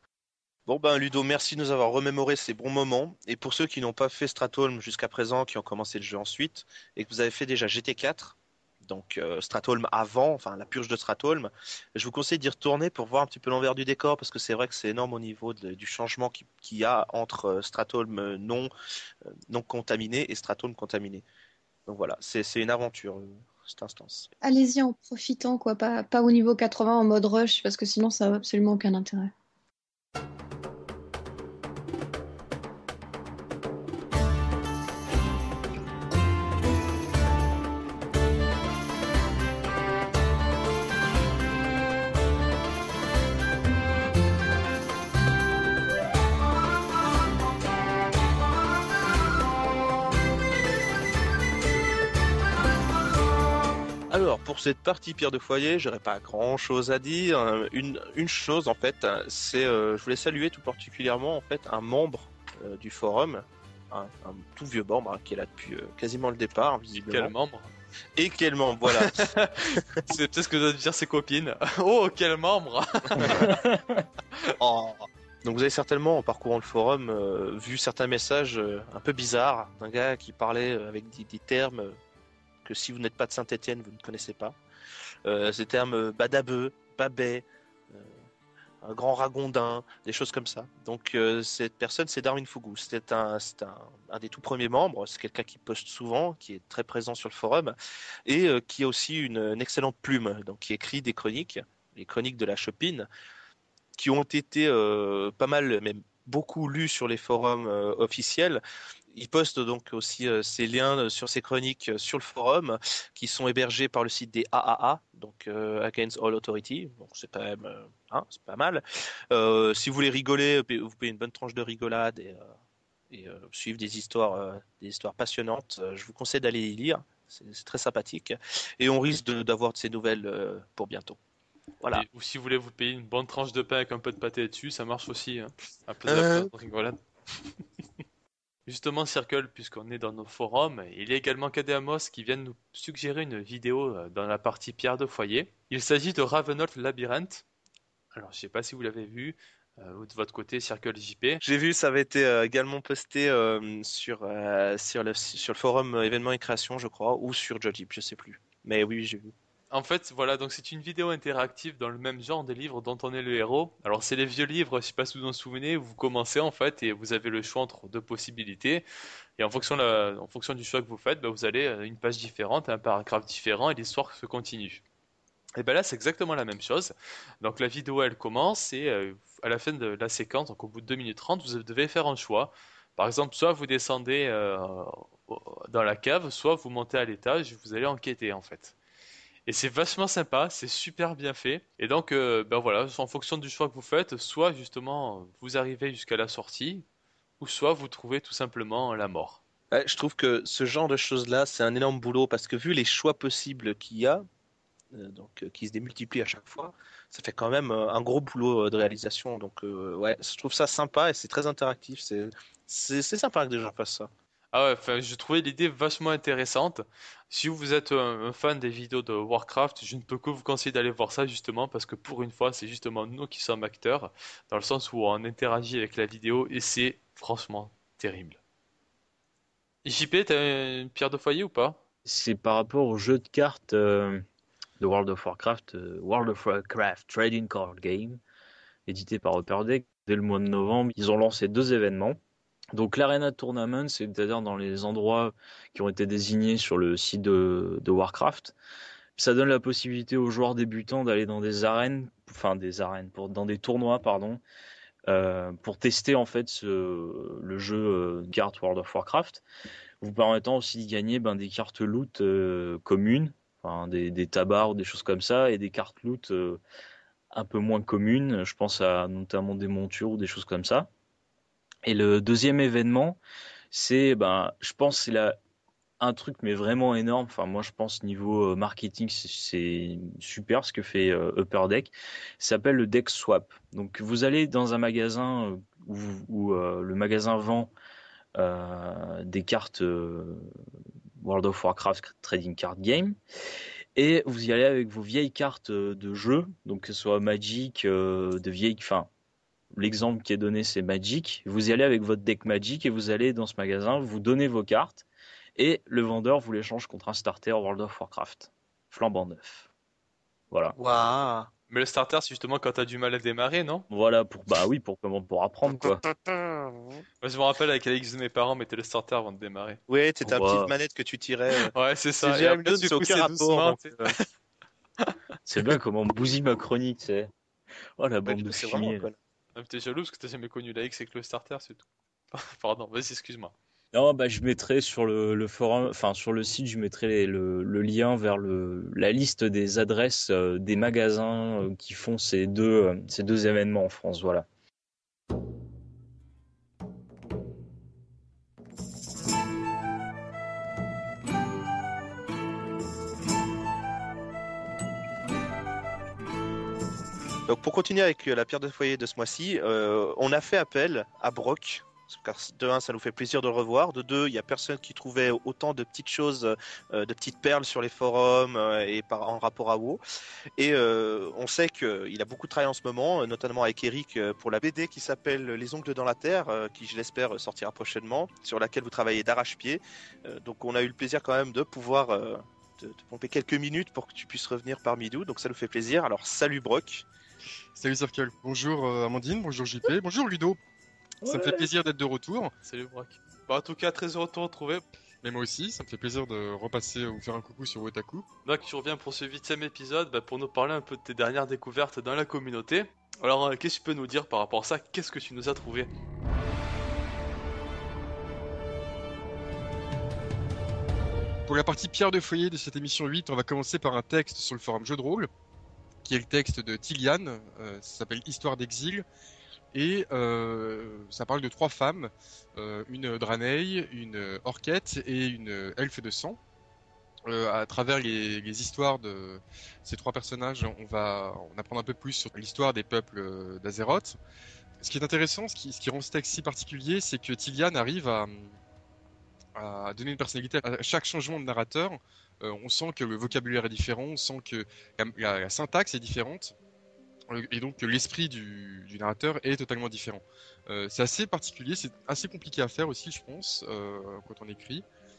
Bon ben Ludo, merci de nous avoir remémoré ces bons moments. Et pour ceux qui n'ont pas fait Stratholm jusqu'à présent, qui ont commencé le jeu ensuite, et que vous avez fait déjà G T quatre, donc euh, Stratholm avant, enfin la purge de Stratholm, je vous conseille d'y retourner pour voir un petit peu l'envers du décor, parce que c'est vrai que c'est énorme au niveau de- du changement qui- qu'il y a entre euh, Stratholm euh, non, euh, non contaminé et Stratholm contaminé. Donc voilà, c'est c'est une aventure, euh, cette instance. Allez-y en profitant, quoi, pas, pas au niveau quatre-vingts en mode rush, parce que sinon ça n'a absolument aucun intérêt. Alors, pour cette partie pierre de foyer, j'aurais pas grand chose à dire. Euh, Une, une chose, en fait, euh, c'est, euh, je voulais saluer tout particulièrement, en fait, un membre euh, du forum, un, un tout vieux membre, hein, qui est là depuis euh, quasiment le départ, visiblement. Quel membre? Et quel membre, voilà. C'est peut-être ce que doivent dire ses copines. Oh, quel membre! Oh. Donc vous avez certainement, en parcourant le forum, euh, vu certains messages euh, un peu bizarres d'un gars qui parlait euh, avec des, des termes euh, que si vous n'êtes pas de Saint-Étienne, vous ne connaissez pas. Euh, ces termes euh, badabeux, babet, euh, un grand ragondin, des choses comme ça. Donc euh, cette personne, c'est Darwin Fougou. C'est un, c'est un, un des tout premiers membres. C'est quelqu'un qui poste souvent, qui est très présent sur le forum et euh, qui a aussi une, une excellente plume, donc qui écrit des chroniques, les chroniques de la Chopine, qui ont été euh, pas mal, même beaucoup lues sur les forums euh, officiels. Il poste donc aussi euh, ses liens sur ses chroniques euh, sur le forum, qui sont hébergés par le site des A A A, donc euh, Against All Authority. Donc c'est pas, euh, hein, c'est pas mal. Euh, si vous voulez rigoler, vous pouvez une bonne tranche de rigolade et, euh, et euh, suivre des histoires, euh, des histoires passionnantes. Euh, je vous conseille d'aller y lire. C'est, c'est très sympathique. Et on risque de, d'avoir de ces nouvelles euh, pour bientôt. Voilà. Et- ou si vous voulez vous payer une bonne tranche de pain avec un peu de pâté dessus, ça marche aussi. Hein. Un peu de, Euh. de rigolade. Justement, Circle, puisqu'on est dans nos forums, il y a également K D Amos qui vient de nous suggérer une vidéo euh, dans la partie pierre de foyer. Il s'agit de Ravenloft Labyrinth. Alors, je sais pas si vous l'avez vu, euh, ou de votre côté, Circle J P. J'ai vu, ça avait été euh, également posté euh, sur, euh, sur, le, sur le forum euh, événements et création, je crois, ou sur Jojib, je sais plus. Mais oui, j'ai vu. En fait, voilà, donc c'est une vidéo interactive dans le même genre des livres dont on est le héros. Alors, c'est les vieux livres, je sais pas si vous vous en souvenez, où vous commencez en fait et vous avez le choix entre deux possibilités. Et en fonction, de la- en fonction du choix que vous faites, bah, vous allez à une page différente, un paragraphe différent et l'histoire se continue. Et ben là, c'est exactement la même chose. Donc, la vidéo elle commence et euh, à la fin de la séquence, donc au bout de deux minutes trente, vous devez faire un choix. Par exemple, soit vous descendez euh, dans la cave, soit vous montez à l'étage et vous allez enquêter en fait. Et c'est vachement sympa, c'est super bien fait. Et donc, euh, ben voilà, en fonction du choix que vous faites, soit justement vous arrivez jusqu'à la sortie, ou soit vous trouvez tout simplement la mort. Ouais, je trouve que ce genre de choses-là, c'est un énorme boulot parce que vu les choix possibles qu'il y a, euh, donc euh, qui se démultiplient à chaque fois, ça fait quand même euh, un gros boulot euh, de réalisation. Donc euh, ouais, je trouve ça sympa et c'est très interactif. C'est c'est c'est sympa que des gens fassent ça. Ah ouais, enfin, je trouvais l'idée vachement intéressante. Si vous êtes un, un fan des vidéos de Warcraft, je ne peux que vous conseiller d'aller voir ça justement parce que pour une fois, c'est justement nous qui sommes acteurs, dans le sens où on interagit avec la vidéo et c'est franchement terrible. J P, t'as une pierre de foyer ou pas? C'est par rapport au jeu de cartes euh, de World of Warcraft, euh, World of Warcraft Trading Card Game, édité par Upper Deck. Dès le mois de novembre, ils ont lancé deux événements. Donc l'Arena Tournament, c'est-à-dire dans les endroits qui ont été désignés sur le site de, de Warcraft. Ça donne la possibilité aux joueurs débutants d'aller dans des arènes, enfin des arènes, pour, dans des tournois, pardon, euh, pour tester en fait ce, le jeu euh, de cartes World of Warcraft, vous permettant aussi de gagner ben, des cartes loot euh, communes, enfin des, des tabards ou des choses comme ça, et des cartes loot euh, un peu moins communes. Je pense à notamment des montures ou des choses comme ça. Et le deuxième événement, c'est, ben, je pense, c'est la, un truc mais vraiment énorme. Enfin, moi, je pense niveau marketing, c'est, c'est super ce que fait euh, Upper Deck. Ça s'appelle le Deck Swap. Donc, vous allez dans un magasin où, où euh, le magasin vend euh, des cartes euh, World of Warcraft Trading Card Game. Et vous y allez avec vos vieilles cartes de jeu, donc que ce soit Magic, euh, de vieilles, enfin, l'exemple qui est donné, c'est Magic. Vous y allez avec votre deck Magic et vous allez dans ce magasin, vous donnez vos cartes et le vendeur vous l'échange contre un starter World of Warcraft. Flambant neuf. Voilà. Waouh. Mais le starter, c'est justement quand t'as du mal à démarrer, non? Voilà, pour, bah oui, pour comment, pour apprendre, quoi. Moi, je me rappelle avec Alex de mes parents mettaient le starter avant de démarrer. Ouais, c'était Wow. un petit manette que tu tirais. euh. Ouais, c'est ça. C'est Et jamais après, le tu c'est aucun poussais rapport. doucement, donc, tu sais. euh, C'est bien comment on bousille ma chronique, tu sais. Oh, la ouais, bande de c'est vraiment fumier. cool. Ah, mais t'es jaloux parce que t'as jamais connu la X avec le starter, c'est tout. Pardon, vas-y, excuse-moi. Non, bah, je mettrai sur le, le forum, enfin, sur le site, je mettrai les- le, le lien vers le, la liste des adresses euh, des magasins euh, qui font ces deux, euh, ces deux événements en France, voilà. Donc pour continuer avec euh, la pierre de foyer de ce mois-ci, euh, on a fait appel à Brock. Car de un, ça nous fait plaisir de le revoir. De deux, il y a personne qui trouvait autant de petites choses, euh, de petites perles sur les forums euh, et par, en rapport à WoW. Et euh, on sait qu'il a beaucoup de travail en ce moment, notamment avec Eric euh, pour la B D qui s'appelle Les ongles dans la terre, euh, qui je l'espère sortira prochainement, sur laquelle vous travaillez d'arrache-pied. Euh, donc on a eu le plaisir quand même de pouvoir euh, te, te pomper quelques minutes pour que tu puisses revenir parmi nous. Donc ça nous fait plaisir. Alors salut Brock. Salut Circle, bonjour euh, Amandine, bonjour J P, bonjour Ludo. Ça me fait plaisir d'être de retour. Salut Brock. Bah, en tout cas, très heureux de te retrouver. Mais moi aussi, ça me fait plaisir de repasser ou faire un coucou sur Wotaku. Donc, tu reviens pour ce huitième épisode bah, pour nous parler un peu de tes dernières découvertes dans la communauté. Alors, euh, qu'est-ce que tu peux nous dire par rapport à ça? Qu'est-ce que tu nous as trouvé? Pour la partie pierre de foyer de cette émission huit, on va commencer par un texte sur le forum Jeux de rôle, qui est le texte de Tilian, euh, ça s'appelle Histoire d'exil. Et euh, ça parle de trois femmes, euh, une Draenei, une Orquette et une elfe de sang. Euh, à travers les, les histoires de ces trois personnages, on va en apprendre un peu plus sur l'histoire des peuples d'Azeroth. Ce qui est intéressant, ce qui, ce qui rend ce texte si particulier, c'est que Tilian arrive à, à donner une personnalité à chaque changement de narrateur. Euh, on sent que le vocabulaire est différent, on sent que la, la, la syntaxe est différente. Et donc l'esprit du, du narrateur est totalement différent. Euh, c'est assez particulier, c'est assez compliqué à faire aussi, je pense, euh, quand on écrit.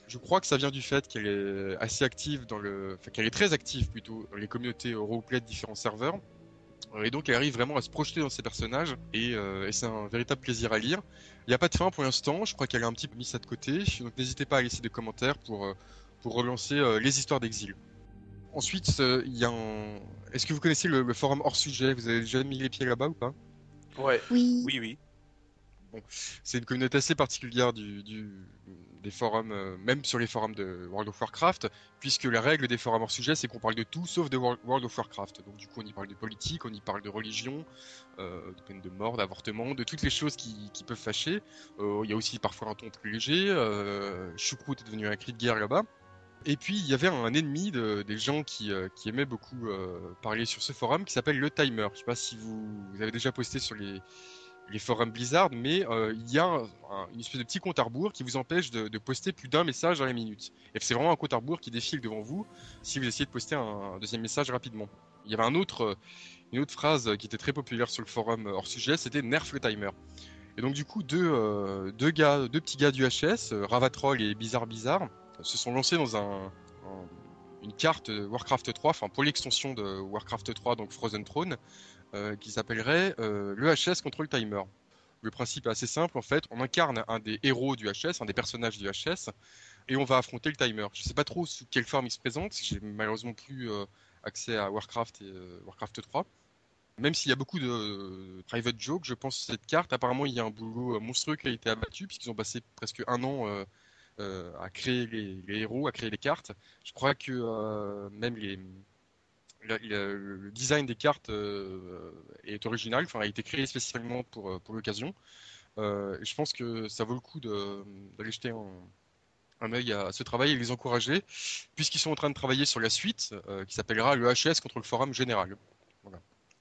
Je crois que ça vient du fait qu'elle est assez active dans le, enfin qu'elle est très active plutôt dans les communautés roleplay de différents serveurs. Et donc elle arrive vraiment à se projeter dans ses personnages et, euh, et c'est un véritable plaisir à lire. Il n'y a pas de fin pour l'instant, je crois qu'elle a un petit peu mis ça de côté, donc n'hésitez pas à laisser des commentaires pour, euh, pour relancer euh, les histoires d'exil. Ensuite, euh, il y a un... Est-ce que vous connaissez le, le forum hors sujet? Vous avez déjà mis les pieds là-bas ou pas? Ouais. Oui. Oui, oui. Bon, c'est une communauté assez particulière du, du, des forums, euh, même sur les forums de World of Warcraft, puisque la règle des forums hors sujet, c'est qu'on parle de tout sauf de World of Warcraft. Donc du coup, on y parle de politique, on y parle de religion, euh, de peine de mort, d'avortement, de toutes les choses qui, qui peuvent fâcher. Euh, il y a aussi parfois un ton plus léger. Euh, Choucroute est devenu un cri de guerre là-bas. Et puis il y avait un ennemi de, des gens qui, euh, qui aimaient beaucoup euh, parler sur ce forum, qui s'appelle le Timer. Je sais pas si vous, vous avez déjà posté sur les les forums Blizzard, mais euh, il y a un, un, une espèce de petit compte à rebours qui vous empêche de, de poster plus d'un message dans la minute. Et c'est vraiment un compte à rebours qui défile devant vous si vous essayez de poster un, un deuxième message rapidement. Il y avait un autre, une autre phrase qui était très populaire sur le forum hors sujet, c'était Nerf le timer. Et donc du coup, deux, euh, deux, gars, deux petits gars du H S, Ravatrol et Bizarre Bizarre, se sont lancés dans un, un, une carte Warcraft trois, enfin pour l'extension de Warcraft trois, donc Frozen Throne, Euh, qui s'appellerait euh, le H S contre le timer. Le principe est assez simple en fait, on incarne un des héros du H S, un des personnages du H S, et on va affronter le timer. Je sais pas trop sous quelle forme il se présente, j'ai malheureusement plus euh, accès à Warcraft et euh, Warcraft trois. Même s'il y a beaucoup de euh, private jokes, je pense que cette carte, apparemment il y a un boulot monstrueux qui a été abattu, puisqu'ils ont passé presque un an euh, euh, à créer les, les héros, à créer les cartes. Je crois que euh, même les... Le, le, le design des cartes euh, est original, enfin a été créé spécialement pour, pour l'occasion. Euh, et je pense que ça vaut le coup d'aller jeter un, un œil à ce travail et les encourager, puisqu'ils sont en train de travailler sur la suite euh, qui s'appellera le H S contre le forum général. Voilà.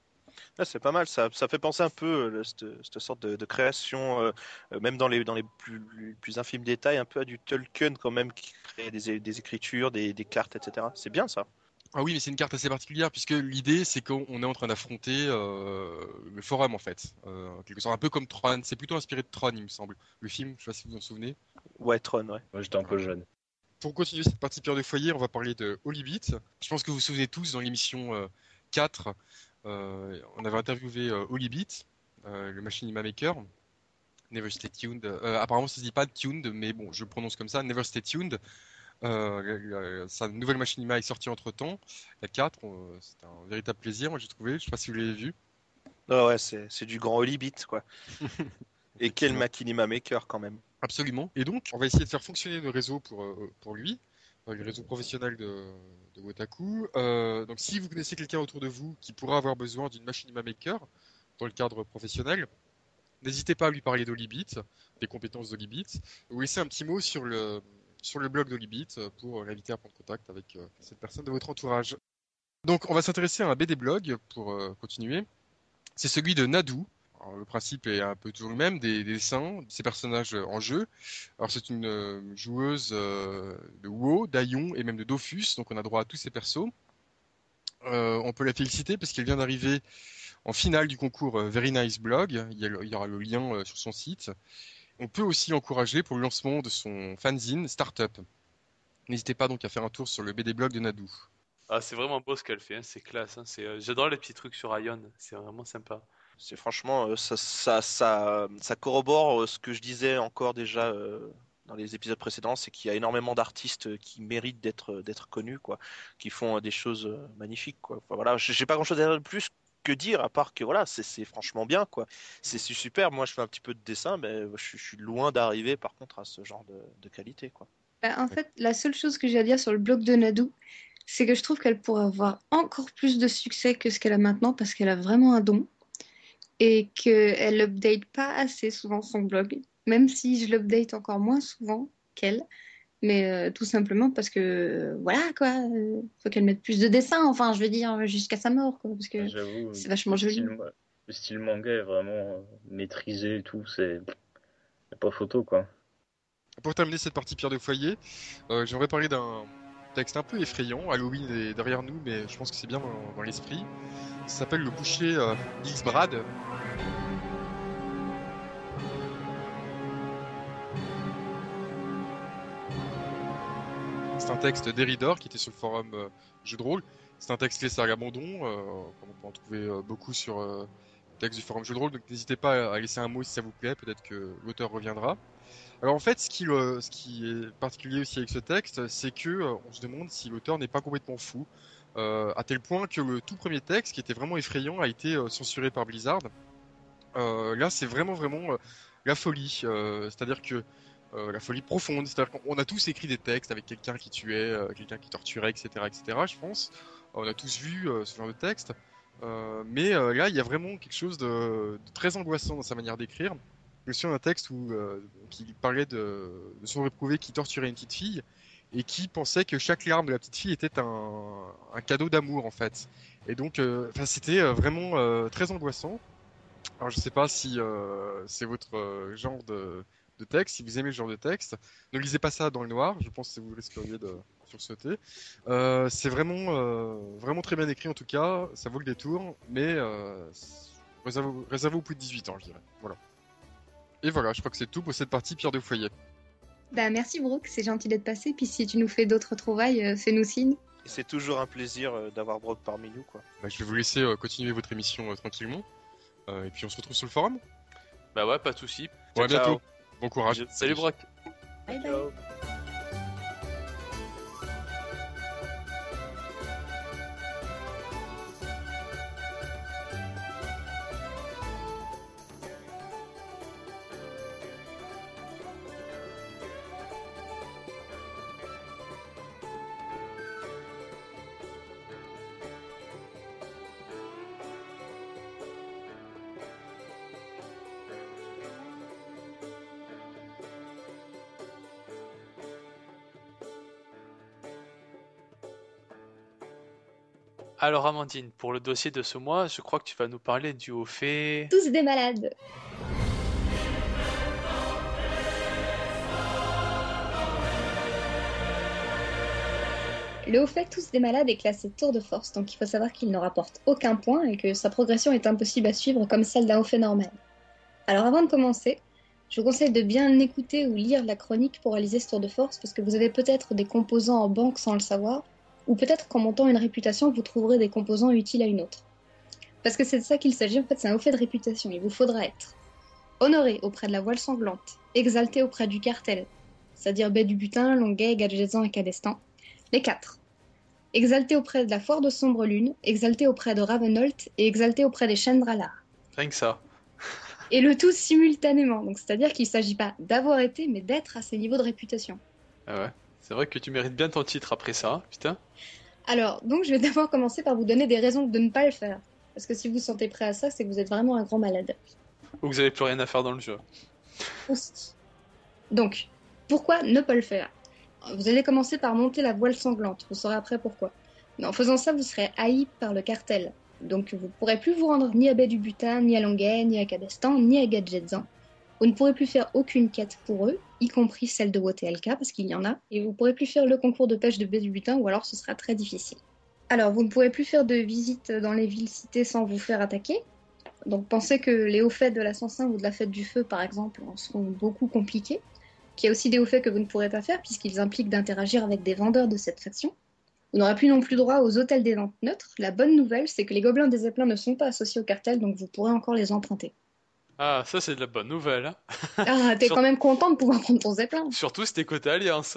Ah, c'est pas mal, ça, ça fait penser un peu euh, cette, cette sorte de, de création, euh, même dans les, dans les plus, plus, plus infimes détails, un peu à du Tolkien quand même, qui crée des, des écritures, des, des cartes, et cetera. C'est bien ça. Ah oui, mais c'est une carte assez particulière puisque l'idée c'est qu'on est en train d'affronter euh, le forum en fait, euh, quelque sorte un peu comme Tron. C'est plutôt inspiré de Tron, il me semble. Le film, je sais pas si vous vous en souvenez. Ouais, Tron, ouais. Moi j'étais un peu jeune. Pour continuer cette partie pierre de foyer, on va parler de Holibit. Je pense que vous vous souvenez tous dans l'émission euh, quatre, euh, on avait interviewé euh, Holibit, euh, le machinima maker. Never Stay Tuned. Euh, apparemment, ça se dit pas tuned, mais bon, je le prononce comme ça. Never Stay Tuned. Euh, sa nouvelle machinima est sortie entre temps, la quatre, euh, c'était un véritable plaisir, moi j'ai trouvé, je sais pas si vous l'avez vu. Oh ouais, c'est, c'est du grand Holibit quoi. Et quel machinima maker quand même. Absolument, et donc on va essayer de faire fonctionner le réseau pour, euh, pour lui, euh, le réseau professionnel de, de Wotaku. Euh, donc si vous connaissez quelqu'un autour de vous qui pourra avoir besoin d'une machinima maker dans le cadre professionnel, n'hésitez pas à lui parler d'Holibit, des compétences d'Holibit, ou laissez un petit mot sur le sur le blog d'Holibit pour l'inviter à prendre contact avec euh, cette personne de votre entourage. Donc on va s'intéresser à un B D blog pour euh, continuer. C'est celui de Nadou. Alors, le principe est un peu toujours le même, des, des dessins, de ces personnages en jeu. Alors c'est une euh, joueuse euh, de WoW, d'Aion et même de Dofus, donc on a droit à tous ces persos. Euh, on peut la féliciter parce qu'elle vient d'arriver en finale du concours euh, Very Nice Blog. Il y, a, il y aura le lien euh, sur son site. On peut aussi l'encourager pour le lancement de son fanzine Startup. N'hésitez pas donc à faire un tour sur le B D blog de Nadou. Ah, c'est vraiment beau ce qu'elle fait, hein, c'est classe. Hein, c'est, euh, j'adore les petits trucs sur Ion, c'est vraiment sympa. C'est franchement, euh, ça, ça, ça, ça corrobore euh, ce que je disais encore déjà euh, dans les épisodes précédents, c'est qu'il y a énormément d'artistes qui méritent d'être, d'être connus, quoi, qui font euh, des choses euh, magnifiques, quoi. Enfin, voilà, j'ai pas grand-chose à dire de plus que dire à part que voilà, c'est, c'est franchement bien, quoi. C'est, c'est super. Moi, je fais un petit peu de dessin, mais je, je suis loin d'arriver, par contre, à ce genre de, de qualité, quoi. Bah, en fait, la seule chose que j'ai à dire sur le blog de Nadou, c'est que je trouve qu'elle pourrait avoir encore plus de succès que ce qu'elle a maintenant parce qu'elle a vraiment un don et qu'elle update pas assez souvent son blog, même si je l'update encore moins souvent qu'elle, mais euh, tout simplement parce que euh, voilà quoi, euh, faut qu'elle mette plus de dessins, enfin je veux dire jusqu'à sa mort quoi, parce que J'avoue, c'est vachement le joli. style, le style manga est vraiment euh, maîtrisé et tout, c'est y a pas photo quoi. Pour terminer cette partie pierre de foyer, euh, j'aimerais parler d'un texte un peu effrayant. Halloween est derrière nous, mais je pense que c'est bien dans, dans l'esprit. Ça s'appelle Le boucher euh, X-Brad. un texte d'Eridor qui était sur le forum euh, jeu de rôle. C'est un texte laissé à l'abandon, euh, comme on peut en trouver euh, beaucoup sur euh, le texte du forum jeu de rôle, donc n'hésitez pas à laisser un mot si ça vous plaît, peut-être que l'auteur reviendra. Alors en fait, ce qui, le, ce qui est particulier aussi avec ce texte, c'est que euh, on se demande si l'auteur n'est pas complètement fou, euh, à tel point que le tout premier texte, qui était vraiment effrayant, a été euh, censuré par Blizzard. Euh, là, c'est vraiment vraiment euh, la folie, euh, c'est-à-dire que euh, la folie profonde, c'est-à-dire qu'on a tous écrit des textes avec quelqu'un qui tuait, euh, quelqu'un qui torturait, et cetera, et cetera. Je pense, on a tous vu euh, ce genre de texte, euh, mais euh, là, il y a vraiment quelque chose de, de très angoissant dans sa manière d'écrire. Je me souviens d'un texte où euh, qui parlait de, de son éprouvé qui torturait une petite fille et qui pensait que chaque larme de la petite fille était un, un cadeau d'amour en fait. Et donc, euh, enfin, c'était euh, vraiment euh, très angoissant. Alors, je sais pas si euh, c'est votre euh, genre de, de texte, si vous aimez ce genre de texte. Ne lisez pas ça dans le noir, je pense que vous risqueriez de sursauter. Euh, c'est vraiment, euh, vraiment très bien écrit en tout cas, ça vaut le détour, mais euh, réservez, réservez aux plus de dix-huit ans, je dirais. Voilà. Et voilà, je crois que c'est tout pour cette partie Pierre de Foyer. Bah merci Brooke, c'est gentil d'être passé, puis si tu nous fais d'autres trouvailles, euh, fais-nous signe. Et c'est toujours un plaisir euh, d'avoir Brock parmi nous, quoi. Bah, je vais vous laisser euh, continuer votre émission euh, tranquillement. Euh, et puis on se retrouve sur le forum. Bah ouais, pas de soucis. Bon, à Ciao. bientôt. Bon courage. Je- Salut Brock. Bye bye. Ciao. Alors Amandine, pour le dossier de ce mois, je crois que tu vas nous parler du haut fait... Tous des malades. Le haut fait tous des malades est classé tour de force, donc il faut savoir qu'il ne rapporte aucun point et que sa progression est impossible à suivre comme celle d'un haut fait normal. Alors avant de commencer, je vous conseille de bien écouter ou lire la chronique pour réaliser ce tour de force, parce que vous avez peut-être des composants en banque sans le savoir, ou peut-être qu'en montant une réputation, vous trouverez des composants utiles à une autre. Parce que c'est de ça qu'il s'agit, en fait, c'est un haut fait de réputation. Il vous faudra être honoré auprès de la voile sanglante, exalté auprès du cartel, c'est-à-dire Baie du Butin, Longuet, Gadgetzan et Cadestan. Les quatre. Exalté auprès de la foire de Sombre Lune, exalté auprès de Ravenholt et exalté auprès des Chendralar. Rien que ça. Et le tout simultanément, donc c'est-à-dire qu'il ne s'agit pas d'avoir été, mais d'être à ces niveaux de réputation. Ah ouais. C'est vrai que tu mérites bien ton titre après ça, putain. Alors, donc je vais d'abord commencer par vous donner des raisons de ne pas le faire. Parce que si vous vous sentez prêt à ça, c'est que vous êtes vraiment un grand malade. Ou que vous avez plus rien à faire dans le jeu. Aussi. Donc, pourquoi ne pas le faire? Vous allez commencer par monter la voile sanglante, vous saurez après pourquoi. Mais en faisant ça, vous serez haï par le cartel. Donc vous ne pourrez plus vous rendre ni à Baie du Butin, ni à Longuet, ni à Cadestan, ni à Gadgetzan. Vous ne pourrez plus faire aucune quête pour eux, y compris celle de W T L K, parce qu'il y en a, et vous ne pourrez plus faire le concours de pêche de Baie du Butin, ou alors ce sera très difficile. Alors, vous ne pourrez plus faire de visites dans les villes citées sans vous faire attaquer. Donc pensez que les hauts faits de la Sansin ou de la fête du feu, par exemple, en seront beaucoup compliqués. Qu'il y a aussi des hauts faits que vous ne pourrez pas faire, puisqu'ils impliquent d'interagir avec des vendeurs de cette faction. Vous n'aurez plus non plus droit aux hôtels des ventes neutres. La bonne nouvelle, c'est que les gobelins des Zeppelins ne sont pas associés au cartel, donc vous pourrez encore les emprunter. Ah, ça c'est de la bonne nouvelle, hein. Ah, t'es Sur- quand même content de pouvoir prendre ton Zeppelin. Surtout si t'es côté Alliance.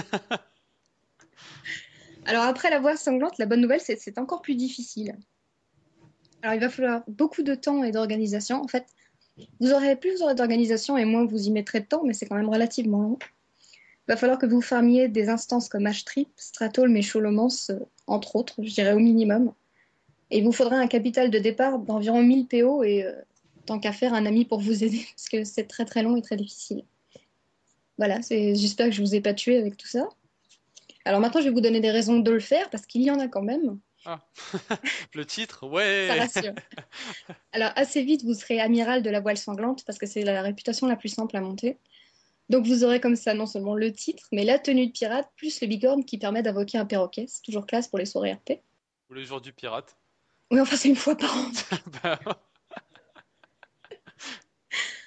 Alors après la voile sanglante, la bonne nouvelle, c'est que c'est encore plus difficile. Alors il va falloir beaucoup de temps et d'organisation. En fait, vous aurez plus vous aurez d'organisation et moins vous y mettrez de temps, mais c'est quand même relativement long. Il va falloir que vous fermiez des instances comme H-Trip, Stratholm et Cholomance, euh, entre autres, je dirais au minimum. Et il vous faudra un capital de départ d'environ mille P O et euh, tant qu'à faire un ami pour vous aider, parce que c'est très très long et très difficile. Voilà, c'est... j'espère que je vous ai pas tué avec tout ça. Alors maintenant, je vais vous donner des raisons de le faire, parce qu'il y en a quand même. Ah. Le titre, ouais. Ça rassure. Alors assez vite, vous serez amiral de la voile sanglante, parce que c'est la réputation la plus simple à monter. Donc vous aurez comme ça non seulement le titre, mais la tenue de pirate, plus le bicorne qui permet d'invoquer un perroquet. C'est toujours classe pour les soirées R P. Ou le jour du pirate. Oui, enfin c'est une fois par an. Bah,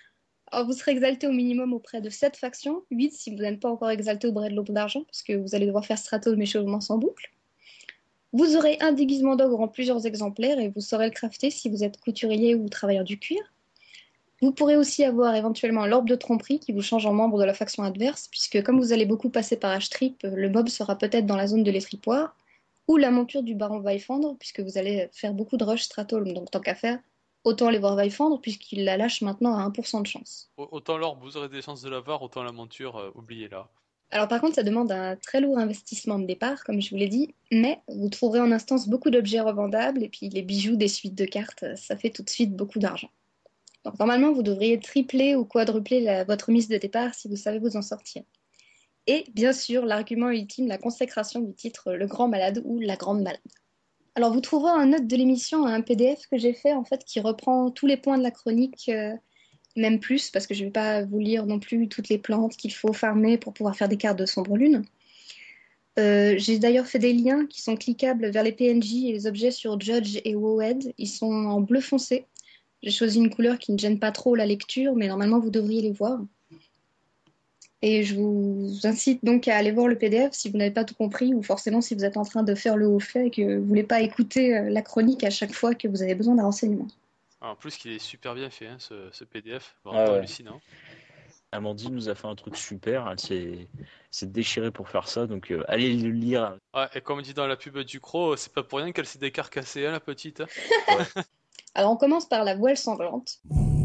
Alors, vous serez exalté au minimum auprès de sept factions, huit si vous n'êtes pas encore exalté auprès de l'aube d'argent, parce que vous allez devoir faire stratome et échauffement sans boucle. Vous aurez un déguisement d'ogre en plusieurs exemplaires et vous saurez le crafter si vous êtes couturier ou travailleur du cuir. Vous pourrez aussi avoir éventuellement l'orbe de tromperie qui vous change en membre de la faction adverse, puisque comme vous allez beaucoup passer par H-Trip, le mob sera peut-être dans la zone de l'étripoire, ou la monture du baron Vaifendre, puisque vous allez faire beaucoup de rush stratome, donc tant qu'à faire, autant les voir Vaifendre, puisqu'il la lâche maintenant à un pour cent de chance. Autant l'orbe, vous aurez des chances de l'avoir, autant la monture, euh, oubliez-la. Alors par contre, ça demande un très lourd investissement de départ, comme je vous l'ai dit, mais vous trouverez en instance beaucoup d'objets revendables, et puis les bijoux des suites de cartes, ça fait tout de suite beaucoup d'argent. Donc normalement, vous devriez tripler ou quadrupler la, votre mise de départ si vous savez vous en sortir. Et bien sûr, l'argument ultime, la consécration du titre Le Grand Malade ou La Grande Malade. Alors vous trouverez en note de l'émission un P D F que j'ai fait, en fait, qui reprend tous les points de la chronique, euh, même plus, parce que je ne vais pas vous lire non plus toutes les plantes qu'il faut farmer pour pouvoir faire des cartes de Sombre Lune. Euh, j'ai d'ailleurs fait des liens qui sont cliquables vers les P N J et les objets sur Judge et Wowhead. Ils sont en bleu foncé. J'ai choisi une couleur qui ne gêne pas trop la lecture, mais normalement vous devriez les voir. Et je vous incite donc à aller voir le P D F si vous n'avez pas tout compris, ou forcément si vous êtes en train de faire le haut fait et que vous ne voulez pas écouter la chronique à chaque fois que vous avez besoin d'un renseignement. En plus qu'il est super bien fait, hein, ce, ce P D F, Ah vraiment ouais. hallucinant. Amandine nous a fait un truc super, elle s'est, s'est déchirée pour faire ça, donc euh, allez le lire. Ouais, et comme dit dans la pub du Croc, c'est pas pour rien qu'elle s'est décarcassée, hein, la petite. Alors on commence par la voile sanglante.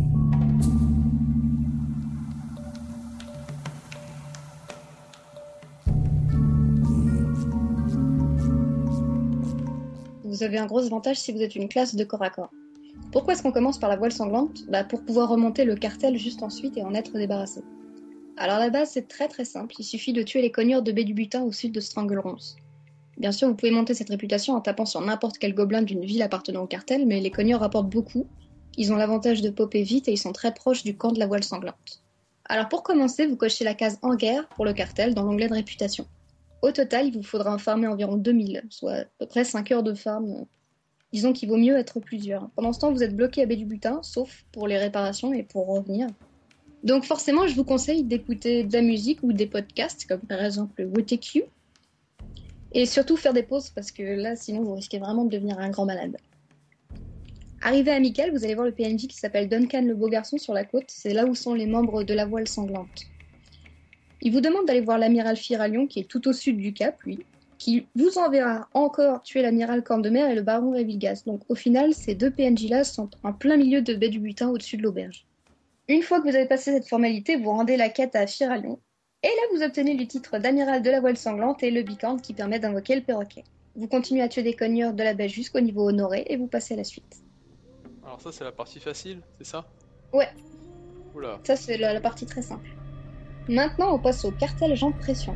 Vous avez un gros avantage si vous êtes une classe de corps à corps. Pourquoi est-ce qu'on commence par la voile sanglante ? Bah, pour pouvoir remonter le cartel juste ensuite et en être débarrassé. Alors la base c'est très très simple, il suffit de tuer les cogneurs de baie du butin au sud de Stranglerons. Bien sûr vous pouvez monter cette réputation en tapant sur n'importe quel gobelin d'une ville appartenant au cartel, mais les cogneurs rapportent beaucoup, ils ont l'avantage de popper vite et ils sont très proches du camp de la voile sanglante. Alors pour commencer, vous cochez la case en guerre pour le cartel dans l'onglet de réputation. Au total, il vous faudra en farmer environ deux mille, soit à peu près cinq heures de farm. Disons qu'il vaut mieux être plusieurs. Pendant ce temps, vous êtes bloqué à baie du butin, sauf pour les réparations et pour revenir. Donc forcément, je vous conseille d'écouter de la musique ou des podcasts, comme par exemple W T Q. Et surtout faire des pauses, parce que là, sinon, vous risquez vraiment de devenir un grand malade. Arrivé à Miquel, vous allez voir le P N J qui s'appelle Duncan le Beau Garçon sur la côte. C'est là où sont les membres de la voile sanglante. Il vous demande d'aller voir l'amiral Firalion, qui est tout au sud du cap, lui, qui vous enverra encore tuer l'amiral Corne-de-Mer et le baron Révilgas. Donc au final, ces deux P N J-là sont en plein milieu de baie du butin au-dessus de l'auberge. Une fois que vous avez passé cette formalité, vous rendez la quête à Firalion, et là vous obtenez le titre d'amiral de la voile sanglante et le bicorne qui permet d'invoquer le perroquet. Vous continuez à tuer des cogneurs de la baie jusqu'au niveau honoré et vous passez à la suite. Alors ça c'est la partie facile, c'est ça ? Ouais. Oula. Ça c'est la, la partie très simple. Maintenant on passe au cartel Jean de Pression.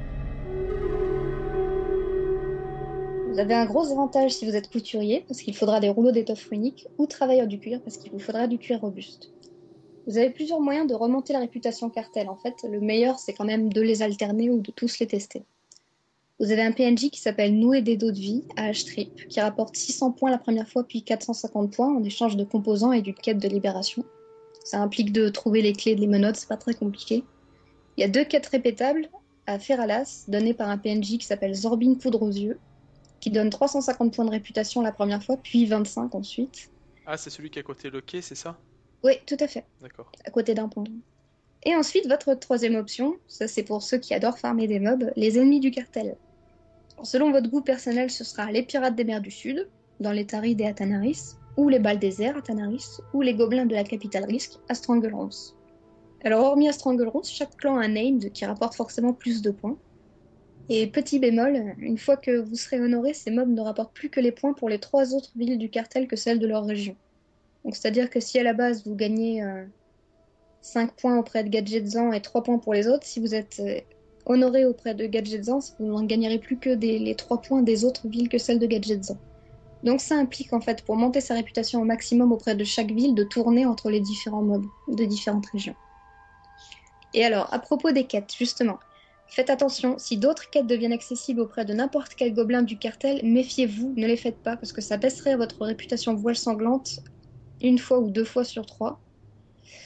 Vous avez un gros avantage si vous êtes couturier, parce qu'il faudra des rouleaux d'étoffe unique, ou travailleur du cuir, parce qu'il vous faudra du cuir robuste. Vous avez plusieurs moyens de remonter la réputation cartel. En fait, le meilleur, c'est quand même de les alterner ou de tous les tester. Vous avez un P N J qui s'appelle Noué des dos de vie, à H-Trip, qui rapporte six cents points la première fois, puis quatre cent cinquante points en échange de composants et d'une quête de libération. Ça implique de trouver les clés de les menottes, c'est pas très compliqué. Il y a deux quêtes répétables, à Feralas, données par un P N J qui s'appelle Zorbine Poudre aux yeux, qui donne trois cent cinquante points de réputation la première fois, puis vingt-cinq ensuite. Ah, c'est celui qui est à côté le quai, c'est ça ? Oui, tout à fait. D'accord. À côté d'un pont. Et ensuite, votre troisième option, ça c'est pour ceux qui adorent farmer des mobs, les ennemis du cartel. Selon votre goût personnel, ce sera les pirates des mers du Sud, dans les Tarides et à Tanaris, ou les balles des airs à Tanaris, ou les gobelins de la capitale Risque à Stranglerons. Alors hormis à Stranglerons, chaque clan a un named qui rapporte forcément plus de points. Et petit bémol, une fois que vous serez honoré, ces mobs ne rapportent plus que les points pour les trois autres villes du cartel que celles de leur région. Donc c'est-à-dire que si à la base vous gagnez euh, cinq points auprès de Gadgetzan et trois points pour les autres, si vous êtes euh, honoré auprès de Gadgetzan, vous n'en gagnerez plus que des, les trois points des autres villes que celles de Gadgetzan. Donc ça implique en fait, pour monter sa réputation au maximum auprès de chaque ville, de tourner entre les différents mobs de différentes régions. Et alors, à propos des quêtes, justement, faites attention, si d'autres quêtes deviennent accessibles auprès de n'importe quel gobelin du cartel, méfiez-vous, ne les faites pas, parce que ça baisserait votre réputation voile sanglante une fois ou deux fois sur trois.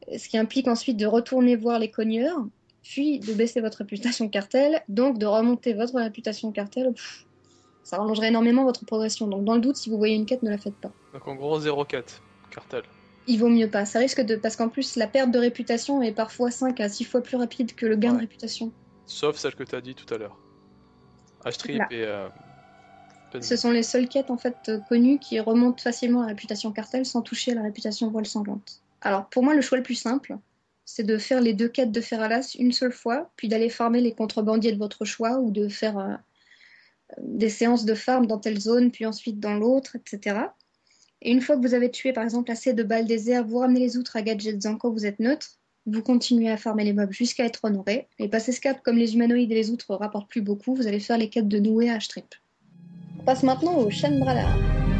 ce qui implique ensuite de retourner voir les cogneurs, puis de baisser votre réputation cartel, donc de remonter votre réputation cartel. Pff, ça rallongerait énormément votre progression. Donc dans le doute, si vous voyez une quête, ne la faites pas. Donc en gros zéro quatre, cartel. Il vaut mieux pas. Ça risque de... Parce qu'en plus, la perte de réputation est parfois cinq à six fois plus rapide que le gain Ouais. de réputation. Sauf celle que tu as dit tout à l'heure. H-Trip Là. et... Euh... Ce sont les seules quêtes en fait euh, connues qui remontent facilement à la réputation cartel sans toucher à la réputation voile sanglante. Alors pour moi, le choix le plus simple, c'est de faire les deux quêtes de Feralas une seule fois, puis d'aller farmer les contrebandiers de votre choix, ou de faire euh, des séances de farm dans telle zone, puis ensuite dans l'autre, et cetera. Et une fois que vous avez tué par exemple assez de balles désert, vous ramenez les outres à Gadget Zanko, vous êtes neutre, vous continuez à farmer les mobs jusqu'à être honoré, et passer ce cap, comme les humanoïdes et les outres rapportent plus beaucoup, vous allez faire les quêtes de Noué à H-Trip. On passe maintenant au Shendralar.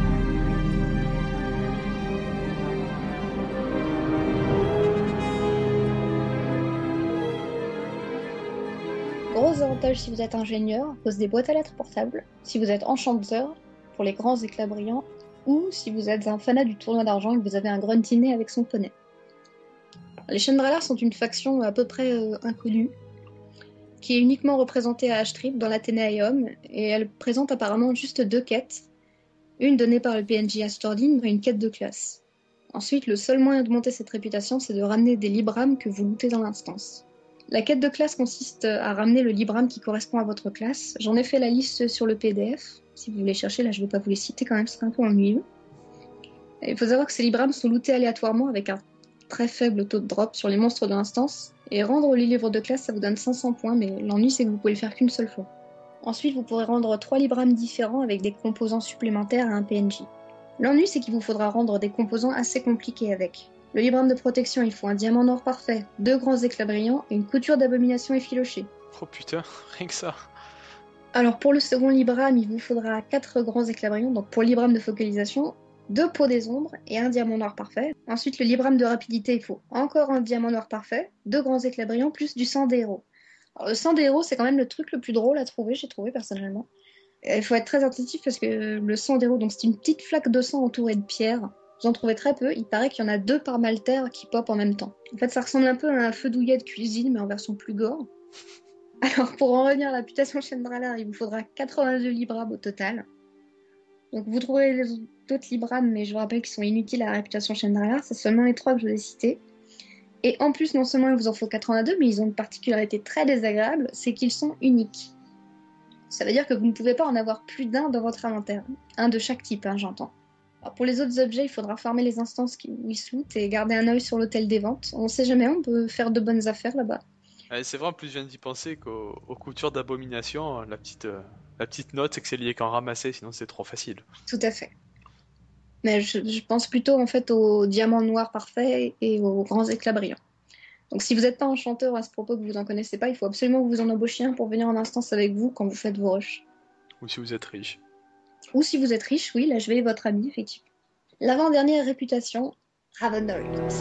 Gros avantage si vous êtes ingénieur, à cause des boîtes à lettres portables, si vous êtes enchanteur, pour les grands éclats brillants, ou si vous êtes un fanat du tournoi d'argent et que vous avez un gruntiné avec son poney. Les Shendralar sont une faction à peu près euh, inconnue, qui est uniquement représentée à H-Trip dans l'Athénéum, et elle présente apparemment juste deux quêtes, une donnée par le P N J Astordine et une quête de classe. Ensuite, le seul moyen de monter cette réputation, c'est de ramener des librames que vous lootez dans l'instance. La quête de classe consiste à ramener le librame qui correspond à votre classe. J'en ai fait la liste sur le P D F, si vous voulez chercher, là je ne vais pas vous les citer quand même, c'est un peu ennuyeux. Il faut savoir que ces librames sont lootés aléatoirement avec un très faible taux de drop sur les monstres de l'instance, et rendre les livres de classe ça vous donne cinq cents points, mais l'ennui c'est que vous pouvez le faire qu'une seule fois. Ensuite vous pourrez rendre trois librames différents avec des composants supplémentaires à un P N J. L'ennui c'est qu'il vous faudra rendre des composants assez compliqués avec. Le librame de protection il faut un diamant noir parfait, deux grands éclats brillants et une couture d'abomination effilochée. Oh putain, rien que ça. Alors pour le second librame il vous faudra quatre grands éclats brillants, donc pour le librame de focalisation, deux pots des ombres et un diamant noir parfait. Ensuite, le librame de rapidité, il faut encore un diamant noir parfait, deux grands éclats brillants, plus du sang des héros. Alors, le sang des héros, c'est quand même le truc le plus drôle à trouver, j'ai trouvé personnellement. Et il faut être très attentif parce que le sang des héros, donc c'est une petite flaque de sang entourée de pierres. Vous en trouvez très peu, il paraît qu'il y en a deux par maltaire qui pop en même temps. En fait, ça ressemble un peu à un feu douillet de cuisine, mais en version plus gore. Alors, pour en revenir à la putation Shendralar, il vous faudra quatre-vingt-deux librames au total. Donc vous trouverez les autres librames, mais je vous rappelle qu'ils sont inutiles à la réputation Shendralar, c'est seulement les trois que je vous ai cités. Et en plus, non seulement il vous en faut quatre-vingt-deux, mais ils ont une particularité très désagréable, c'est qu'ils sont uniques. Ça veut dire que vous ne pouvez pas en avoir plus d'un dans votre inventaire. Un de chaque type, hein, j'entends. Alors pour les autres objets, il faudra farmer les instances où ils se lootent et garder un œil sur l'hôtel des ventes. On sait jamais, on peut faire de bonnes affaires là-bas. Ouais, c'est vrai, en plus je viens d'y penser qu'aux aux coutures d'abomination, la petite... Euh... La petite note, c'est que c'est lié qu'en ramasser, sinon c'est trop facile. Tout à fait. Mais je, je pense plutôt en fait aux diamants noirs parfaits et aux grands éclats brillants. Donc si vous n'êtes pas enchanteur à ce propos que vous en connaissez pas, il faut absolument que vous en embauchiez un pour venir en instance avec vous quand vous faites vos rushs. Ou si vous êtes riche. Ou si vous êtes riche, oui, là je vais être votre ami, effectivement. L'avant-dernière réputation, Ravenold.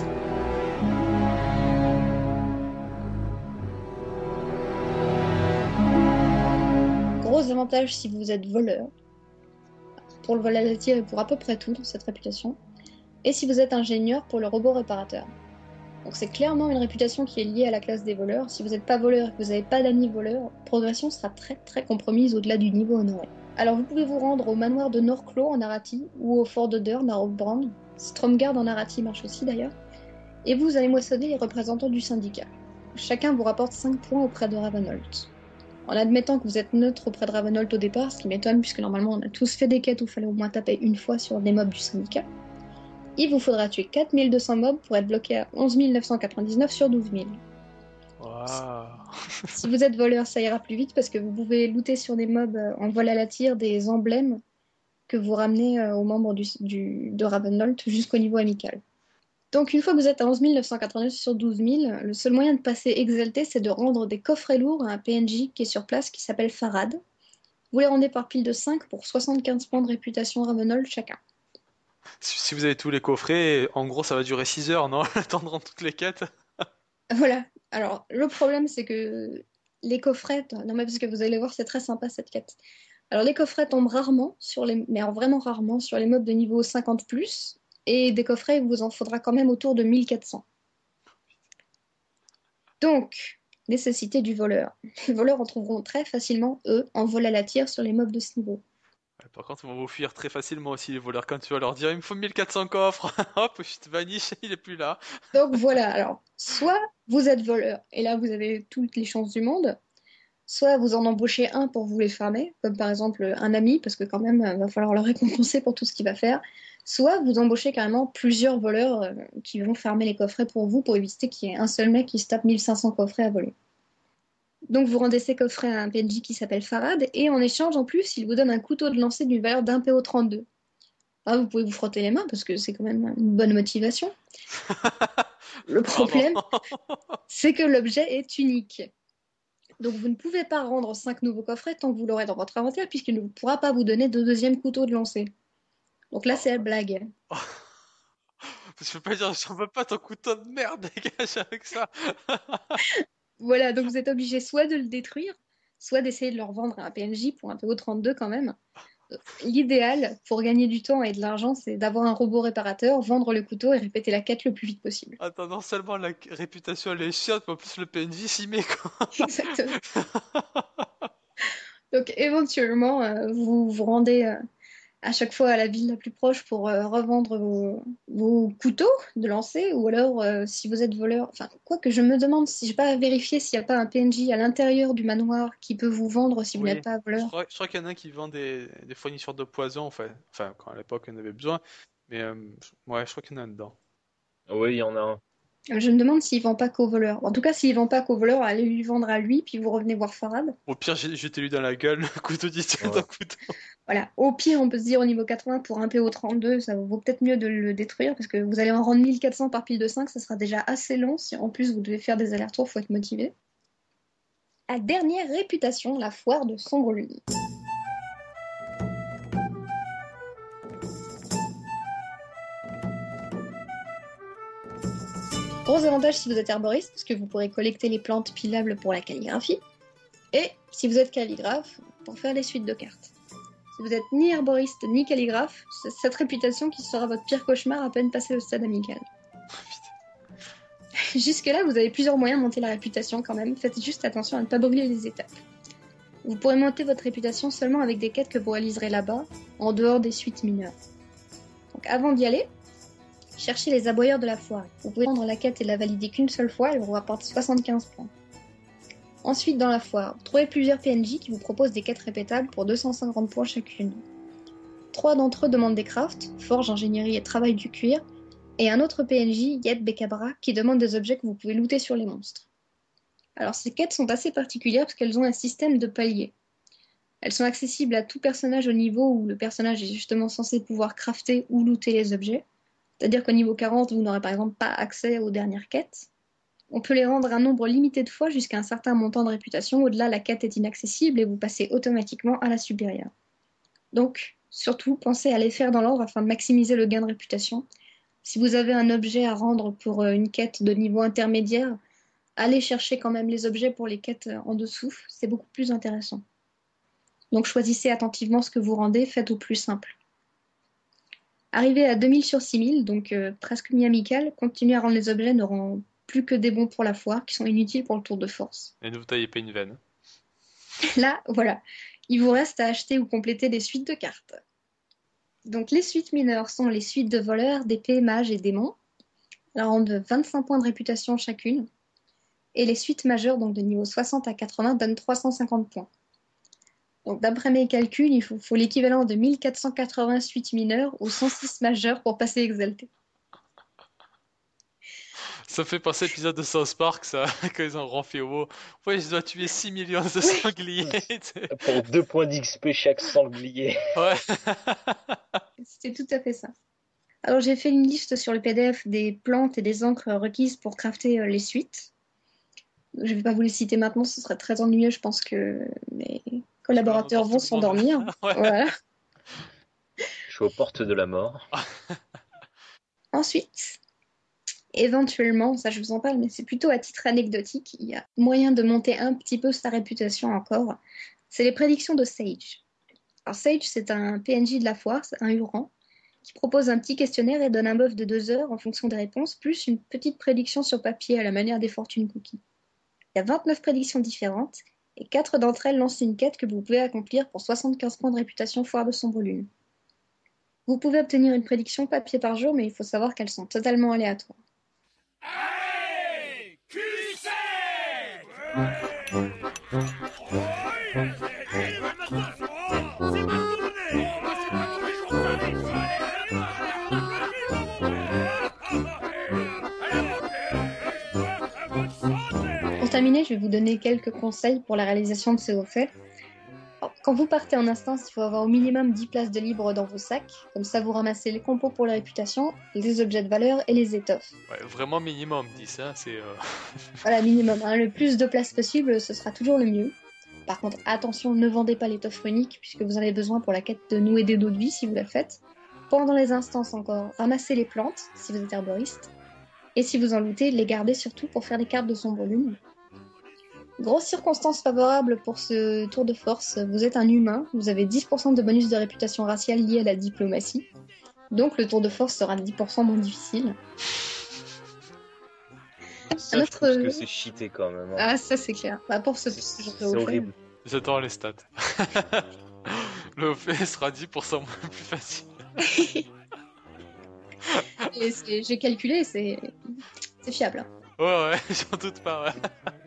Gros avantage si vous êtes voleur, pour le vol à la tire et pour à peu près tout dans cette réputation, et si vous êtes ingénieur pour le robot réparateur. Donc c'est clairement une réputation qui est liée à la classe des voleurs. Si vous n'êtes pas voleur et que vous n'avez pas d'amis voleurs, progression sera très très compromise au-delà du niveau honoré. Alors vous pouvez vous rendre au manoir de Norclos en Arati, ou au fort de Durn à Rockbrand, Stromgard en Arati marche aussi d'ailleurs, et vous allez moissonner les représentants du syndicat. Chacun vous rapporte cinq points auprès de Ravenold. En admettant que vous êtes neutre auprès de Ravenold au départ, ce qui m'étonne puisque normalement on a tous fait des quêtes où il fallait au moins taper une fois sur des mobs du syndicat, il vous faudra tuer quatre mille deux cents mobs pour être bloqué à onze mille neuf cent quatre-vingt-dix-neuf sur douze mille. Wow. Si vous êtes voleur, ça ira plus vite parce que vous pouvez looter sur des mobs en vol à la tire des emblèmes que vous ramenez aux membres du, du, de Ravenold jusqu'au niveau amical. Donc une fois que vous êtes à onze mille neuf cent quatre-vingt-neuf sur douze mille, le seul moyen de passer exalté, c'est de rendre des coffrets lourds à un P N J qui est sur place, qui s'appelle Farad. Vous les rendez par pile de cinq pour soixante-quinze points de réputation Ravenold chacun. Si vous avez tous les coffrets, en gros ça va durer six heures, non? Attendre toutes les quêtes. Voilà. Alors le problème c'est que les coffrets... Non mais parce que vous allez voir, c'est très sympa cette quête. Alors les coffrets tombent rarement, sur les... mais vraiment rarement, sur les mobs de niveau cinquante plus, et des coffrets, il vous en faudra quand même autour de mille quatre cents. Donc, nécessité du voleur. Les voleurs en trouveront très facilement, eux, en vol à la tire sur les mobs de ce niveau. Ouais, par contre, ils vont vous fuir très facilement aussi, les voleurs, quand tu vas leur dire il me faut mille quatre cents coffres. Hop, je te vanish, il est plus là. Donc voilà, alors, soit vous êtes voleur, et là vous avez toutes les chances du monde, soit vous en embauchez un pour vous les farmer, comme par exemple un ami, parce que quand même, il va falloir le récompenser pour tout ce qu'il va faire, soit vous embauchez carrément plusieurs voleurs euh, qui vont farmer les coffrets pour vous, pour éviter qu'il y ait un seul mec qui se tape mille cinq cents coffrets à voler. Donc vous rendez ces coffrets à un P N J qui s'appelle Farad, et en échange, en plus, il vous donne un couteau de lancer d'une valeur d'un P O trente-deux. Ah, vous pouvez vous frotter les mains, parce que c'est quand même une bonne motivation. Le problème, c'est que l'objet est unique. Donc vous ne pouvez pas rendre cinq nouveaux coffrets tant que vous l'aurez dans votre inventaire, puisqu'il ne pourra pas vous donner de deuxième couteau de lancer. Donc là, c'est la blague. Je peux pas dire, j'en veux pas ton couteau de merde, dégage avec ça. Voilà, donc vous êtes obligé soit de le détruire, soit d'essayer de le revendre à un P N J pour un P O trente-deux quand même. L'idéal, pour gagner du temps et de l'argent, c'est d'avoir un robot réparateur, vendre le couteau et répéter la quête le plus vite possible. Attends, non seulement la réputation elle est chiante, mais en plus le P N J s'y met quoi. Exactement. Donc éventuellement, euh, vous vous rendez euh, à chaque fois à la ville la plus proche pour euh, revendre vos, vos couteaux de lancer, ou alors euh, si vous êtes voleur, enfin quoi que je me demande si je n'ai pas vérifié s'il n'y a pas un P N J à l'intérieur du manoir qui peut vous vendre si vous Oui. n'êtes pas voleur. Je crois, je crois qu'il y en a un qui vend des, des fournitures de poison, enfin, enfin quand à l'époque on avait besoin, mais euh, je- ouais, je crois qu'il y en a un dedans. Oui, il y en a un. Je me demande s'il vend pas qu'aux voleurs. En tout cas, s'il vend pas qu'aux voleurs, allez lui vendre à lui, puis vous revenez voir Farad. Au pire, j'ai- jetez-lui dans la gueule le couteau d'ici Ouais. d'un couteau. Voilà. Au pire, on peut se dire au niveau quatre-vingts pour un P O trente-deux, ça vaut peut-être mieux de le détruire parce que vous allez en rendre mille quatre cents par pile de cinq, ça sera déjà assez long. Si en plus vous devez faire des allers-retours, faut être motivé. À dernière réputation, la foire de Sombre-Lune. Gros avantage si vous êtes herboriste, parce que vous pourrez collecter les plantes pilables pour la calligraphie. Et si vous êtes calligraphe, pour faire les suites de cartes. Si vous êtes ni herboriste ni calligraphe, c'est cette réputation qui sera votre pire cauchemar à peine passé au stade amical. Jusque-là, vous avez plusieurs moyens de monter la réputation quand même. Faites juste attention à ne pas brûler les étapes. Vous pourrez monter votre réputation seulement avec des quêtes que vous réaliserez là-bas, en dehors des suites mineures. Donc avant d'y aller, cherchez les aboyeurs de la foire. Vous pouvez prendre la quête et la valider qu'une seule fois, elle vous rapporte soixante-quinze points. Ensuite, dans la foire, trouvez plusieurs P N J qui vous proposent des quêtes répétables pour deux cent cinquante points chacune. Trois d'entre eux demandent des crafts, forge, ingénierie et travail du cuir, et un autre P N J, Yed Bekabra, qui demande des objets que vous pouvez looter sur les monstres. Alors ces quêtes sont assez particulières parce qu'elles ont un système de paliers. Elles sont accessibles à tout personnage au niveau où le personnage est justement censé pouvoir crafter ou looter les objets. C'est-à-dire qu'au niveau quarante, vous n'aurez par exemple pas accès aux dernières quêtes. On peut les rendre un nombre limité de fois jusqu'à un certain montant de réputation. Au-delà, la quête est inaccessible et vous passez automatiquement à la supérieure. Donc, surtout, pensez à les faire dans l'ordre afin de maximiser le gain de réputation. Si vous avez un objet à rendre pour une quête de niveau intermédiaire, allez chercher quand même les objets pour les quêtes en dessous. C'est beaucoup plus intéressant. Donc choisissez attentivement ce que vous rendez, faites au plus simple. Arrivé à deux mille sur six mille, donc euh, presque mi-amical, continuez à rendre les objets ne rend plus que des bons pour la foire, qui sont inutiles pour le tour de force. Et ne vous taillez pas une veine. Là, voilà, il vous reste à acheter ou compléter des suites de cartes. Donc les suites mineures sont les suites de voleurs, d'épées, mages et démons. Elles rendent vingt-cinq points de réputation chacune. Et les suites majeures, donc de niveau soixante à quatre-vingts, donnent trois cent cinquante points. Donc d'après mes calculs, il faut, faut l'équivalent de mille quatre cent quatre-vingts suites mineures ou cent six majeures pour passer exalté. Ça fait penser à l'épisode de South Park, ça, quand ils ont renfé au mot. Ouais, je dois tuer six millions de sangliers. Pour deux points d'X P chaque sanglier. Ouais. C'était tout à fait ça. Alors j'ai fait une liste sur le P D F des plantes et des encres requises pour crafter euh, les suites. Je ne vais pas vous les citer maintenant, ce serait très ennuyeux, je pense que mes collaborateurs vont s'endormir. Ouais. Voilà. Je suis aux portes de la mort. Ensuite, éventuellement, ça je vous en parle, mais c'est plutôt à titre anecdotique, il y a moyen de monter un petit peu sa réputation encore. C'est les prédictions de Sage. Alors Sage, c'est un P N J de la foire, c'est un Huron, qui propose un petit questionnaire et donne un buff de deux heures en fonction des réponses, plus une petite prédiction sur papier à la manière des fortune cookies. Il y a vingt-neuf prédictions différentes, et quatre d'entre elles lancent une quête que vous pouvez accomplir pour soixante-quinze points de réputation foire de sombre lune. Vous pouvez obtenir une prédiction papier par jour, mais il faut savoir qu'elles sont totalement aléatoires. Allez, Q C Pour terminer, je vais vous donner quelques conseils pour la réalisation de ces hauts faits. Alors, quand vous partez en instance, il faut avoir au minimum dix places de libre dans vos sacs. Comme ça, vous ramassez les compos pour la réputation, les objets de valeur et les étoffes. Ouais, vraiment minimum dix, hein, c'est... Euh... Voilà, minimum. Hein. Le plus de places possible, ce sera toujours le mieux. Par contre, attention, ne vendez pas l'étoffe runique, puisque vous en avez besoin pour la quête de nouer des dos de vie si vous la faites. Pendant les instances encore, ramassez les plantes, si vous êtes herboriste. Et si vous en lootez, les gardez surtout pour faire des cartes de sombre lune. Grosse circonstance favorable pour ce tour de force, vous êtes un humain, vous avez dix pour cent de bonus de réputation raciale lié à la diplomatie. Donc le tour de force sera dix pour cent moins difficile. Ça, je trouve que c'est cheaté quand même. Hein. Ah, ça c'est clair. Bah, pour ce, c'est, ce c'est horrible. J'adore les stats. Le fait sera dix pour cent moins plus facile. Et c'est, j'ai calculé, c'est, c'est fiable. Hein. Ouais, ouais, j'en doute pas, ouais.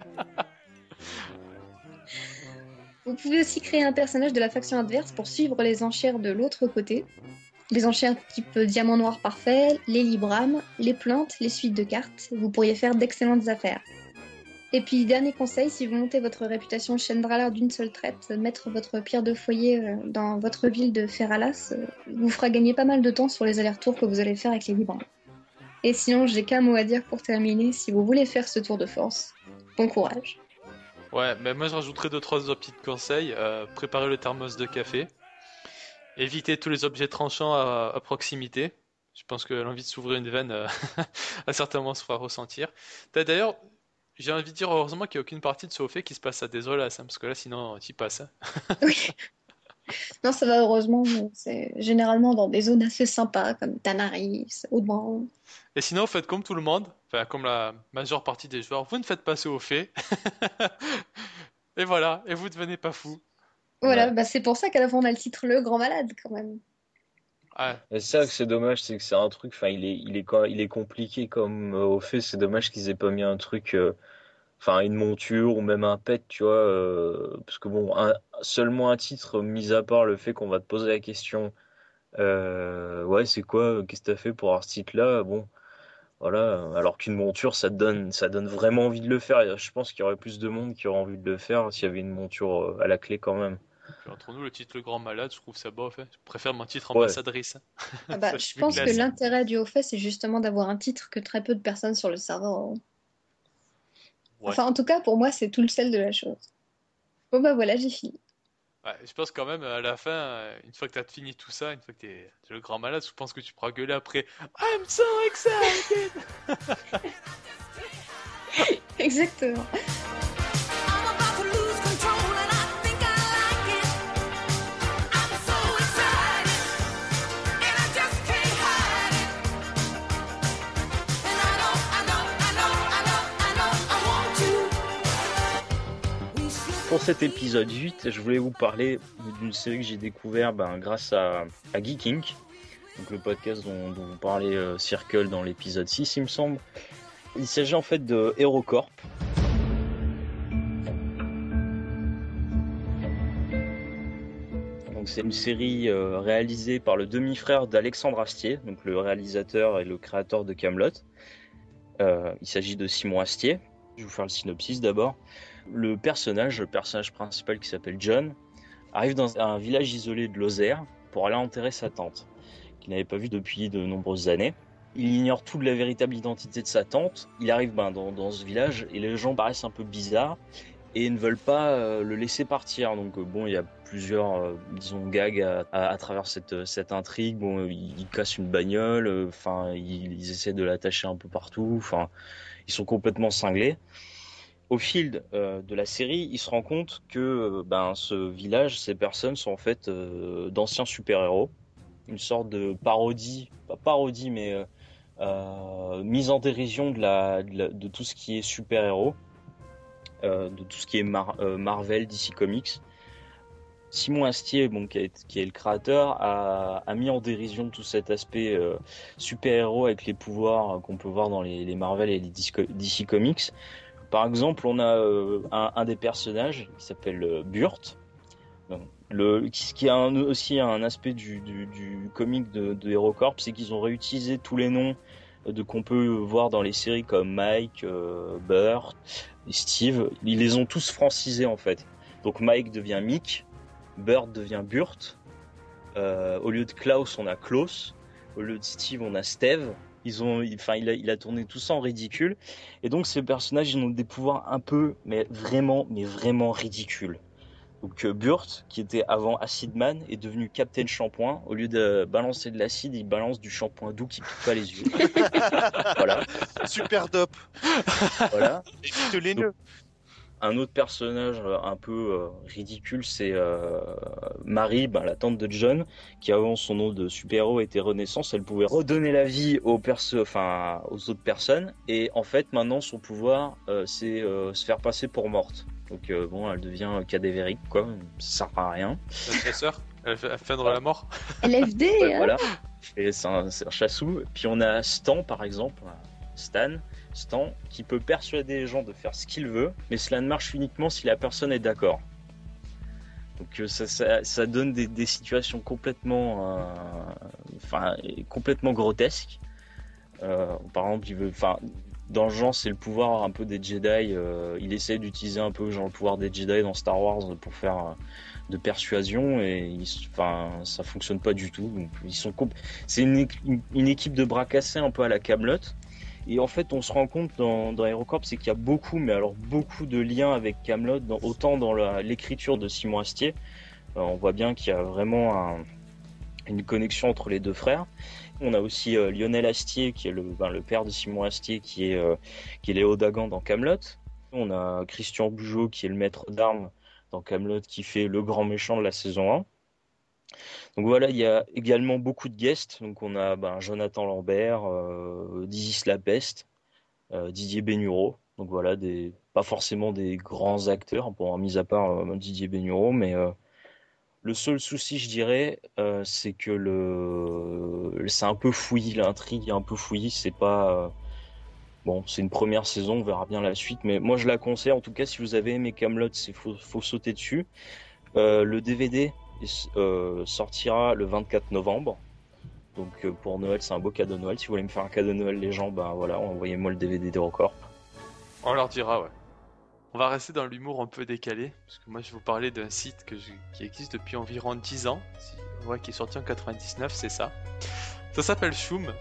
Vous pouvez aussi créer un personnage de la faction adverse pour suivre les enchères de l'autre côté. Les enchères type diamant noir parfait, les librames, les plantes, les suites de cartes. Vous pourriez faire d'excellentes affaires. Et puis, dernier conseil, si vous montez votre réputation Chendrala d'une seule traite, mettre votre pierre de foyer dans votre ville de Feralas vous fera gagner pas mal de temps sur les allers-retours que vous allez faire avec les librames. Et sinon, j'ai qu'un mot à dire pour terminer. Si vous voulez faire ce tour de force, bon courage. Ouais, mais moi je rajouterais deux trois autres petits conseils. Euh, préparez le thermos de café. Évitez tous les objets tranchants à, à proximité. Je pense que l'envie de s'ouvrir une veine euh, a certainement se fera ressentir. T'as, d'ailleurs, j'ai envie de dire heureusement qu'il n'y a aucune partie de ce fait qui se passe à Desolas, hein, parce que là sinon t'y passes. Hein. Oui. Non, ça va heureusement. C'est généralement dans des zones assez sympas comme Tanaris, Haut-de-Brand. Et sinon, faites comme tout le monde, enfin comme la majeure partie des joueurs, vous ne faites pas ce au fait. Et voilà, et vous devenez pas fou. Voilà, Ouais. bah c'est pour ça qu'à la fin on a le titre Le Grand Malade quand même. Ouais. Et ça que c'est dommage, c'est que c'est un truc, enfin il est, il est, quand- il est compliqué comme euh, au fait, c'est dommage qu'ils aient pas mis un truc, euh, enfin une monture ou même un pet, tu vois, euh, parce que bon, un, seulement un titre, mis à part le fait qu'on va te poser la question, euh, ouais c'est quoi, qu'est-ce que t'as fait pour avoir ce titre-là, bon, voilà, alors qu'une monture ça te donne, ça donne vraiment envie de le faire, et je pense qu'il y aurait plus de monde qui aurait envie de le faire s'il y avait une monture euh, à la clé quand même. Puis entre nous, le titre Le Grand Malade, je trouve ça beau, en fait. Je préfère mon titre Ouais. ambassadrice. hein. Ah bah, Ça, je suis pense classe. que l'intérêt du haut fait c'est justement d'avoir un titre que très peu de personnes sur le serveur auront. Ouais. Enfin en tout cas pour moi c'est tout le sel de la chose. Bon bah voilà, j'ai fini. Ouais, je pense quand même, à la fin, euh, une fois que t'as fini tout ça, une fois que t'es t'es le grand malade, je pense que tu pourras gueuler après I'm so excited! Exactement. Pour cet épisode huit, je voulais vous parler d'une série que j'ai découvert ben, grâce à, à Geeking, donc le podcast dont, dont vous parlez euh, Circle dans l'épisode six, il me semble. Il s'agit en fait de HeroCorp. Donc c'est une série euh, réalisée par le demi-frère d'Alexandre Astier, donc le réalisateur et le créateur de Kaamelott. Euh, il s'agit de Simon Astier. Je vais vous faire le synopsis d'abord. Le personnage, le personnage principal qui s'appelle John, arrive dans un village isolé de Lozère pour aller enterrer sa tante, qu'il n'avait pas vue depuis de nombreuses années. Il ignore toute la véritable identité de sa tante. Il arrive ben, dans, dans ce village et les gens paraissent un peu bizarres et ne veulent pas euh, le laisser partir. Donc euh, bon, il y a plusieurs, euh, disons, gags à, à, à travers cette, cette intrigue. Bon, ils, ils cassent une bagnole, enfin, euh, ils, ils essaient de l'attacher un peu partout. Enfin, ils sont complètement cinglés. Au fil euh, de la série, il se rend compte que euh, ben, ce village, ces personnes sont en fait euh, d'anciens super-héros. Une sorte de parodie, pas parodie, mais euh, euh, mise en dérision de, la, de, la, de tout ce qui est super-héros. euh, de tout ce qui est Mar- euh, Marvel, D C Comics. Simon Astier, bon, qui, est, qui est le créateur, a, a mis en dérision tout cet aspect euh, super-héros avec les pouvoirs qu'on peut voir dans les, les Marvel et les D C Comics. Par exemple, on a euh, un, un des personnages qui s'appelle euh, Burt, donc, le, qui, qui a un, aussi un aspect du, du, du comic de, de HeroCorp, c'est qu'ils ont réutilisé tous les noms de qu'on peut voir dans les séries comme Mike, euh, Burt, Steve. Ils les ont tous francisés en fait. Donc Mike devient Mick, Burt devient Burt. Euh, au lieu de Klaus, on a Klaus. Au lieu de Steve, on a Steve. Ils ont, enfin, il a, il a tourné tout ça en ridicule. Et donc, ces personnages, ils ont des pouvoirs un peu, mais vraiment, mais vraiment ridicules. Donc, euh, Burt, qui était avant Acid Man, est devenu Captain Shampoing. Au lieu de balancer de l'acide, il balance du shampoing doux qui pique pas les yeux. Voilà. Super dope. Voilà. Évite les nœuds. Un autre personnage un peu euh, ridicule, c'est euh, Marie, ben, la tante de John, qui avant son nom de super-héros était Renaissance. Elle pouvait redonner la vie aux, perso- enfin, aux autres personnes. Et en fait, maintenant, son pouvoir, euh, c'est euh, se faire passer pour morte. Donc euh, bon, elle devient cadavérique, quoi. Ça sert à rien. La sœur, elle fait feindre la mort. L F D, Ouais, hein. voilà. Et c'est un, c'est un chassou. Puis on a Stan, par exemple. Stan. Stan, qui peut persuader les gens de faire ce qu'il veut, mais cela ne marche uniquement si la personne est d'accord. Donc ça, ça, ça donne des, des situations complètement, euh, enfin, complètement grotesques. Euh, par exemple, il veut, enfin, dans le genre, c'est le pouvoir un peu des Jedi. Euh, il essaie d'utiliser un peu genre le pouvoir des Jedi dans Star Wars pour faire euh, de persuasion, et il, enfin, ça fonctionne pas du tout. Donc, ils sont, comp- c'est une, une, une équipe de bras cassés un peu à la Kaamelott. Et en fait, on se rend compte dans, dans HeroCorp, c'est qu'il y a beaucoup, mais alors beaucoup de liens avec Kaamelott, dans, autant dans la, l'écriture de Simon Astier. Euh, on voit bien qu'il y a vraiment un, une connexion entre les deux frères. On a aussi euh, Lionel Astier, qui est le, ben, le père de Simon Astier, qui est, euh, qui est Léo Dagan dans Kaamelott. On a Christian Bugeaud, qui est le maître d'armes dans Kaamelott, qui fait le grand méchant de la saison un. Donc voilà, il y a également beaucoup de guests. Donc on a ben, Jonathan Lambert, euh, Dizzy Lapeste, euh, Didier Bénureau. Donc voilà, des, pas forcément des grands acteurs, bon, mis à part euh, Didier Bénureau, mais euh, le seul souci, je dirais, euh, c'est que le, c'est un peu fouillis, l'intrigue est un peu fouillis. C'est pas euh, bon, c'est une première saison, on verra bien la suite, mais moi je la conseille. En tout cas, si vous avez aimé Kaamelott, c'est faut, faut sauter dessus. Euh, le D V D Euh, sortira le vingt-quatre novembre. Donc euh, pour Noël, c'est un beau cadeau de Noël. Si vous voulez me faire un cadeau de Noël, les gens, ben voilà, envoyez-moi le D V D d'HeroCorp. On leur dira, ouais. On va rester dans l'humour un peu décalé, parce que moi je vais vous parler d'un site que je... qui existe depuis environ dix ans, ouais, qui est sorti en quatre-vingt-dix-neuf, c'est ça. Ça s'appelle Choum.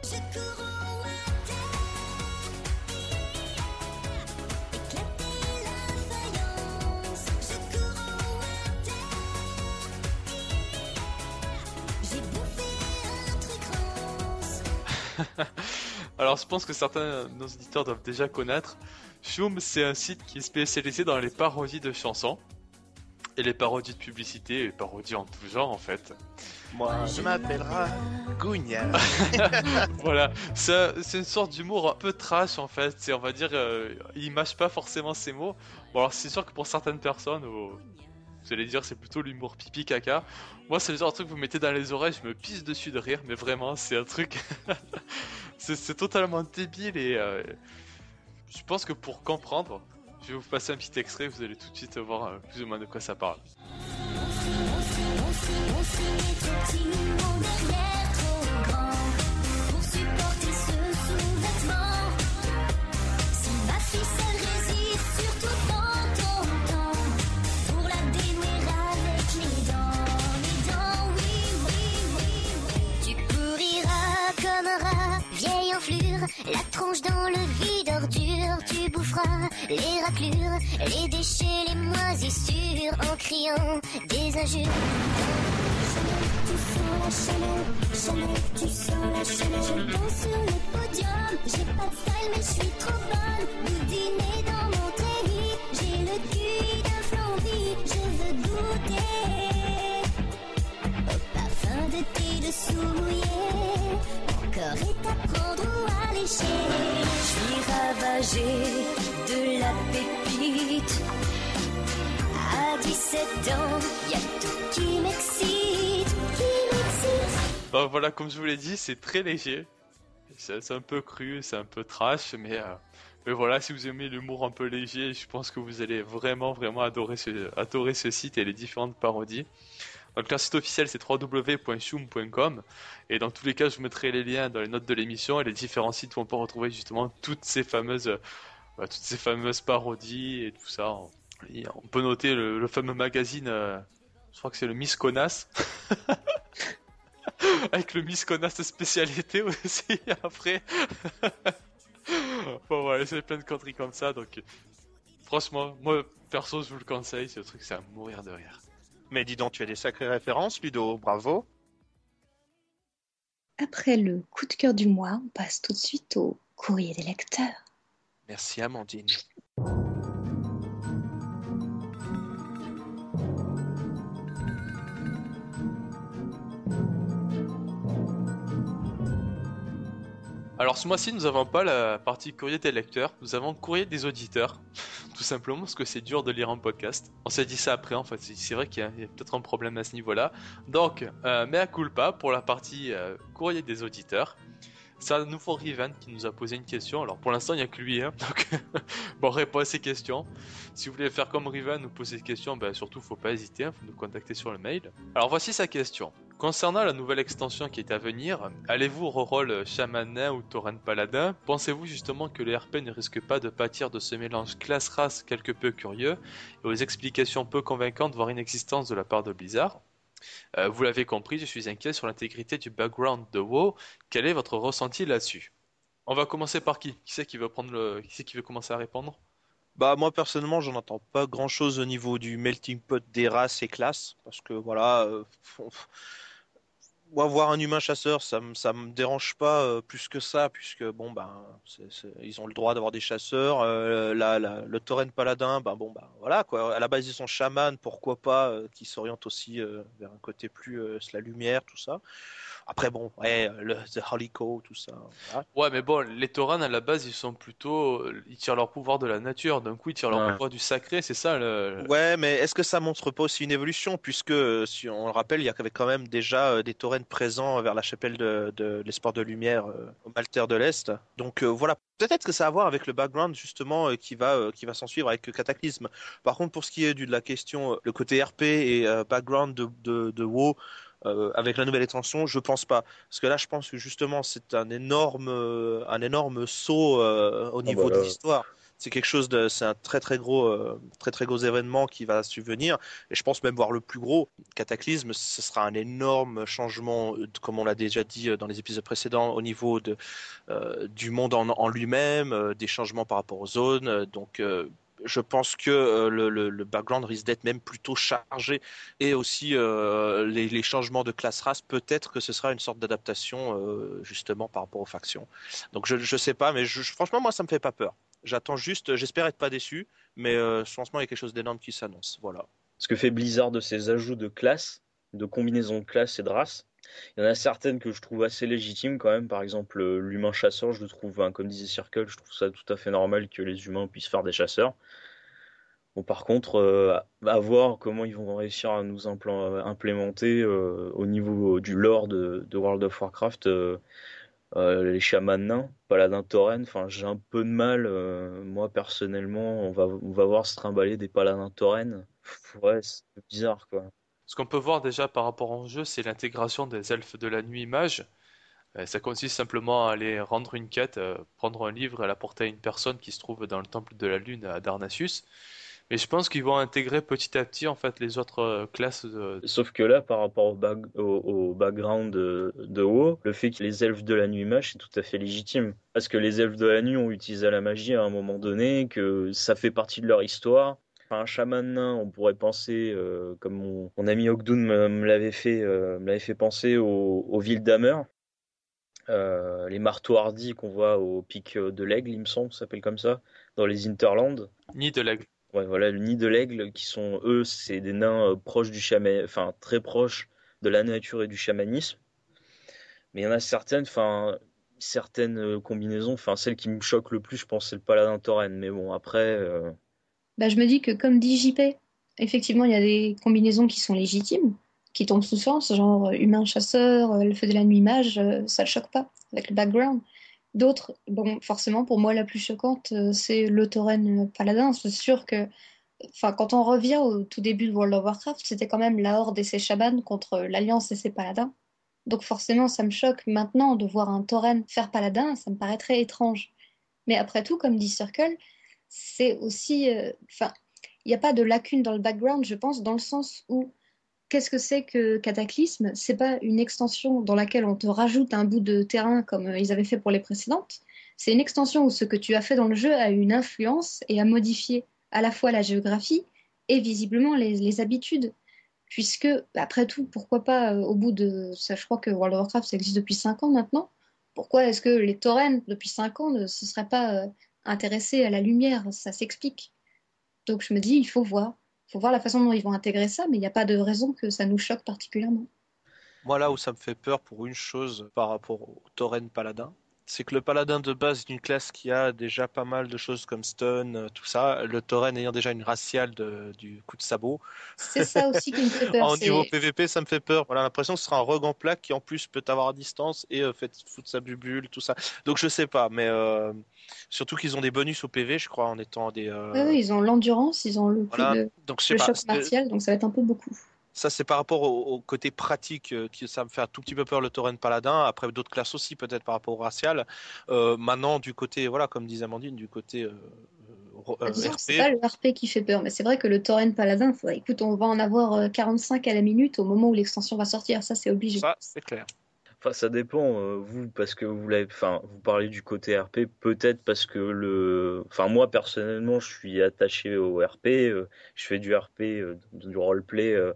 Alors je pense que certains de nos auditeurs doivent déjà connaître. Choum, c'est un site qui est spécialisé dans les parodies de chansons et les parodies de publicité, et les parodies en tout genre en fait. Moi, je m'appellerai Gougnard. Voilà, c'est, c'est une sorte d'humour un peu trash en fait. C'est, on va dire, euh, il mâche pas forcément ses mots. Bon alors c'est sûr que pour certaines personnes, oh, vous allez dire c'est plutôt l'humour pipi caca. Moi c'est le genre de truc que vous mettez dans les oreilles, je me pisse dessus de rire, mais vraiment c'est un truc, c'est, c'est totalement débile et euh, je pense que pour comprendre, je vais vous passer un petit extrait, vous allez tout de suite voir euh, plus ou moins de quoi ça parle. La tronche dans le vide ordure, tu boufferas les raclures, les déchets, les moisissures, en criant des injures. Tu sens la chaleur, chaleur, tu sens la chaleur. Je danse sur le podium, j'ai pas de style mais je suis trop bonne. Boudiner dans mon treillis, j'ai le cul d'un flambi, je veux goûter au parfum de tes dessous mouillés. Encore et t'apprendre où aller. léger. Je suis ravagée de la pépite. À dix-sept ans, y a tout qui m'excite, qui m'excite. Bon, voilà, comme je vous l'ai dit, c'est très léger. C'est, c'est un peu cru, c'est un peu trash, mais, euh, mais voilà, si vous aimez l'humour un peu léger, je pense que vous allez vraiment, vraiment adorer ce, adorer ce site et les différentes parodies. Donc leur site officiel c'est w w w point choum point com et dans tous les cas je vous mettrai les liens dans les notes de l'émission et les différents sites où on peut retrouver justement toutes ces fameuses, euh, toutes ces fameuses parodies et tout ça. Et on peut noter le, le fameux magazine, euh, je crois que c'est le Miss Connasse. Avec le Miss Connasse spécialité aussi après. Bon voilà, c'est plein de conneries comme ça, donc franchement, moi perso je vous le conseille, c'est un truc c'est à mourir de rire. Mais dis donc, tu as des sacrées références, Ludo, bravo. Après le coup de cœur du mois, on passe tout de suite au courrier des lecteurs. Merci Amandine. Alors ce mois-ci, nous n'avons pas la partie courrier des lecteurs, nous avons courrier des auditeurs. Tout simplement parce que c'est dur de lire un podcast. On s'est dit ça après, en fait, c'est vrai qu'il y a, y a peut-être un problème à ce niveau-là. Donc, euh, mea culpa pour la partie euh, courrier des auditeurs. C'est un nouveau Riven qui nous a posé une question. Alors pour l'instant, il n'y a que lui, hein. Donc bon, répond à ces questions. Si vous voulez faire comme Riven, nous poser des questions, ben, surtout, faut pas hésiter, hein, faut nous contacter sur le mail. Alors voici sa question. Concernant la nouvelle extension qui est à venir, allez-vous reroll Shaman Nain ou Tauren Paladin? Pensez-vous justement que le R P ne risque pas de pâtir de ce mélange classe-race quelque peu curieux et aux explications peu convaincantes, voire inexistantes de la part de Blizzard? Euh, vous l'avez compris, je suis inquiet sur l'intégrité du background de WoW. Quel est votre ressenti là-dessus? On va commencer par qui? Qui c'est qui veut prendre le... Qui c'est qui veut commencer à répondre? Bah moi personnellement j'en entends pas grand chose au niveau du melting pot des races et classes parce que voilà euh, moi voir un humain chasseur ça me ça me dérange pas euh, plus que ça puisque bon ben c'est, c'est, ils ont le droit d'avoir des chasseurs euh, la, la, le tauren paladin ben bon ben voilà quoi à la base ils sont chamans pourquoi pas euh, qui s'orientent aussi euh, vers un côté plus euh, la lumière tout ça. Après bon, ouais, le The Halico, tout ça. Voilà. Ouais, mais bon, les Taurens à la base, ils sont plutôt, ils tirent leur pouvoir de la nature. D'un coup, ils tirent leur Ouais. pouvoir du sacré, c'est ça le. Ouais, mais est-ce que ça montre pas aussi une évolution puisque si on le rappelle, il y avait quand même déjà euh, des taurennes présents vers la chapelle de, de l'espoir de lumière euh, au Maltaire de l'Est. Donc euh, voilà. Peut-être que ça a à voir avec le background justement euh, qui va euh, qui va s'en suivre avec Cataclysme. Par contre, pour ce qui est du, de la question, euh, le côté R P et euh, background de, de, de WoW. Euh, avec la nouvelle extension, je pense pas, parce que là, je pense que justement, c'est un énorme, euh, un énorme saut euh, au niveau Ah bah là. de l'histoire. C'est quelque chose de, c'est un très très gros, euh, très très gros événement qui va subvenir, et je pense même voir le plus gros Cataclysme, ce sera un énorme changement, euh, comme on l'a déjà dit euh, dans les épisodes précédents, au niveau de euh, du monde en, en lui-même, euh, des changements par rapport aux zones, euh, donc. Euh, je pense que euh, le, le, le background risque d'être même plutôt chargé et aussi euh, les, les changements de classe race, peut-être que ce sera une sorte d'adaptation euh, justement par rapport aux factions. Donc je je sais pas, mais je, je- franchement moi ça me fait pas peur. J'attends juste, j'espère être pas déçu, mais euh, franchement il y a quelque chose d'énorme qui s'annonce. Voilà. Ce que fait Blizzard de ses ajouts de classes, de combinaisons de classes et de races, il y en a certaines que je trouve assez légitimes quand même. Par exemple, euh, l'humain chasseur, je le trouve, hein, comme disait Circle, je trouve ça tout à fait normal que les humains puissent faire des chasseurs. Bon, par contre, euh, à voir comment ils vont réussir à nous implan- implémenter euh, au niveau du lore de, de World of Warcraft euh, euh, les chamans nains, paladins tauren. Enfin, j'ai un peu de mal, euh, moi personnellement, on va on va voir se trimballer des paladins tauren. Ouais, c'est bizarre quoi. Ce qu'on peut voir déjà par rapport au jeu, c'est l'intégration des elfes de la nuit mages. Euh, ça consiste simplement à aller rendre une quête, euh, prendre un livre et l'apporter à une personne qui se trouve dans le temple de la lune à Darnassus. Mais je pense qu'ils vont intégrer petit à petit en fait les autres euh, classes de... Sauf que là, par rapport au, bag- au, au background de, de WoW, le fait que les elfes de la nuit mage, c'est tout à fait légitime. Parce que les elfes de la nuit ont utilisé la magie à un moment donné, que ça fait partie de leur histoire. Enfin, un chaman nain, on pourrait penser, euh, comme mon, mon ami Ogdoun me, me l'avait fait, euh, me l'avait fait penser aux, aux villes d'Hammer. Euh, les marteaux hardis qu'on voit au pic de l'aigle, il me semble, ça s'appelle comme ça, dans les Hinterlands. Nid de l'aigle. Ouais, voilà, le nid de l'aigle, qui sont, eux, c'est des nains euh, proches du chaman, enfin, très proches de la nature et du chamanisme. Mais il y en a certaines, enfin, certaines euh, combinaisons, enfin celle qui me choque le plus, je pense, c'est le paladin tauren. Mais bon, après, euh, Bah, je me dis que comme dit J P, effectivement, il y a des combinaisons qui sont légitimes, qui tombent sous sens, genre euh, humain-chasseur, euh, le feu de la nuit mage, euh, ça le choque pas avec le background. D'autres, bon, forcément, pour moi, la plus choquante, euh, c'est le tauren euh, paladin. C'est sûr que, enfin, quand on revient au tout début de World of Warcraft, c'était quand même la Horde et ses Shaban contre l'Alliance et ses paladins. Donc forcément, ça me choque maintenant de voir un tauren faire paladin, ça me paraît très étrange. Mais après tout, comme dit Circle, c'est aussi, euh, enfin, il n'y a pas de lacune dans le background, je pense, dans le sens où qu'est-ce que c'est que Cataclysme? C'est pas une extension dans laquelle on te rajoute un bout de terrain comme euh, ils avaient fait pour les précédentes. C'est une extension où ce que tu as fait dans le jeu a une influence et a modifié à la fois la géographie et visiblement les, les habitudes. Puisque, après tout, pourquoi pas, euh, au bout de, ça, je crois que World of Warcraft, ça existe depuis cinq ans maintenant, pourquoi est-ce que les tauren, depuis cinq ans, ne se seraient pas euh, intéressés à la lumière? Ça s'explique. Donc je me dis, il faut voir. Il faut voir la façon dont ils vont intégrer ça, mais il n'y a pas de raison que ça nous choque particulièrement. Moi, là où ça me fait peur pour une chose par rapport au tauren paladin, c'est que le paladin de base d'une classe qui a déjà pas mal de choses comme stun, euh, tout ça, le tauren ayant déjà une raciale de- du coup de sabot. C'est ça aussi qui me fait peur. En niveau C'est P V P, ça me fait peur. Voilà, l'impression que ce sera un rogue en plaque qui en plus peut t'avoir à distance et euh, fait foutre sa bubule, tout ça. Donc je sais pas, mais euh, surtout qu'ils ont des bonus au P V, je crois, en étant des. ouais, euh, ouais, ils ont l'endurance, ils ont le, coup Voilà, de, donc je sais le pas. choc martial, donc ça va être un peu beaucoup. Ça, c'est par rapport au, au côté pratique euh, qui ça me fait un tout petit peu peur le tauren paladin. Après, d'autres classes aussi, peut-être par rapport au racial. Euh, maintenant, du côté, voilà, comme disait Amandine, du côté euh, euh, Bah, euh, disons que c'est R P, pas le R P qui fait peur, mais c'est vrai que le tauren paladin, faudrait- écoute, on va en avoir euh, quarante-cinq à la minute au moment où l'extension va sortir, ça c'est obligé. ça, c'est clair. enfin ça dépend. euh, vous, parce que vous l'avez, enfin vous parlez du côté R P, peut-être parce que le, enfin moi personnellement, je suis attaché au R P. euh, je fais du R P, euh, du roleplay euh,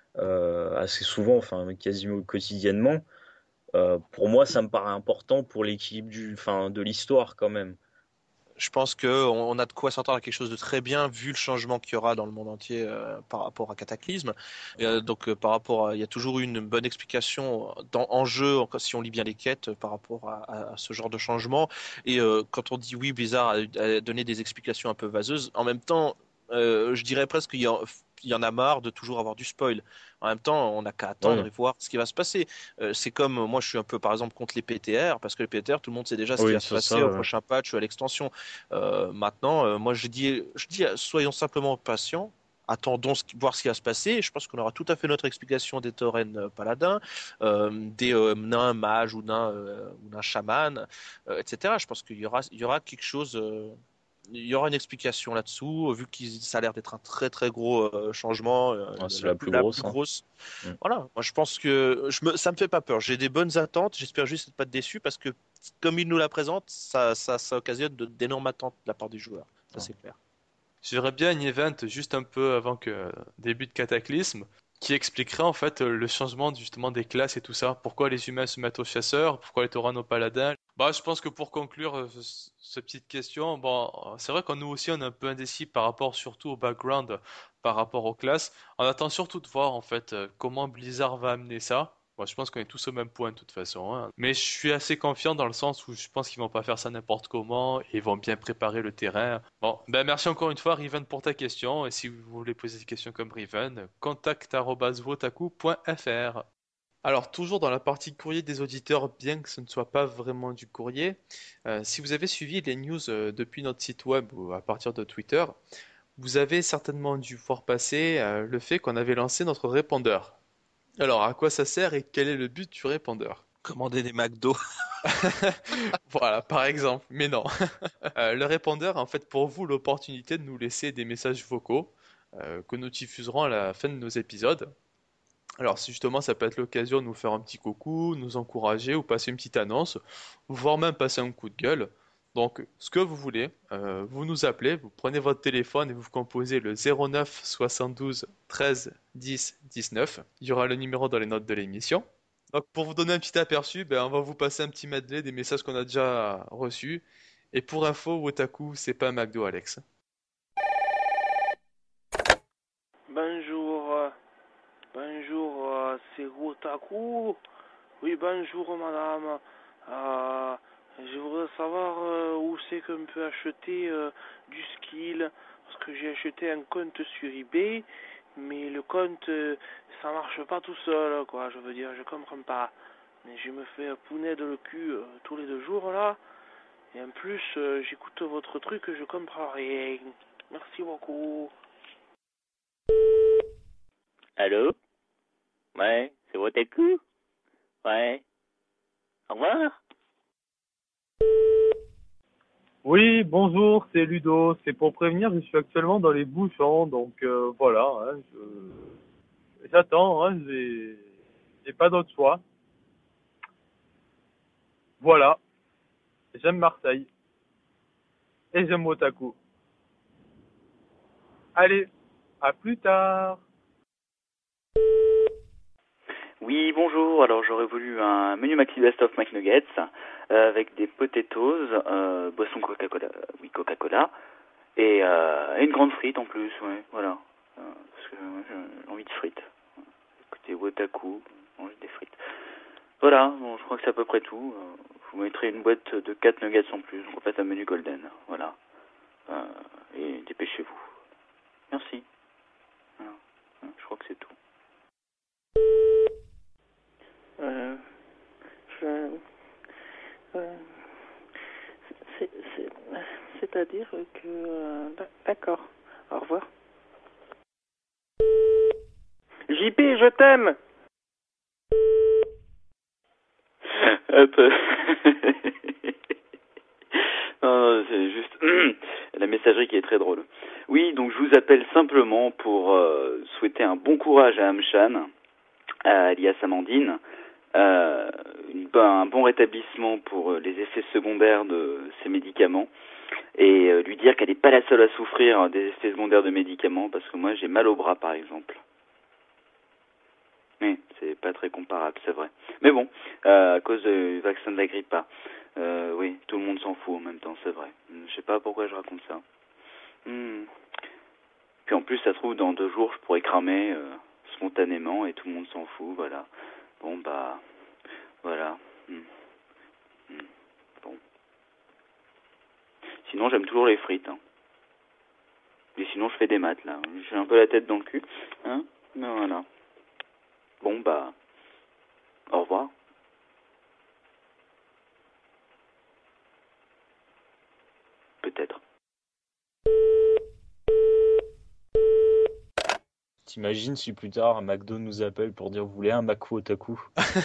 euh, assez souvent, enfin quasiment quotidiennement. Euh, pour moi, ça me paraît important pour l'équilibre du, enfin, de l'histoire quand même. Je pense que on on a de quoi s'entendre à quelque chose de très bien vu le changement qu'il y aura dans le monde entier euh, par rapport à Cataclysme. Et, euh, donc euh, par rapport, à, il y a toujours eu une bonne explication dans, en jeu en- si on lit bien les quêtes euh, par rapport à, à- à ce genre de changement. Et euh, quand on dit oui, Blizzard a, a donné des explications un peu vaseuses, en même temps, euh, je dirais presque qu'il y, en- il y en a marre de toujours avoir du spoil. En même temps, on n'a qu'à attendre Ouais. et voir ce qui va se passer. Euh, c'est comme moi, je suis un peu par exemple contre les P T R parce que les P T R, tout le monde sait déjà ce qui Oui, va se sur passer ça, au ouais. prochain patch ou à l'extension. Euh, maintenant, euh, moi je dis, je dis, euh, soyons simplement patients, attendons ce qui- voir ce qui va se passer. Je pense qu'on aura tout à fait notre explication des tauren euh, paladins, euh, des euh, nains mages ou nains, euh, ou nains chamans, euh, et cetera. Je pense qu'il y aura, il y aura quelque chose. euh, il y aura une explication là-dessous, vu que ça a l'air d'être un très très gros euh, changement, euh, Ouais, c'est la, la plus, plus la grosse, plus hein. grosse. Mm. Voilà, moi je pense que je me, ça me fait pas peur. J'ai des bonnes attentes. J'espère juste ne pas être déçu parce que comme il nous la présente, ça, ça, ça occasionne de- d'énormes attentes de la part du joueur. Ça c'est clair. Je verrais bien un event juste un peu avant que débute Cataclysme qui expliquerait en fait le changement justement des classes et tout ça. Pourquoi les humains se mettent aux chasseurs, pourquoi les taurins aux paladins. Bah, je pense que pour conclure euh, ce- cette petite question, bon, c'est vrai qu'on nous aussi on est un peu indécis par rapport surtout au background, par rapport aux classes. On attend surtout de voir en fait euh, comment Blizzard va amener ça. Moi, je pense qu'on est tous au même point de toute façon, hein. Mais je suis assez confiant dans le sens où je pense qu'ils vont pas faire ça n'importe comment et ils vont bien préparer le terrain. Bon, ben merci encore une fois Riven pour ta question et si vous voulez poser des questions comme Riven, contact arobase wotaku point f r. Alors toujours dans la partie courrier des auditeurs, bien que ce ne soit pas vraiment du courrier, euh, si vous avez suivi les news euh, depuis notre site web ou à partir de Twitter, vous avez certainement dû voir passer euh, le fait qu'on avait lancé notre répondeur. Alors, à quoi ça sert et quel est le but du répondeur? Commander des McDo. Voilà, par exemple. Mais non. Euh, le répondeur a en fait pour vous l'opportunité de nous laisser des messages vocaux euh, que nous diffuserons à la fin de nos épisodes. Alors, si justement, ça peut être l'occasion de nous faire un petit coucou, nous encourager ou passer une petite annonce, voire même passer un coup de gueule. Donc, ce que vous voulez, euh, vous nous appelez, vous prenez votre téléphone et vous composez le zéro neuf soixante-douze treize dix dix-neuf. Il y aura le numéro dans les notes de l'émission. Donc, pour vous donner un petit aperçu, ben, on va vous passer un petit medley des messages qu'on a déjà reçus. Et pour info, Wotaku, c'est pas un McDo, Alex. Bonjour, euh, bonjour, euh, c'est Wotaku. Oui, bonjour madame. Euh, Je voudrais savoir euh, où c'est qu'on peut acheter euh, du skill, parce que j'ai acheté un compte sur eBay, mais le compte, euh, ça marche pas tout seul, quoi, je veux dire, je comprends pas. Mais je me fais pounet de le cul euh, tous les deux jours, là, et en plus, euh, j'écoute votre truc, je comprends rien. Merci beaucoup. Allô? Ouais, c'est Wotaku? Ouais. Au revoir. Oui, bonjour, c'est Ludo. C'est pour prévenir, je suis actuellement dans les bouchons, donc euh, voilà. Hein, je... J'attends, hein, j'ai... j'ai pas d'autre choix. Voilà. J'aime Marseille. Et j'aime Wotaku. Allez, à plus tard. Oui, bonjour. Alors j'aurais voulu un menu Maxi Best of McNuggets euh, avec des potatoes, euh, boisson Coca-Cola, oui Coca-Cola, et, euh, et une grande frite en plus, ouais, voilà. Euh, parce que euh, j'ai envie de frites. Écoutez, Wotaku, manger des frites. Voilà, bon, je crois que c'est à peu près tout. Euh, vous mettrez une boîte de quatre nuggets en plus, donc en fait un menu golden, voilà. Euh, et dépêchez-vous. Merci. Voilà. Je crois que c'est tout. Euh, je, euh, c'est, c'est, c'est-à-dire que... Euh, d'accord, au revoir. J P, je t'aime. Non, non, c'est juste la messagerie qui est très drôle. Oui, donc je vous appelle simplement pour euh, souhaiter un bon courage à Amchan, alias Amandine, euh, une, un bon rétablissement pour les effets secondaires de ses médicaments, et euh, lui dire qu'elle n'est pas la seule à souffrir des effets secondaires de médicaments, parce que moi j'ai mal au bras par exemple. Oui, c'est pas très comparable, c'est vrai. Mais bon, euh, à cause du vaccin de la grippe, pas. Euh, oui, tout le monde s'en fout en même temps, c'est vrai. Je sais pas pourquoi je raconte ça. Hmm. Puis en plus, ça se trouve, dans deux jours, je pourrais cramer euh, spontanément et tout le monde s'en fout, voilà. Bon, bah, voilà. Hmm. Hmm. Bon. Sinon, j'aime toujours les frites, hein. Et sinon, je fais des maths, là. J'ai un peu la tête dans le cul, hein. Mais voilà. Bon, bah, au revoir. Peut-être. T'imagines si plus tard un McDo nous appelle pour dire vous voulez un Mac Wotaku?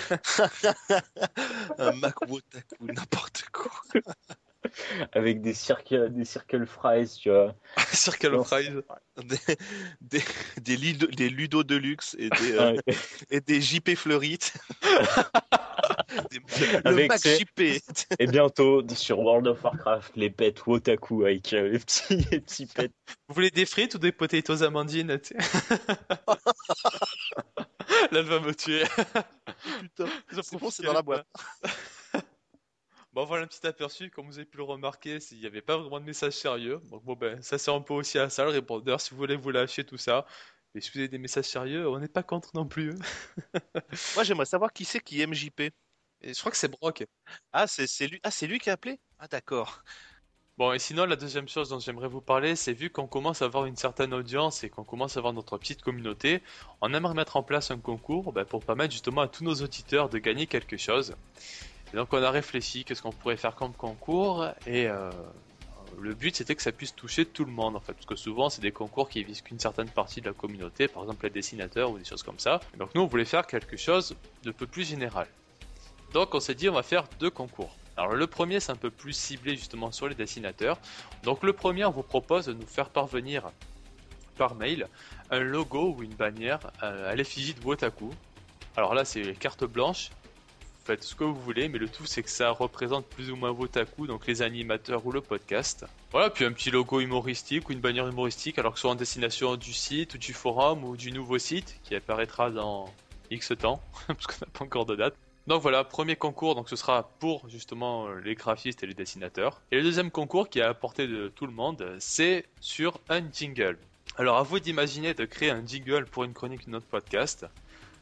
Un Mac Wotaku, n'importe quoi. Avec des circle, des circle fries, tu vois. Circle Non, fries. Des, des, des, Ludo, des Ludo Deluxe et des, euh, Ouais. et des J P Fleurit. Des- le Avec Mac ces- J P. Et bientôt sur World of Warcraft, les pets Wotaku avec euh, les petits, les petits pets. Vous voulez des frites ou des potatoes Amandine? tu sais Là, elle va me tuer. Putain, J'en c'est bon, profite c'est dans la qu'elle est boîte. pas. Bon, voilà un petit aperçu. Comme vous avez pu le remarquer, il n'y avait pas vraiment de message sérieux. Donc, bon, ben, ça sert un peu aussi à ça, le répondeur, si vous voulez vous lâcher tout ça. Mais si vous avez des messages sérieux, on n'est pas contre non plus. Moi, j'aimerais savoir qui c'est qui aime J P. Et je crois que c'est Brock. Ah, c'est c'est lui. Ah, c'est lui qui a appelé. Ah, d'accord. Bon, et sinon, la deuxième chose dont j'aimerais vous parler, c'est vu qu'on commence à avoir une certaine audience et qu'on commence à avoir notre petite communauté, on aimerait mettre en place un concours ben, pour permettre justement à tous nos auditeurs de gagner quelque chose. Et donc on a réfléchi qu'est-ce qu'on pourrait faire comme concours et euh, le but c'était que ça puisse toucher tout le monde en fait, parce que souvent c'est des concours qui visent qu'une certaine partie de la communauté, par exemple les dessinateurs ou des choses comme ça. Et donc nous on voulait faire quelque chose de peu plus général. Donc on s'est dit on va faire deux concours. Alors le premier c'est un peu plus ciblé justement sur les dessinateurs. Donc le premier on vous propose de nous faire parvenir par mail un logo ou une bannière euh, à l'effigie de Wotaku. Alors là c'est carte blanche, vous faites ce que vous voulez, mais le tout c'est que ça représente plus ou moins Wotaku, donc les animateurs ou le podcast. Voilà, puis un petit logo humoristique ou une bannière humoristique, alors que ce soit en destination du site ou du forum ou du nouveau site qui apparaîtra dans X temps, parce qu'on n'a pas encore de date. Donc voilà, premier concours, donc ce sera pour justement les graphistes et les dessinateurs. Et le deuxième concours qui est à la portée de tout le monde, c'est sur un jingle. Alors à vous d'imaginer de créer un jingle pour une chronique de notre podcast.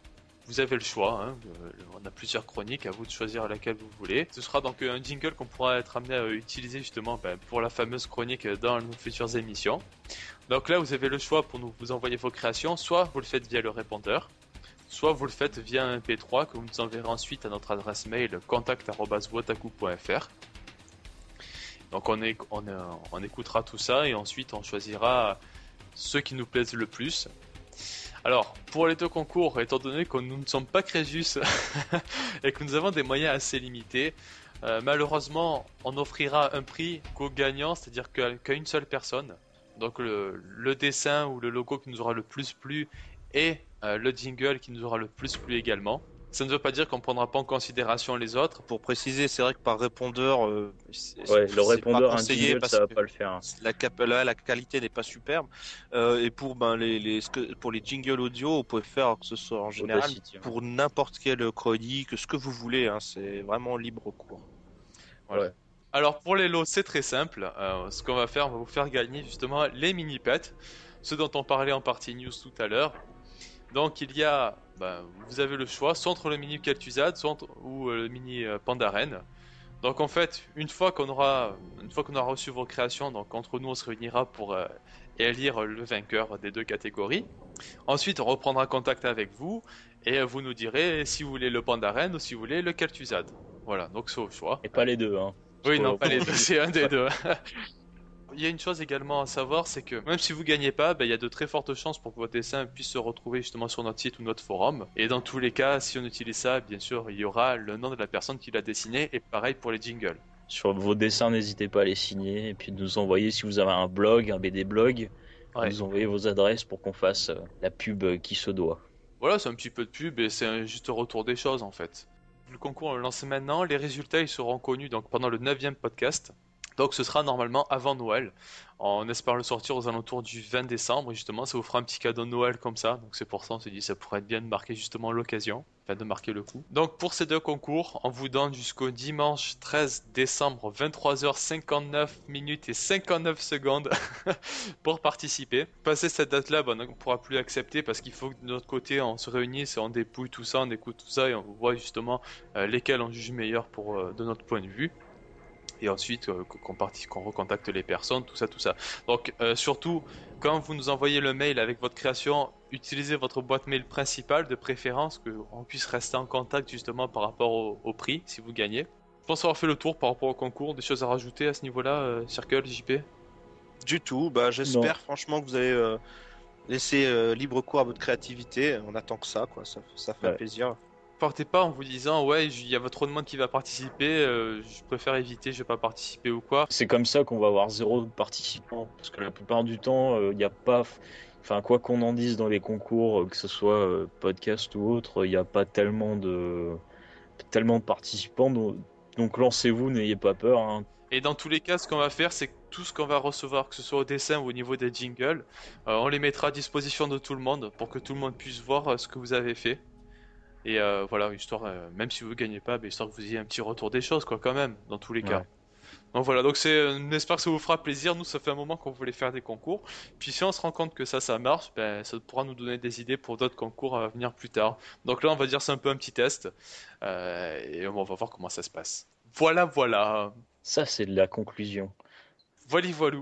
vous avez le choix, hein. Euh, on a plusieurs chroniques, à vous de choisir laquelle vous voulez. Ce sera donc un jingle qu'on pourra être amené à utiliser justement ben, pour la fameuse chronique dans nos futures émissions. Donc là, vous avez le choix pour nous vous envoyer vos créations, soit vous le faites via le répondeur, soit vous le faites via un M P trois que vous nous enverrez ensuite à notre adresse mail contact arobase wotaku point f r. Donc on, est, on, est, on écoutera tout ça et ensuite on choisira ceux qui nous plaisent le plus. Alors, pour les deux concours, étant donné que nous ne sommes pas Crésus et que nous avons des moyens assez limités, euh, malheureusement, on offrira un prix qu'au gagnant, c'est-à-dire qu'à, qu'à une seule personne. Donc le, le dessin ou le logo qui nous aura le plus plu et euh, le jingle qui nous aura le plus plu également. Ça ne veut pas dire qu'on ne prendra pas en considération les autres. Pour préciser, c'est vrai que par répondeur, euh, c'est, ouais, c'est le répondeur pas un jingle, ça va pas le faire. Hein. La, cap- la, la qualité n'est pas superbe. Euh, et pour ben les, les ce que, pour les jingles audio, vous pouvez faire que ce soit en général Audacity, hein. Pour n'importe quelle chronique, ce que vous voulez. Hein, c'est vraiment libre cours. Voilà. Ouais. Alors pour les lots, c'est très simple. Euh, ce qu'on va faire, on va vous faire gagner justement les mini-pets, ceux dont on parlait en partie news tout à l'heure. Donc il y a, bah, vous avez le choix, soit entre le mini Kel'Thuzad, soit entre, ou euh, le mini euh, Pandaren. Donc en fait, une fois qu'on aura, une fois qu'on aura reçu vos créations, donc entre nous on se réunira pour euh, élire le vainqueur des deux catégories. Ensuite, on reprendra contact avec vous et vous nous direz si vous voulez le Pandaren ou si vous voulez le Kel'Thuzad. Voilà, donc c'est au choix. Et pas les deux, hein. Oui, non, pas les deux, c'est un des deux. Il y a une chose également à savoir, c'est que même si vous gagnez pas, ben, il y a de très fortes chances pour que votre dessin puisse se retrouver justement sur notre site ou notre forum. Et dans tous les cas, si on utilise ça, bien sûr, il y aura le nom de la personne qui l'a dessiné, et pareil pour les jingles. Sur vos dessins, n'hésitez pas à les signer, et puis de nous envoyer, si vous avez un blog, un B D blog, ouais. Nous envoyer vos adresses pour qu'on fasse la pub qui se doit. Voilà, c'est un petit peu de pub, et c'est un juste retour des choses en fait. Le concours, on le lance maintenant, les résultats ils seront connus donc, pendant le neuvième podcast. Donc ce sera normalement avant Noël. On espère le sortir aux alentours du vingt décembre. Justement, ça vous fera un petit cadeau de Noël comme ça. Donc c'est pour ça on s'est dit ça pourrait être bien de marquer justement l'occasion. Enfin de marquer le coup. Donc pour ces deux concours, on vous donne jusqu'au dimanche treize décembre vingt-trois heures cinquante-neuf minutes et cinquante-neuf secondes pour participer. Passé cette date-là, bon, on ne pourra plus accepter parce qu'il faut que de notre côté on se réunisse, on dépouille tout ça, on écoute tout ça et on voit justement euh, lesquels on juge meilleurs pour, euh, de notre point de vue. Et ensuite euh, qu'on, partit, qu'on recontacte les personnes, tout ça, tout ça. Donc euh, surtout, quand vous nous envoyez le mail avec votre création, utilisez votre boîte mail principale de préférence, qu'on puisse rester en contact justement par rapport au, au prix, si vous gagnez. Je pense avoir fait le tour par rapport au concours, des choses à rajouter à ce niveau-là, euh, Circle, J P? Du tout, bah j'espère non. franchement que vous allez euh, laisser euh, libre cours à votre créativité, on attend que ça, quoi, ça, ça fait ouais. plaisir. Partez pas en vous disant ouais il y a trop de monde qui va participer, euh, je préfère éviter, je vais pas participer ou quoi. C'est comme ça qu'on va avoir zéro participant parce que la plupart du temps il euh, n'y a pas, enfin quoi qu'on en dise dans les concours, que ce soit euh, podcast ou autre, il n'y a pas tellement de tellement de participants, donc, donc lancez-vous, n'ayez pas peur. Hein. Et dans tous les cas, ce qu'on va faire, c'est que tout ce qu'on va recevoir, que ce soit au dessin ou au niveau des jingles, euh, on les mettra à disposition de tout le monde pour que tout le monde puisse voir euh, ce que vous avez fait. Et euh, voilà, histoire, euh, même si vous ne gagnez pas, bah, histoire que vous ayez un petit retour des choses, quoi, quand même, dans tous les cas. Ouais. Donc voilà, donc c'est, on espère que ça vous fera plaisir. Nous, ça fait un moment qu'on voulait faire des concours. Puis si on se rend compte que ça, ça marche, ben, ça pourra nous donner des idées pour d'autres concours à venir plus tard. Donc là, on va dire c'est un peu un petit test. Euh, et on va voir comment ça se passe. Voilà, voilà. Ça, c'est de la conclusion. Voilà, voilou.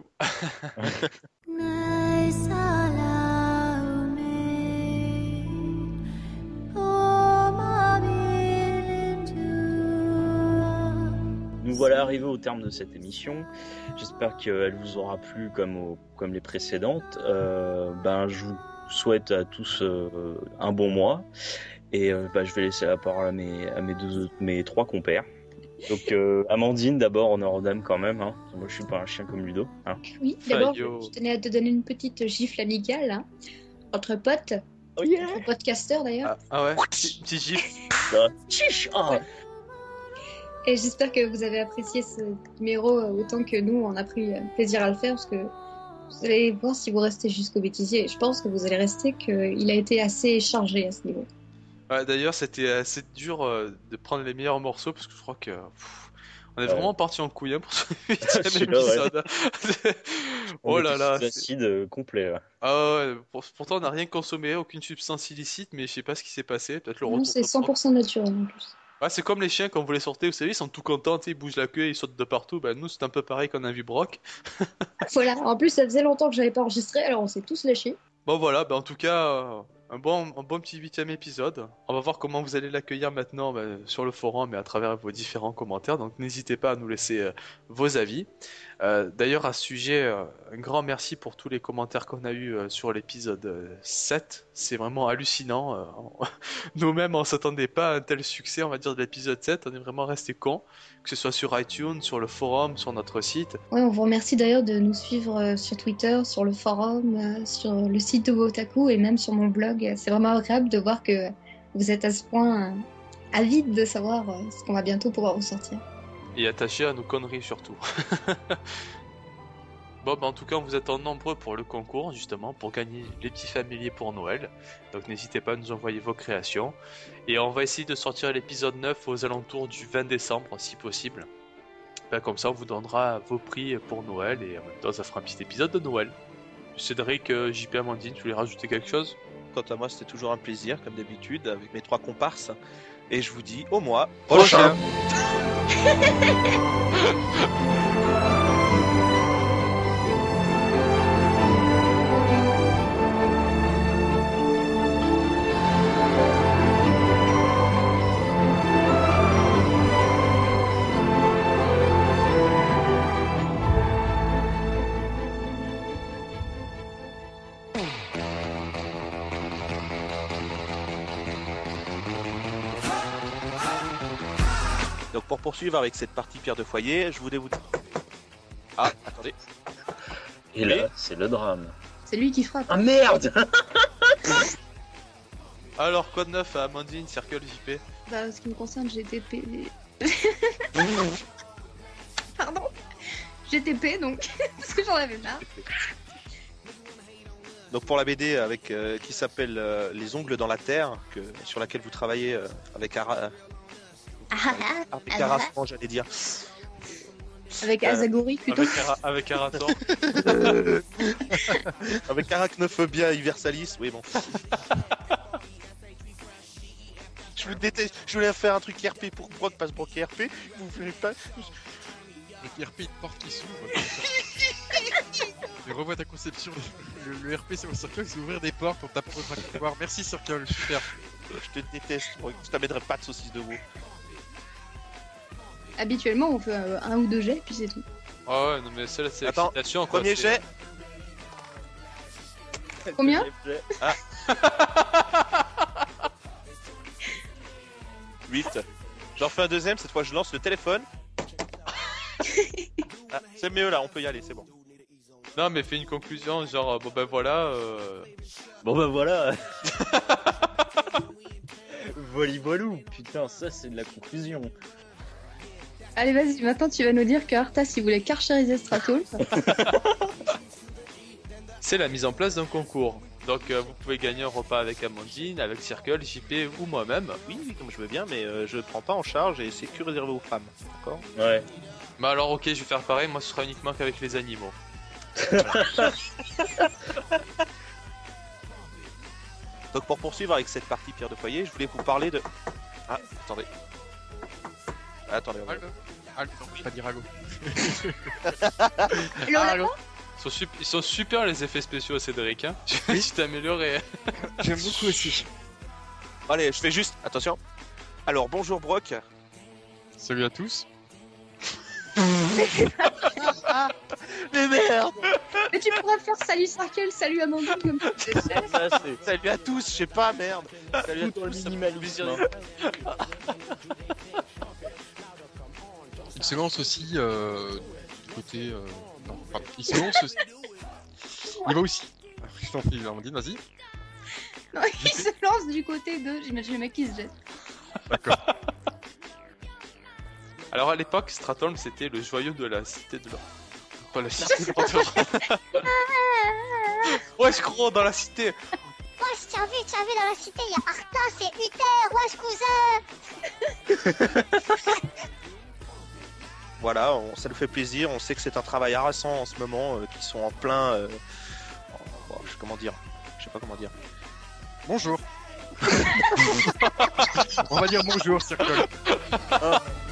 Nous voilà arrivés au terme de cette émission. J'espère qu'elle vous aura plu comme, au, comme les précédentes. Euh, ben, je vous souhaite à tous euh, un bon mois. Et euh, ben, je vais laisser la parole à mes, à mes, deux, mes trois compères. Donc euh, Amandine, d'abord, honneur aux dames quand même. Hein. Moi, je suis pas un chien comme Ludo. Hein. Oui, d'abord, je, je tenais à te donner une petite gifle amicale. Hein, entre potes. Oh yeah. Entre podcasteurs, d'ailleurs. Ah, ah ouais, petit, petit gifle. Chiche. Oh. Et j'espère que vous avez apprécié ce numéro autant que nous, on a pris plaisir à le faire, parce que vous allez voir si vous restez jusqu'au bêtisier. Je pense que vous allez rester qu'il a été assez chargé à ce niveau. Ouais, d'ailleurs, c'était assez dur de prendre les meilleurs morceaux, parce que je crois que pff, on est ouais. vraiment parti en couille hein, pour ce huitième épisode. Ouais. Oh là là, c'est acide euh, complet. Là. Ah ouais, pour- pourtant on n'a rien consommé, aucune substance illicite, mais je sais pas ce qui s'est passé, peut-être le Non, retour c'est de cent pour cent naturel en plus. Ah, c'est comme les chiens quand vous les sortez, vous savez, ils sont tout contents, tu sais, ils bougent la queue, ils sautent de partout. Bah nous c'est un peu pareil qu'on a vu Brock. Voilà, en plus ça faisait longtemps que j'avais pas enregistré, alors on s'est tous lâchés. Bon voilà, bah en tout cas, euh, un bon, un bon petit huitième épisode. On va voir comment vous allez l'accueillir maintenant bah, sur le forum et à travers vos différents commentaires. Donc n'hésitez pas à nous laisser euh, vos avis. Euh, D'ailleurs à ce sujet, euh, un grand merci pour tous les commentaires qu'on a eu euh, sur l'épisode euh, sept. C'est vraiment hallucinant. Euh, on- Nous-mêmes on s'attendait pas à un tel succès, on va dire, de l'épisode sept. On est vraiment resté cons, que ce soit sur iTunes, sur le forum, sur notre site. Ouais, on vous remercie d'ailleurs de nous suivre euh, sur Twitter, sur le forum, euh, sur le site de Wotaku et même sur mon blog. C'est vraiment agréable de voir que vous êtes à ce point euh, avide de savoir euh, ce qu'on va bientôt pouvoir vous sortir. Et attaché à nos conneries surtout. Bon, bah en tout cas, on vous attend nombreux pour le concours, justement, pour gagner les petits familiers pour Noël. Donc n'hésitez pas à nous envoyer vos créations. Et on va essayer de sortir l'épisode neuf aux alentours du vingt décembre, si possible. Ben, comme ça, on vous donnera vos prix pour Noël, et en même temps, ça fera un petit épisode de Noël. Cédric, euh, J P, Amandine, tu voulais rajouter quelque chose? Quant à moi, c'était toujours un plaisir, comme d'habitude, avec mes trois comparses. Et je vous dis au mois Prochain. Donc pour poursuivre avec cette partie pierre de foyer, je voulais vous dire... Ah, attendez. Et là, c'est le drame. C'est lui qui frappe. Ah merde. Alors, quoi de neuf à Amandine, Circle, J P? Bah, en ce qui me concerne, G T P. Pardon. G T P donc, parce que j'en avais marre. Donc pour la B D avec euh, qui s'appelle euh, Les ongles dans la terre, que, sur laquelle vous travaillez euh, avec Ara... avec Arasman, j'allais dire. Avec Azagori plutôt. Avec, Ara- avec Arator. Avec Arachnophobia Universalis, oui bon. Je vous déteste, je voulais faire un truc R P pour Brock, passe Brock R P, vous voulez pas. Le R P, une porte qui s'ouvre. Et revois ta conception. Le, le R P sur le Circle, c'est ouvrir des portes en tapant votre accessoire. Merci Circle, super. Je te déteste, Brock, je t'amènerai pas de saucisse de veau. Habituellement, on fait euh, un ou deux jets, puis c'est tout. Ah ouais, non mais celle-là, c'est Attends, l'excitation, quoi. premier c'est- jet. Combien? Ah. huit. J'en fais un deuxième, cette fois je lance le téléphone. Ah, c'est mieux là, on peut y aller, c'est bon. Non mais fais une conclusion, genre, bon ben voilà... Euh... Bon bah voilà. Voli-voilou, putain, ça c'est de la conclusion. Allez, vas-y, maintenant tu vas nous dire que Arthas il voulait carchériser Stratos. C'est la mise en place d'un concours. Donc euh, vous pouvez gagner un repas avec Amandine, avec Circle, J P ou moi-même. Oui, oui, comme je veux bien, mais euh, je prends pas en charge et c'est que réservé aux femmes, d'accord? Ouais. Bah alors ok, je vais faire pareil, moi ce sera uniquement qu'avec les animaux. Donc pour poursuivre avec cette partie pierre de foyer, je voulais vous parler de... Ah, attendez. Ah, attendez, on va... Allo Allo, non, pas dire Allo. Allô, Ils sont, sup- ils sont super les effets spéciaux, Cédric, hein. Tu t'es amélioré. J'aime beaucoup aussi. Allez, je fais juste... Attention. Alors, bonjour Brock. Salut à tous. Mais merde. Mais tu pourrais faire salut Circle, salut Amandine comme ça. Salut à tous, je sais pas, merde. Salut à Tout dans le tous, ça me minimalisme. fait plaisir. Il se lance aussi euh, du côté... Euh... Non, pardon. Il se lance aussi... Il va aussi... Je t'en prie, Amandine, vas-y. Non, il se lance du côté de... J'imagine le mec qui se jette. D'accord. Alors à l'époque, Stratholm c'était le joyau de la cité de l'or. Pas la cité de l'or. Ouais, je crois dans la cité. Wesh, tiens vu, tiens vu, dans la cité, y'a Arthas et Uther, wesh cousin. voilà, on, ça nous fait plaisir. On sait que c'est un travail harassant en ce moment, euh, qu'ils sont en plein, euh, en- je- comment dire, je sais pas comment dire. Bonjour. On va dire bonjour, Circle. Ah,